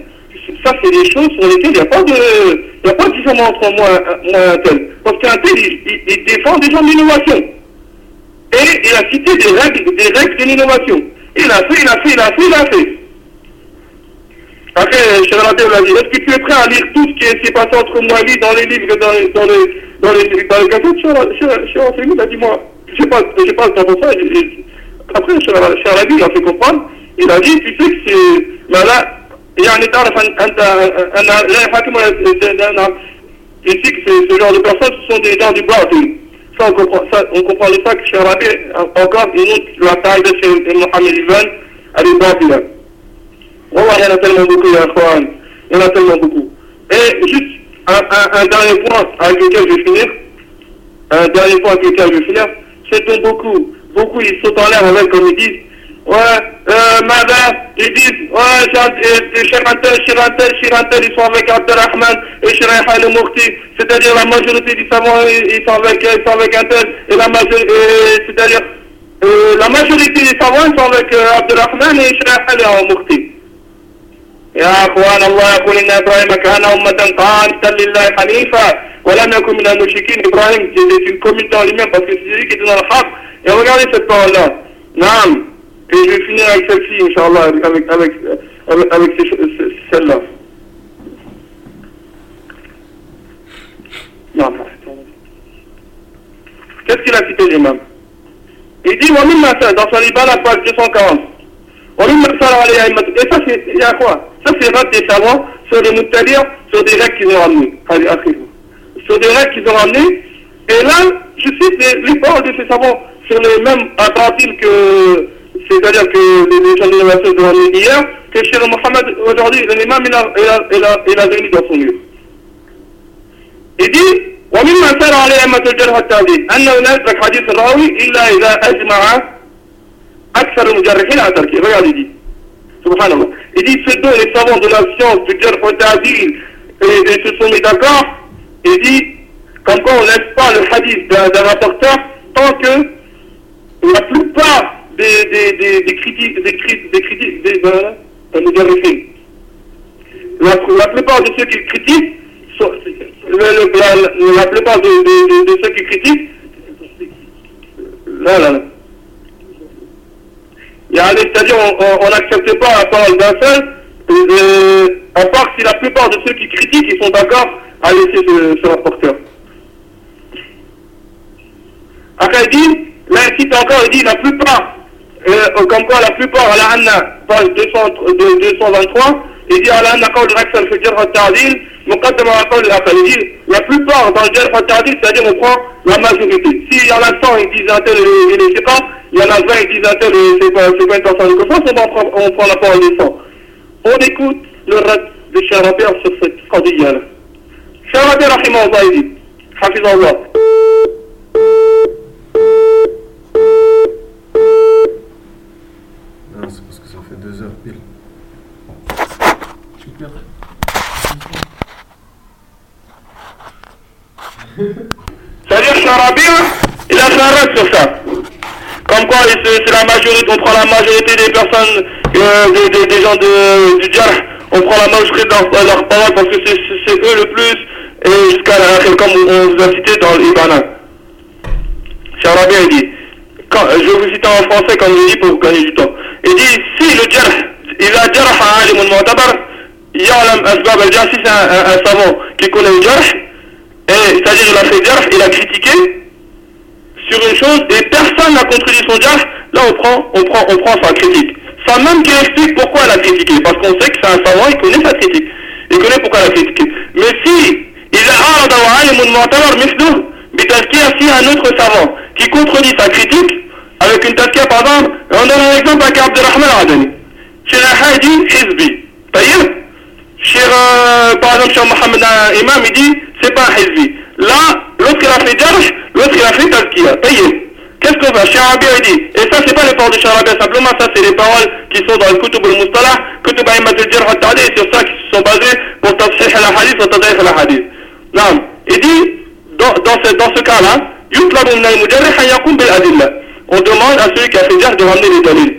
Ça, c'est des choses sur lesquelles il n'y a pas de différence entre moi et un tel. Parce qu'un tel, il défend des gens de l'innovation. Et il a cité des règles de l'innovation. Il a fait. Après, Cheikh Rabi l'a dit, est-ce que tu es prêt à lire tout ce qui s'est passé entre moi et lui dans les livres, dans les cassettes? Cheikh Rabi il a dit, moi, j'ai pas le temps pour ça. Après, Cheikh Rabi il a fait comprendre, il a dit, tu sais que c'est... Mais là, يعني تعرف أنت أنا لا يحاكم tu sais que ce genre de personnes ce sont des gens du batil. Ça on comprend ça que Cheikh Rabi encore une autre la taille de chez Mohamed Ivan elle est batile. Wallah il y en a tellement beaucoup ya Akhwan, il y en a tellement beaucoup. Et juste un dernier point avec lequel je vais finir, c'est que beaucoup ils sautent en l'air avec comme ils disent. Ils disent, Chirantel, ils sont avec Abdelrahman et Shiraïha el Mourti, c'est-à-dire la majorité des savants, ils sont avec un tel, et c'est-à-dire la majorité des savants, ils sont avec Abdelrahman et Shiraïha el Mourti. يا أخوان الله يقول إن إبراهيم كان أمة قانتا لله حنيفا ولم يكن من المشركين. Ibrahim, c'est une communauté en lui-même parce que c'est lui qui est dans le haq. Et regardez cette parole-là. Naam. Et je vais finir avec celle-ci, Inch'Allah, avec celle-là. Non, qu'est-ce qu'il a cité l'imam? Il dit, dans son Liban, la page 240. Et ça, il y a quoi? Ça, c'est rate des savants sur les Mouttalirs, sur des règles qu'ils ont ramenées. Sur des règles qu'ils ont ramenées. Et là, je cite les paroles de ces savants sur les mêmes attentifs que... C'est-à-dire que les gens de l'innovation de ramené hier, que Cheikh Mohamed, aujourd'hui, l'imam, il a venu dans son livre. Il dit, ومما سار عليه أئمة الجرح والتعديل أنه لا يترك حديث الراوي إلا إذا أجمع أكثر المجرحين على تركه. Regarde, il dit, subhanallah. Il dit, ce dont les savants de la science du jarh wa ta'dil et se sont mis d'accord, il dit, comme quoi on ne laisse pas le hadith d'un rapporteur tant que la plupart des critiques, la plupart de ceux qui critiquent, la plupart de ceux qui critiquent, c'est-à-dire on n'accepte pas la parole d'un seul, à part si la plupart de ceux qui critiquent ils sont d'accord à laisser ce rapporteur. Après il dit, là il cite encore, il dit la plupart, comme quoi la plupart, à la Anna, page 223, il dit à la Anna قول الأكثر في الجرح والتعديل مقدم على قول الأقل. Il dit la plupart dans le jarh والتعديل, c'est-à-dire on prend la majorité. S'il y en a 100 ils disent un tel il est séquent, il y en a 20 ils disent un tel c'est pas une personne de confiance, on prend la parole des 100. On écoute le rad de Cheikh Rabi sur cette qadiyya. Cheikh Rabi rahimahullah il dit, hafizahullah. C'est parce que ça fait 2 heures pile. C'est-à-dire Cheikh Rabi, il a fait un reste sur ça. Comme quoi c'est la majorité, on prend la majorité des personnes, des gens du jarh, on prend la majorité de leurs paroles parce que c'est eux le plus, et jusqu'à la comme on vous a cité dans l'Ibana. Cheikh Rabi il dit, je vais vous citer en français comme je dis pour gagner du temps. Il dit, si le jarh, il a jarh alim al-mu'tabar, ya'lam asbab al-jarh, si c'est un savant qui connaît le jarh, c'est-à-dire il a fait jarh, il a critiqué sur une chose et personne n'a contredit son jarh, là on prend sa critique. Sans même qu'il explique pourquoi elle a critiqué, parce qu'on sait que c'est un savant, il connaît sa critique, il connaît pourquoi elle a critiqué. Mais si il a arada wa alim al-mu'tabar misluh, bitazkiya, si un autre savant qui contredit sa critique, avec une tazkiya par exemple, on donne un exemple avec Abdelrahman al-Adani. Chez un dit hizbi. Taïeb. Par exemple, chez Mohamed Imam, il dit c'est pas un hizbi. Là, l'autre il a fait jarh, l'autre il a fait tazkiya. Taïeb. Qu'est-ce qu'on va? Cheikh Rabi il dit, et ça c'est pas les paroles de Cheikh Rabi, simplement ça c'est les paroles qui sont dans le Kutub al-Mustalah, Kutub A'immat al-Jarh wa-Ta'dil, et sur ça qui se sont basés pour tasihih al-hadith wa tad'if al-hadith. Non. Il dit, dans ce cas-là, يطلب من المجرح أن يقوم بالأدلة. On demande à celui qui a fait jarh de ramener les dalils.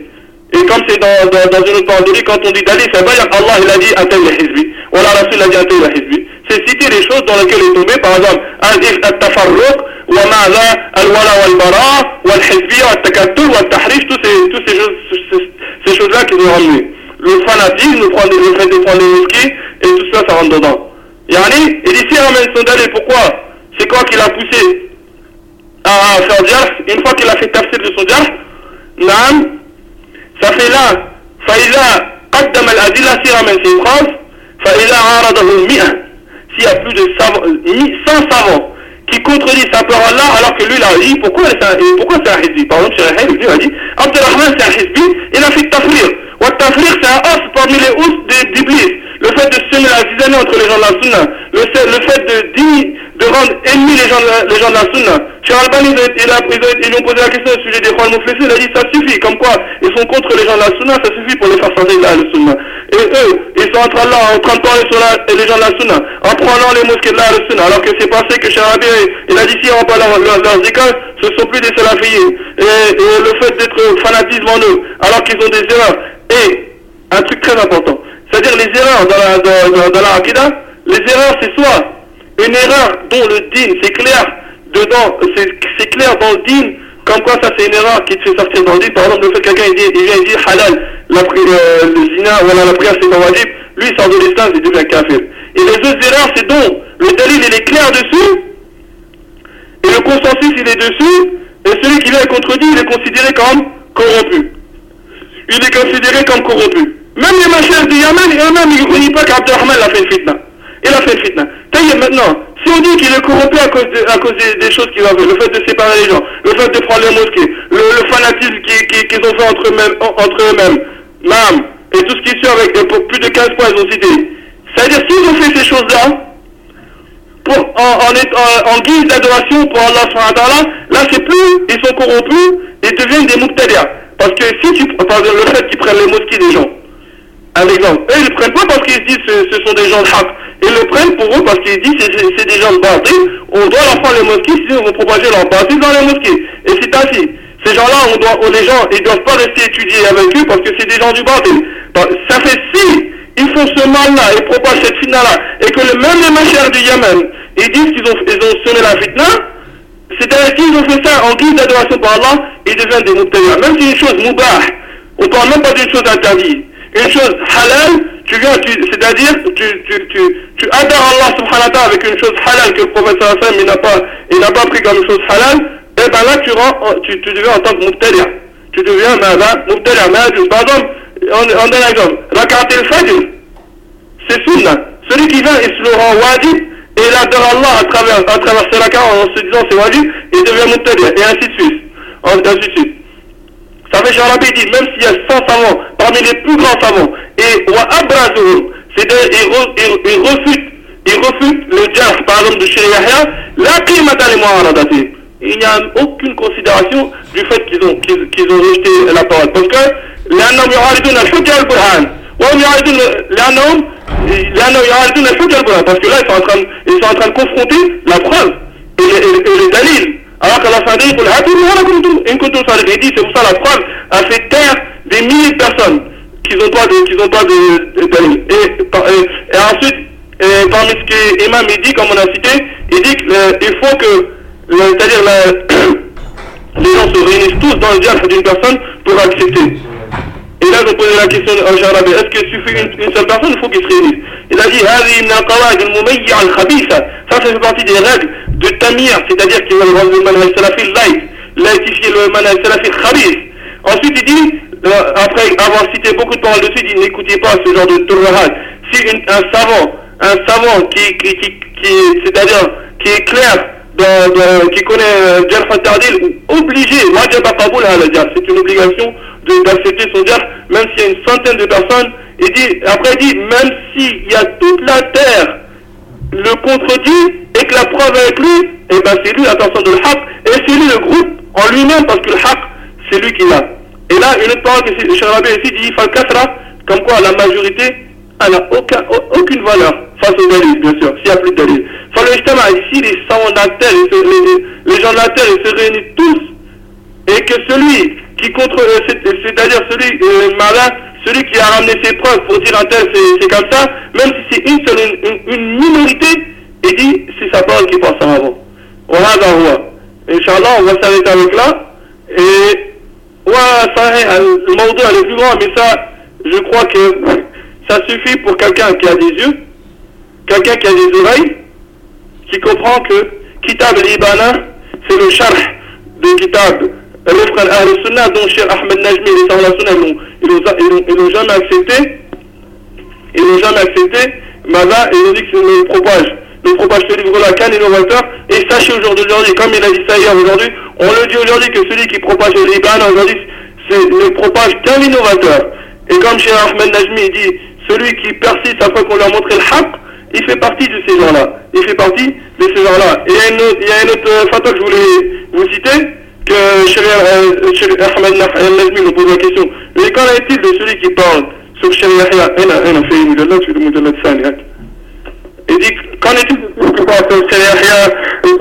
Et comme c'est dans une autre parole de lui, quand on dit dalil, ça veut pas dire Allah il a dit atel hizbi, ou la Rasul a dit atel hizbi. C'est citer les choses dans lesquelles il est tombé, par exemple, al-tafarruq, wa ma'za, al-wala wal-bara, wal-hizbi, al-takattur, wal-tahrish, tous ces choses-là qui ont ramené. Le fanatisme, le fait de prendre les mosquées, et tout ça, ça rentre dedans. Yani, et ici, il ramène son dalil, pourquoi? C'est quoi qui l'a poussé à faire jarh? Une fois qu'il a fait tafsir de son jarh, naam, ça fait là, فإذا قدم الأدلة سيرا من ces phrases, فإذا عارضه 100, s'il y a plus de 100 savants qui contredisent sa parole là, alors que lui il a dit pourquoi c'est un hizbi. Par exemple, Cheikh lui a dit Abdelrahman c'est un hizbi, il a fait tafrir. Wa tafrir c'est un os parmi les os d'Iblis. Le fait de semer la zizanie entre les gens de la sunna, le fait de rendre ennemis les gens de la sunna. Cheikh Albani, ils lui ont posé la question au sujet des Khwan Mouflessés, il a dit ça suffit, comme quoi ils sont contre les gens de la sunna, ça suffit pour les faire sortir de la sunna. Et eux, ils sont en train de parler sur les gens de la sunna, en prenant les mosquées de la sunna, alors que c'est passé que Cheikh Rabi, il a dit si on parle leurs écoles, ce ne sont plus des salafiyés. Et le fait d'être fanatisme en eux, alors qu'ils ont des erreurs. Et un truc très important, c'est-à-dire les erreurs dans la Aqidah, les erreurs c'est soit une erreur dont le din, c'est clair dedans, c'est clair dans le din, comme quoi ça c'est une erreur qui te fait sortir dans le din. Par exemple, le fait que quelqu'un il vient dire halal, le zina, voilà, la prière c'est pas wajib, lui il sort de l'islam, il devient kafir. Et les autres erreurs c'est dont le dalil il est clair dessus, et le consensus il est dessus, et celui qui vient contredire il est considéré comme corrompu. Il est considéré comme corrompu. Même les machins du Yémen, eux-mêmes, ils ne connaissent pas qu'Abdelrahman a fait une fitna. Il a fait une fitna. Maintenant, si on dit qu'il est corrompu à cause des choses qu'il a fait, le fait de séparer les gens, le fait de prendre les mosquées, le fanatisme qu'ils ont fait entre eux-mêmes, l'âme, et tout ce qui suit avec plus de 15 points, ils ont cité. C'est-à-dire, s'ils ont fait ces choses-là, en guise d'adoration pour Allah subhanahu wa ta'ala, là c'est plus, ils sont corrompus, ils deviennent des muqtadi'a. Parce que si par exemple, le fait qu'ils prennent les mosquées des gens, un exemple, eux ils ne prennent pas parce qu'ils disent ce sont des gens de haq, ils le prennent pour eux parce qu'ils disent c'est des gens de batil, on doit leur prendre les mosquées sinon ils vont propager leur batil dans les mosquées. Et c'est ainsi. Ces gens-là, les gens, ils ne doivent pas rester étudier avec eux parce que c'est des gens du batil. Ça fait si ils font ce mal-là et propagent cette fitna-là, et que même les machères du Yémen, ils disent qu'ils ont semé la fitna, c'est-à-dire qu'ils ont fait ça en guise d'adoration par Allah, ils deviennent des muqtadi'a. Même si une chose moubah, on ne parle même pas d'une chose interdite. Une chose halal, c'est-à-dire tu adores Allah subhanahu wa ta'ala avec une chose halal que le prophète sallallahu alayhi wa sallam il n'a pas pris comme une chose halal, et ben là tu deviens en tant que muqtadi'a. Tu deviens muqtadi'a. Par exemple, on donne un exemple. Rakat al-Fajr, c'est sunnah. Celui qui vient, il se le rend wajib, et il adore Allah à travers ses rakats en se disant c'est wajib, il devient muqtadi'a, et ainsi de suite. Ça fait Cheikh Rabi dit, même s'il y a 100 savants, parmi les plus grands savants, et wa abrazuhum, c'est-à-dire ils refutent le jarh, par exemple, de Cheikh Yahya, la qimata li mu'aradati. Il n'y a aucune considération du fait qu'ils ont rejeté la parole. Parce que لأنهم يعارضون الحجة البرهان وهم يعارضون لأنهم يعارضون الحجة البرهان. Parce que là ils sont en train de confronter la preuve et les dalils. Alors qu'Allah dit il dit c'est pour ça la preuve a fait taire des milliers de personnes qui n'ont pas de dalil. Et ensuite parmi ce que l'imam il dit, comme on a cité, il dit qu'il faut que c'est-à-dire les gens se réunissent tous dans le jarh d'une personne pour accepter. Et là, ils ont posé la question à Cheikh Rabi, est-ce qu'il suffit une seule personne, il faut qu'ils se réunissent? Il a dit, ça fait partie des règles de Tamir, c'est-à-dire qu'ils veulent rendre le manhaj salafi light, laïtifier le manhaj salafi khabith. Ensuite, il dit, après avoir cité beaucoup de paroles dessus, il dit, n'écoutez pas ce genre de tourahad. Si un savant c'est-à-dire qui est clair, qui connaît Jarh al-Ta'dil, obligé, c'est une obligation d'accepter son jarh, même s'il y a une centaine de personnes. Il dit, même s'il y a toute la terre le contredit et que la preuve est avec lui, et ben c'est lui la personne de l'haq, et c'est lui le groupe en lui-même, parce que le haq, c'est lui qui l'a. Et là, une autre parole que Cheikh Rabi ici dit, comme quoi la majorité, elle n'a aucune valeur face aux dalil, bien sûr, s'il n'y a plus de dalil. Ici, les savants de la terre, les gens de la terre, ils se réunissent tous, et que celui qui contre, c'est-à-dire celui qui a ramené ses preuves pour dire un tel c'est comme ça, même si c'est une minorité, il dit c'est sa parole qui passe en avant. Inch'Allah, on va s'arrêter avec là. Et le mawdu est plus grand, mais ça, je crois que ça suffit pour quelqu'un qui a des yeux, quelqu'un qui a des oreilles, qui comprend que Kitab al-Ibana, c'est le sharh de Kitab al-Rifq al-Sunnah, dont Cheikh Ahmed Najmi et les Sahla Sunnah, ils n'ont jamais accepté. Ils n'ont jamais accepté. Mada, ils ont dit que le propage ce livre-là qu'un innovateur. Et sachez aujourd'hui, comme il a dit ça hier aujourd'hui, on le dit aujourd'hui que celui qui propage l'Ibana aujourd'hui, ne propage qu'un innovateur. Et comme Cheikh Ahmed Najmi dit, celui qui persiste après qu'on lui a montré le haqq, il fait partie de ces gens-là. Il fait partie de ces gens-là. Et il y a une autre fatwa que je voulais vous citer, que Cheikh Ahmed Najmi nous pose la question. Mais qu'en est-il de celui qui parle sur Cheikh Yahya? Il dit, qu'en est-il de celui qui parle sur Cheikh Yahya,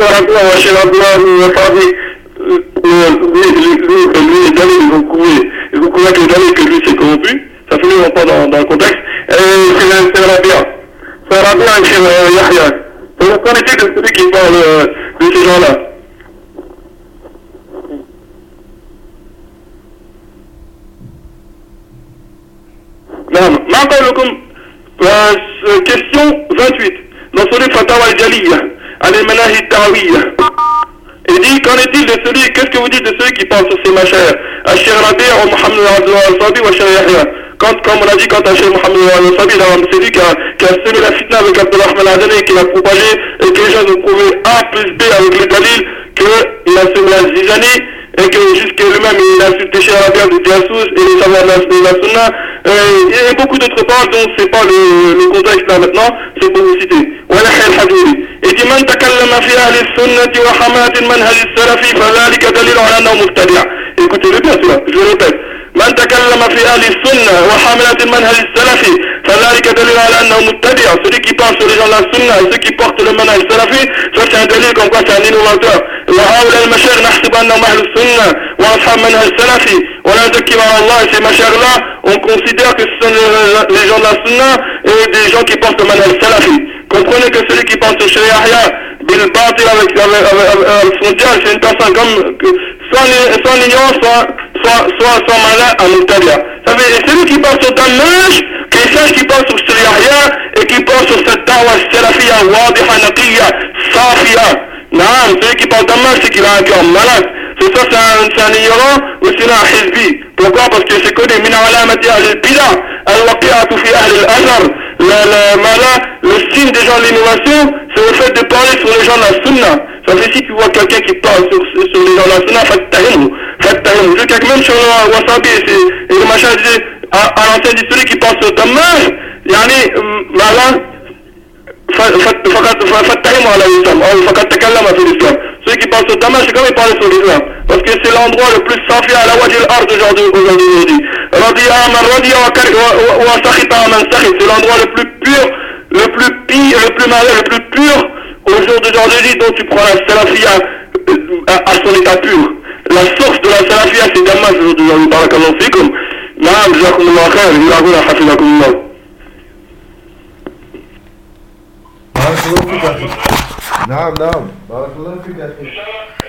les dalils, ils ont couvert que les dalils que lui s'est corrompu. Ça fait longtemps dans le contexte. C'est Rabia. C'est Rabia et Cheikh Yahya. Donc, qu'en est-il de celui qui parle de ces gens-là? Question 28. Dans son livre Fatawa al-Jaliyya, al-Manahid al-Da'wiyya. Il dit, qu'en est-il de celui, qu'est-ce que vous dites de celui qui parle sur ces machères? Al-Cheikh Rabi' ou Mohamed al-Sabi ou Al-Cheikh Yahya. Comme on a dit, quand Al-Cheikh Mohamed al-Sabi, c'est lui qui a semé la fitna avec Abdulrahman al-Adani, qui l'a propagé, et que les gens ont prouvé A plus B avec les dalils, qu'il a semé la zizanie, et que jusqu'à lui-même il a insulté Cheikh Rabi' de Diassous et les savoirs de la Sunna. Il y a beaucoup d'autres paroles dont c'est pas le contexte là maintenant, c'est pour vous citer. Et dit من تكلم في أهل السنة وحماة المنهج السلفي فذلك دليل على أنه مبتدع. Écoutez-le bien cela, je le répète. من تكلم في أهل السنة وحملة المنهج السلفي فذلك دليل على أنه مبتدع. Celui qui parle sur les gens de la sunna et ceux qui portent le manhaj salafi, ça c'est un délit comme quoi c'est un innovateur. وهؤلاء المشايخ نحسب أنهم أهل السنة وأصحاب منهج سلفي ولا نزكي على الله. Et ces mashayikh là, on considère que ce sont les gens de la sunna et des gens qui portent le manhaj salafi. Comprenez que celui qui parle sur Cheikh Yahya bil batil avec son diable, c'est une personne comme sans ignorance, soit malin à Mubtadia. C'est lui qui parle sur Damaj, qu'il sache qu'il parle sur Cheikh Yahya et qui parle sur cette dawa salafiyya wadiha naqiya safiya. Non, celui qui parle Damaj, c'est qu'il a un cœur malade. C'est ça, c'est un ignorant ou c'est un hizbi. Pourquoi? Parce que c'est connu min alamati al-bida al-waqi'atu fi ahli al-azhar. Le signe des gens de l'innovation, c'est le fait de parler sur les gens de la sunna. Ça fait si tu vois quelqu'un qui parle sur les gens de la sunna, fattahimu. Je sais que même sur le wasabi et le machin disait, à l'ancien dit celui qui parle sur Damaj, yani, malin, fattahimu ala l'islam, fakat takallama sur l'islam. Celui qui parle sur Damaj, c'est comme il parlait sur l'islam. Parce que c'est l'endroit le plus safi à la wajh al-ard aujourd'hui. Radiya man radiya wa sakhita man sakhit. C'est l'endroit le plus pur, le plus pire, le plus malin, le plus pur au jour d'aujourd'hui dont tu prends la salafia à son état pur. La source de la salafia c'est Damaj au jour d'aujourd'hui. Barakallahu fikum. Naam, jazakumullah khair, jazakuna hafizakumullah. نعم بارك الله فيك يا أخي